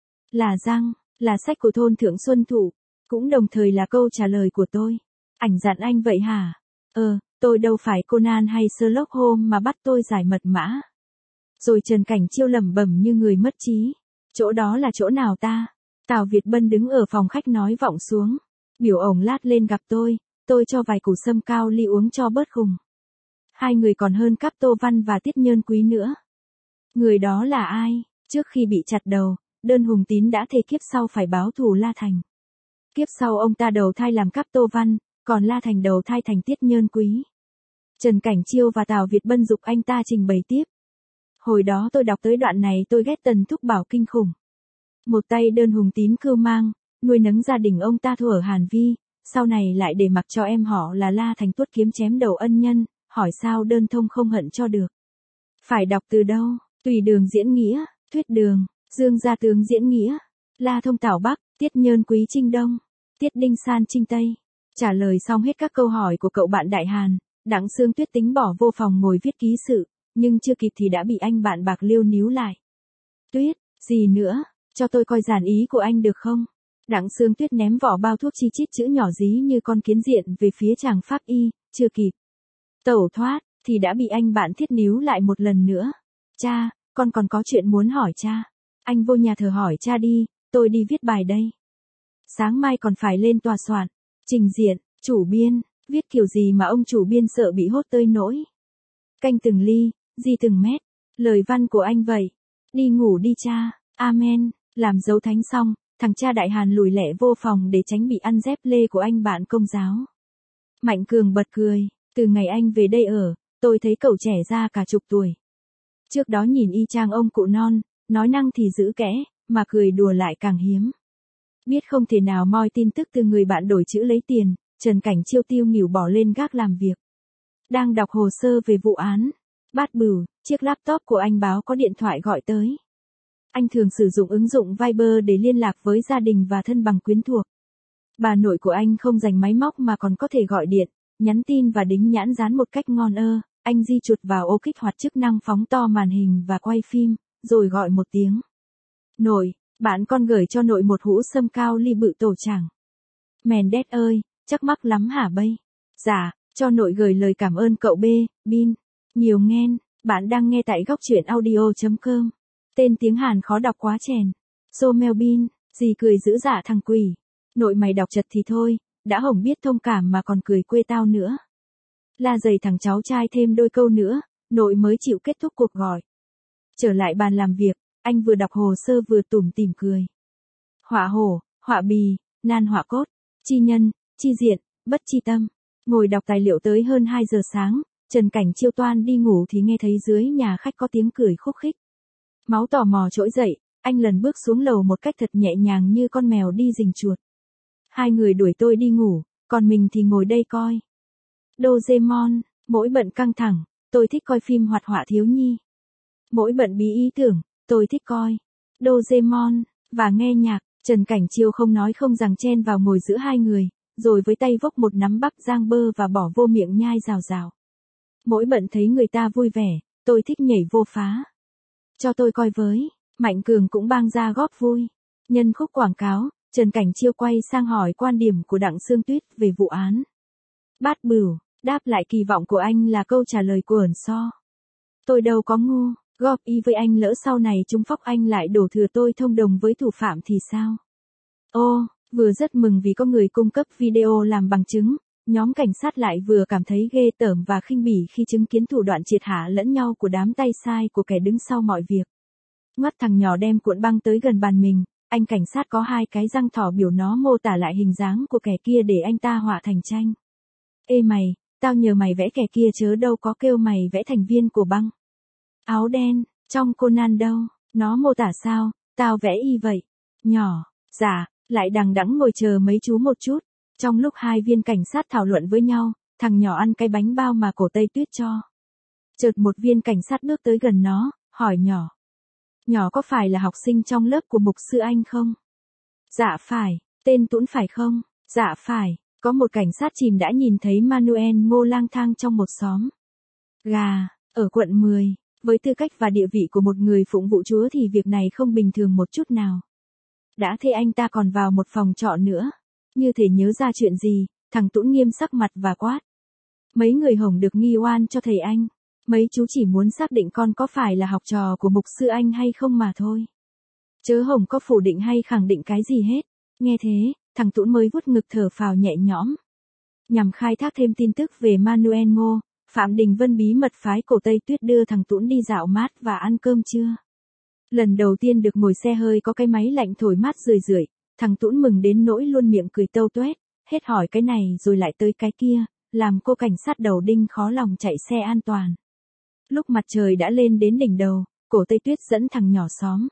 Là sách của thôn Thượng Xuân Thụ. Cũng đồng thời là câu trả lời của tôi. Ảnh dặn anh vậy hả? Tôi đâu phải Conan hay Sherlock Holmes mà bắt tôi giải mật mã. Rồi Trần Cảnh Chiêu lẩm bẩm như người mất trí. Chỗ đó là chỗ nào ta? Tào Việt Bân đứng ở phòng khách nói vọng xuống. Biểu ổng lát lên gặp tôi cho vài củ sâm cao ly uống cho bớt khùng. Hai người còn hơn Cáp Tô Văn và Tiết Nhơn Quý nữa. Người đó là ai? Trước khi bị chặt đầu, Đơn Hùng Tín đã thề kiếp sau phải báo thù La Thành. Kiếp sau ông ta đầu thai làm Cáp Tô Văn, còn La Thành đầu thai thành Tiết Nhơn Quý. Trần Cảnh Chiêu và Tào Việt Bân giục anh ta trình bày tiếp. Hồi đó tôi đọc tới đoạn này tôi ghét Tần Thúc Bảo kinh khủng. Một tay Đơn Hùng Tín cưu mang, nuôi nấng gia đình ông ta thuở ở Hàn Vi, sau này lại để mặc cho em họ là La Thành tuốt kiếm chém đầu ân nhân, hỏi sao Đơn Thông không hận cho được. Phải đọc từ đâu? Tùy Đường diễn nghĩa, Thuyết Đường, Dương Gia Tướng diễn nghĩa, La Thông Tảo Bắc, Tiết Nhơn Quý Trinh Đông, Tiết Đinh San Trinh Tây. Trả lời xong hết các câu hỏi của cậu bạn Đại Hàn, Đặng Sương Tuyết tính bỏ vô phòng ngồi viết ký sự, nhưng chưa kịp thì đã bị anh bạn Bạc Liêu níu lại. Tuyết, gì nữa, cho tôi coi dàn ý của anh được không? Đặng Sương Tuyết ném vỏ bao thuốc chi chít chữ nhỏ dí như con kiến diện về phía chàng Pháp y, chưa kịp tẩu thoát, thì đã bị anh bạn Thiết níu lại một lần nữa. Cha, con còn có chuyện muốn hỏi cha. Anh vô nhà thờ hỏi cha đi, tôi đi viết bài đây. Sáng mai còn phải lên tòa soạn, trình diện, chủ biên, viết kiểu gì mà ông chủ biên sợ bị hốt tơi nỗi. Canh từng ly, di từng mét, lời văn của anh vậy. Đi ngủ đi cha, amen, làm dấu thánh xong, thằng cha Đại Hàn lùi lẹ vô phòng để tránh bị ăn dép lê của anh bạn công giáo. Mạnh Cường bật cười, từ ngày anh về đây ở, tôi thấy cậu trẻ ra cả chục tuổi. Trước đó nhìn y chang ông cụ non, nói năng thì giữ kẽ, mà cười đùa lại càng hiếm. Biết không thể nào moi tin tức từ người bạn đổi chữ lấy tiền, Trần Cảnh Chiêu tiêu nghỉu bỏ lên gác làm việc. Đang đọc hồ sơ về vụ án. Bát bửu, chiếc laptop của anh báo có điện thoại gọi tới. Anh thường sử dụng ứng dụng Viber để liên lạc với gia đình và thân bằng quyến thuộc. Bà nội của anh không dành máy móc mà còn có thể gọi điện, nhắn tin và đính nhãn dán một cách ngon ơ. Anh di chuột vào ô kích hoạt chức năng phóng to màn hình và quay phim, rồi gọi một tiếng. Nội, bạn con gửi cho nội một hũ sâm cao ly bự tổ chẳng. Mèn đét ơi, chắc mắc lắm hả bây? Dạ, cho nội gửi lời cảm ơn cậu B, Bin. Nhiều nghen, bạn đang nghe tại góc truyện audio.com. Tên tiếng Hàn khó đọc quá chèn. Somel Bin, gì cười dữ dạ thằng quỷ. Nội mày đọc chật thì thôi, đã hổng biết thông cảm mà còn cười quê tao nữa. La dày thằng cháu trai thêm đôi câu nữa, nội mới chịu kết thúc cuộc gọi. Trở lại bàn làm việc, anh vừa đọc hồ sơ vừa tủm tỉm cười. Họa hổ, họa bì, nan họa cốt, chi nhân, chi diện, bất chi tâm. Ngồi đọc tài liệu tới hơn 2 giờ sáng, Trần Cảnh Chiêu toan đi ngủ thì nghe thấy dưới nhà khách có tiếng cười khúc khích. Máu tò mò trỗi dậy, Anh lần bước xuống lầu một cách thật nhẹ nhàng như con mèo đi rình chuột. Hai người đuổi tôi đi ngủ, còn mình thì ngồi đây coi. Doraemon, mỗi bận căng thẳng, tôi thích coi phim hoạt họa thiếu nhi. Mỗi bận bí ý tưởng, tôi thích coi Doraemon và nghe nhạc. Trần Cảnh Chiêu không nói không rằng chen vào ngồi giữa hai người, rồi với tay vốc một nắm bắp rang bơ và bỏ vô miệng nhai rào rào. Mỗi bận thấy người ta vui vẻ, tôi thích nhảy vô phá. Cho tôi coi với, Mạnh Cường cũng bang ra góp vui. Nhân khúc quảng cáo, Trần Cảnh Chiêu quay sang hỏi quan điểm của Đặng Sương Tuyết về vụ án. Bát Bửu, đáp lại kỳ vọng của anh là câu trả lời của ẩn so. Tôi đâu có ngu, góp ý với anh lỡ sau này chúng phóc anh lại đổ thừa tôi thông đồng với thủ phạm thì sao? Ô, vừa rất mừng vì có người cung cấp video làm bằng chứng, nhóm cảnh sát lại vừa cảm thấy ghê tởm và khinh bỉ khi chứng kiến thủ đoạn triệt hạ lẫn nhau của đám tay sai của kẻ đứng sau mọi việc. Ngoắt thằng nhỏ đem cuộn băng tới gần bàn mình, anh cảnh sát có hai cái răng thỏ biểu nó mô tả lại hình dáng của kẻ kia để anh ta họa thành tranh. Ê mày, tao nhờ mày vẽ kẻ kia chớ đâu có kêu mày vẽ thành viên của băng. Áo đen, trong Conan đâu, nó mô tả sao, tao vẽ y vậy. Nhỏ, dạ, lại đằng đẵng ngồi chờ mấy chú một chút. Trong lúc hai viên cảnh sát thảo luận với nhau, thằng nhỏ ăn cái bánh bao mà Cổ Tây Tuyết cho. Chợt một viên cảnh sát bước tới gần nó, hỏi nhỏ. Nhỏ có phải là học sinh trong lớp của mục sư Anh không? Dạ phải, tên Tuấn phải không? Dạ phải, có một cảnh sát chìm đã nhìn thấy Manuel Ngô lang thang trong một xóm gà, ở quận 10. Với tư cách và địa vị của một người phụng vụ Chúa thì việc này không bình thường một chút nào. Đã thế anh ta còn vào một phòng trọ nữa. Như thể nhớ ra chuyện gì, thằng Tuấn nghiêm sắc mặt và quát. Mấy người hổng được nghi oan cho thầy anh. Mấy chú chỉ muốn xác định con có phải là học trò của mục sư Anh hay không mà thôi. Chớ hổng có phủ định hay khẳng định cái gì hết. Nghe thế, thằng Tuấn mới vuốt ngực thở phào nhẹ nhõm. Nhằm khai thác thêm tin tức về Manuel Ngô, Phạm Đình Vân bí mật phái Cổ Tây Tuyết đưa thằng Tuấn đi dạo mát và ăn cơm trưa. Lần đầu tiên được ngồi xe hơi có cái máy lạnh thổi mát rười rượi, thằng Tuấn mừng đến nỗi luôn miệng cười tâu tuét, hết hỏi cái này rồi lại tới cái kia, làm cô cảnh sát đầu đinh khó lòng chạy xe an toàn. Lúc mặt trời đã lên đến đỉnh đầu, Cổ Tây Tuyết dẫn thằng nhỏ xóm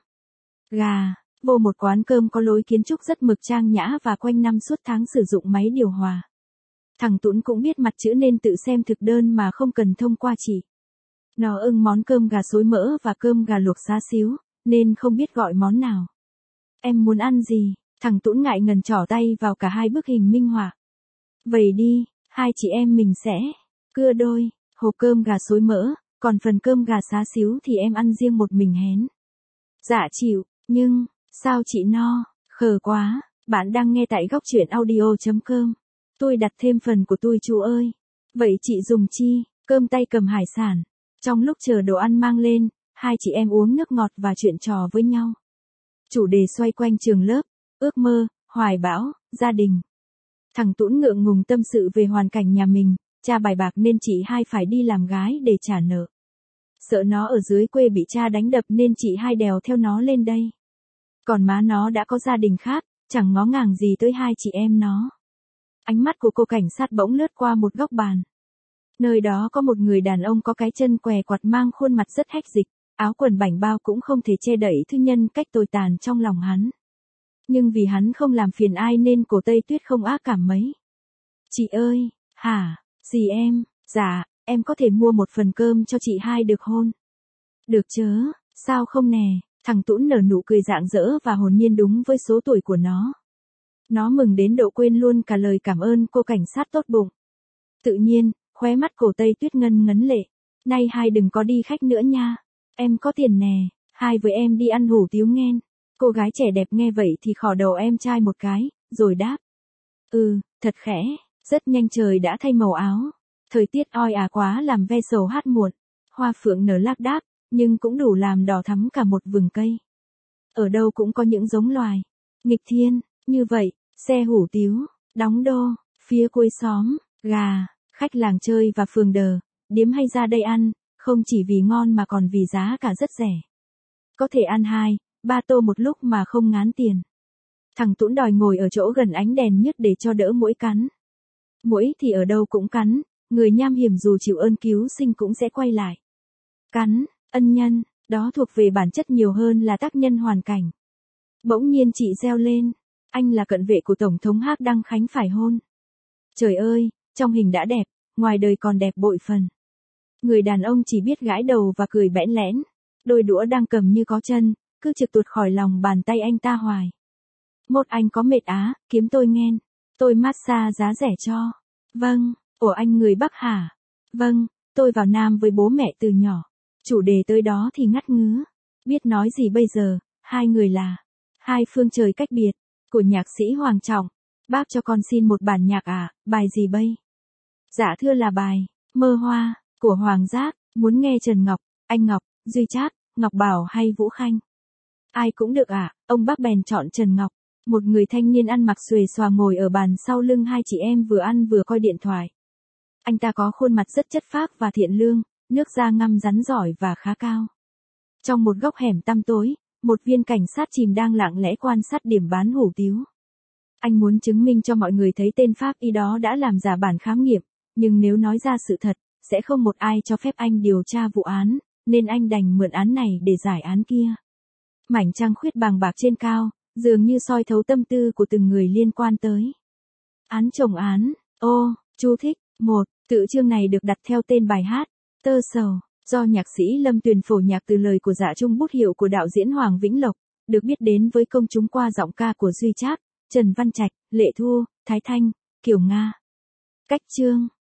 gà vô một quán cơm có lối kiến trúc rất mực trang nhã và quanh năm suốt tháng sử dụng máy điều hòa. Thằng Tuấn cũng biết mặt chữ nên tự xem thực đơn mà không cần thông qua chỉ. Nó ưng món cơm gà xối mỡ và cơm gà luộc xá xíu, nên không biết gọi món nào. Em muốn ăn gì? Thằng Tuấn ngại ngần trỏ tay vào cả hai bức hình minh họa. Vậy đi, hai chị em mình sẽ cưa đôi, hộp cơm gà xối mỡ, còn phần cơm gà xá xíu thì em ăn riêng một mình hén. Dạ chịu, nhưng, sao chị no, khờ quá, bạn đang nghe tại góc truyện audio.com. Tôi đặt thêm phần của tôi chú ơi. Vậy chị dùng chi, cơm tay cầm hải sản. Trong lúc chờ đồ ăn mang lên, hai chị em uống nước ngọt và chuyện trò với nhau. Chủ đề xoay quanh trường lớp, ước mơ, hoài bão, gia đình. Thằng Tuấn ngượng ngùng tâm sự về hoàn cảnh nhà mình, cha bài bạc nên chị hai phải đi làm gái để trả nợ. Sợ nó ở dưới quê bị cha đánh đập nên chị hai đèo theo nó lên đây. Còn má nó đã có gia đình khác, chẳng ngó ngàng gì tới hai chị em nó. Ánh mắt của cô cảnh sát bỗng lướt qua một góc bàn. Nơi đó có một người đàn ông có cái chân què quặt mang khuôn mặt rất hách dịch, áo quần bảnh bao cũng không thể che đậy thứ nhân cách tồi tàn trong lòng hắn. Nhưng vì hắn không làm phiền ai nên Cổ Tây Tuyết không ác cảm mấy. Chị ơi, hả, gì em, dạ, em có thể mua một phần cơm cho chị hai được hôn. Được chớ, sao không nè, thằng Tuấn nở nụ cười rạng rỡ và hồn nhiên đúng với số tuổi của nó. Nó mừng đến độ quên luôn cả lời cảm ơn cô cảnh sát tốt bụng. Tự nhiên, khóe mắt Cổ Tây Tuyết ngân ngấn lệ. Nay hai đừng có đi khách nữa nha. Em có tiền nè, hai với em đi ăn hủ tiếu nghen. Cô gái trẻ đẹp nghe vậy thì khỏ đầu em trai một cái, rồi đáp. Thật khẽ, rất nhanh trời đã thay màu áo. Thời tiết oi ả quá làm ve sầu hát muộn. Hoa phượng nở lác đác, nhưng cũng đủ làm đỏ thắm cả một vườn cây. Ở đâu cũng có những giống loài nghịch thiên, như vậy, xe hủ tiếu, đóng đô, phía cuối xóm, gà, khách làng chơi và phường đờ, điếm hay ra đây ăn, không chỉ vì ngon mà còn vì giá cả rất rẻ. Có thể ăn 2, 3 tô một lúc mà không ngán tiền. Thằng Tuấn đòi ngồi ở chỗ gần ánh đèn nhất để cho đỡ muỗi cắn. Muỗi thì ở đâu cũng cắn, người nham hiểm dù chịu ơn cứu sinh cũng sẽ quay lại. Cắn, ân nhân, Đó thuộc về bản chất nhiều hơn là tác nhân hoàn cảnh. Bỗng nhiên chị reo lên, anh là cận vệ của Tổng thống Hắc Đăng Khánh phải hôn. Trời ơi, trong hình đã đẹp, ngoài đời còn đẹp bội phần. Người đàn ông chỉ biết gãi đầu và cười bẽn lẽn, đôi đũa đang cầm như có chân, cứ trượt tuột khỏi lòng bàn tay anh ta hoài. Mốt anh có mệt á, kiếm tôi nghen, tôi massage giá rẻ cho. Vâng, ủa anh người Bắc hả? Vâng, tôi vào Nam với bố mẹ từ nhỏ. Chủ đề tới đó thì ngắt ngứ. Biết nói gì bây giờ, hai người là hai phương trời cách biệt, của nhạc sĩ Hoàng Trọng. Bác cho con xin một bản nhạc à, bài gì bây? Dạ thưa là bài Mơ Hoa, của Hoàng Giác. Muốn nghe Trần Ngọc, Anh Ngọc, Duy Trác, Ngọc Bảo hay Vũ Khanh? Ai cũng được ạ, ông bác bèn chọn Trần Ngọc. Một người thanh niên ăn mặc xuề xòa ngồi ở bàn sau lưng hai chị em vừa ăn vừa coi điện thoại. Anh ta có khuôn mặt rất chất phác và thiện lương, nước da ngăm rắn giỏi và khá cao. Trong một góc hẻm tăm tối, một viên cảnh sát chìm đang lặng lẽ quan sát điểm bán hủ tiếu. Anh muốn chứng minh cho mọi người thấy tên pháp y đó đã làm giả bản khám nghiệm, nhưng nếu nói ra sự thật, sẽ không một ai cho phép anh điều tra vụ án, nên anh đành mượn án này để giải án kia. Mảnh trăng khuyết bàng bạc trên cao, dường như soi thấu tâm tư của từng người liên quan tới án chồng án. Ô, chú thích. 1. Tự chương này được đặt theo tên bài hát Tơ Sầu, do nhạc sĩ Lâm Tuyền phổ nhạc từ lời của Dạ Trung bút hiệu của đạo diễn Hoàng Vĩnh Lộc, được biết đến với công chúng qua giọng ca của Duy Trác, Trần Văn Trạch, Lệ Thu, Thái Thanh, Kiều Nga. Cách chương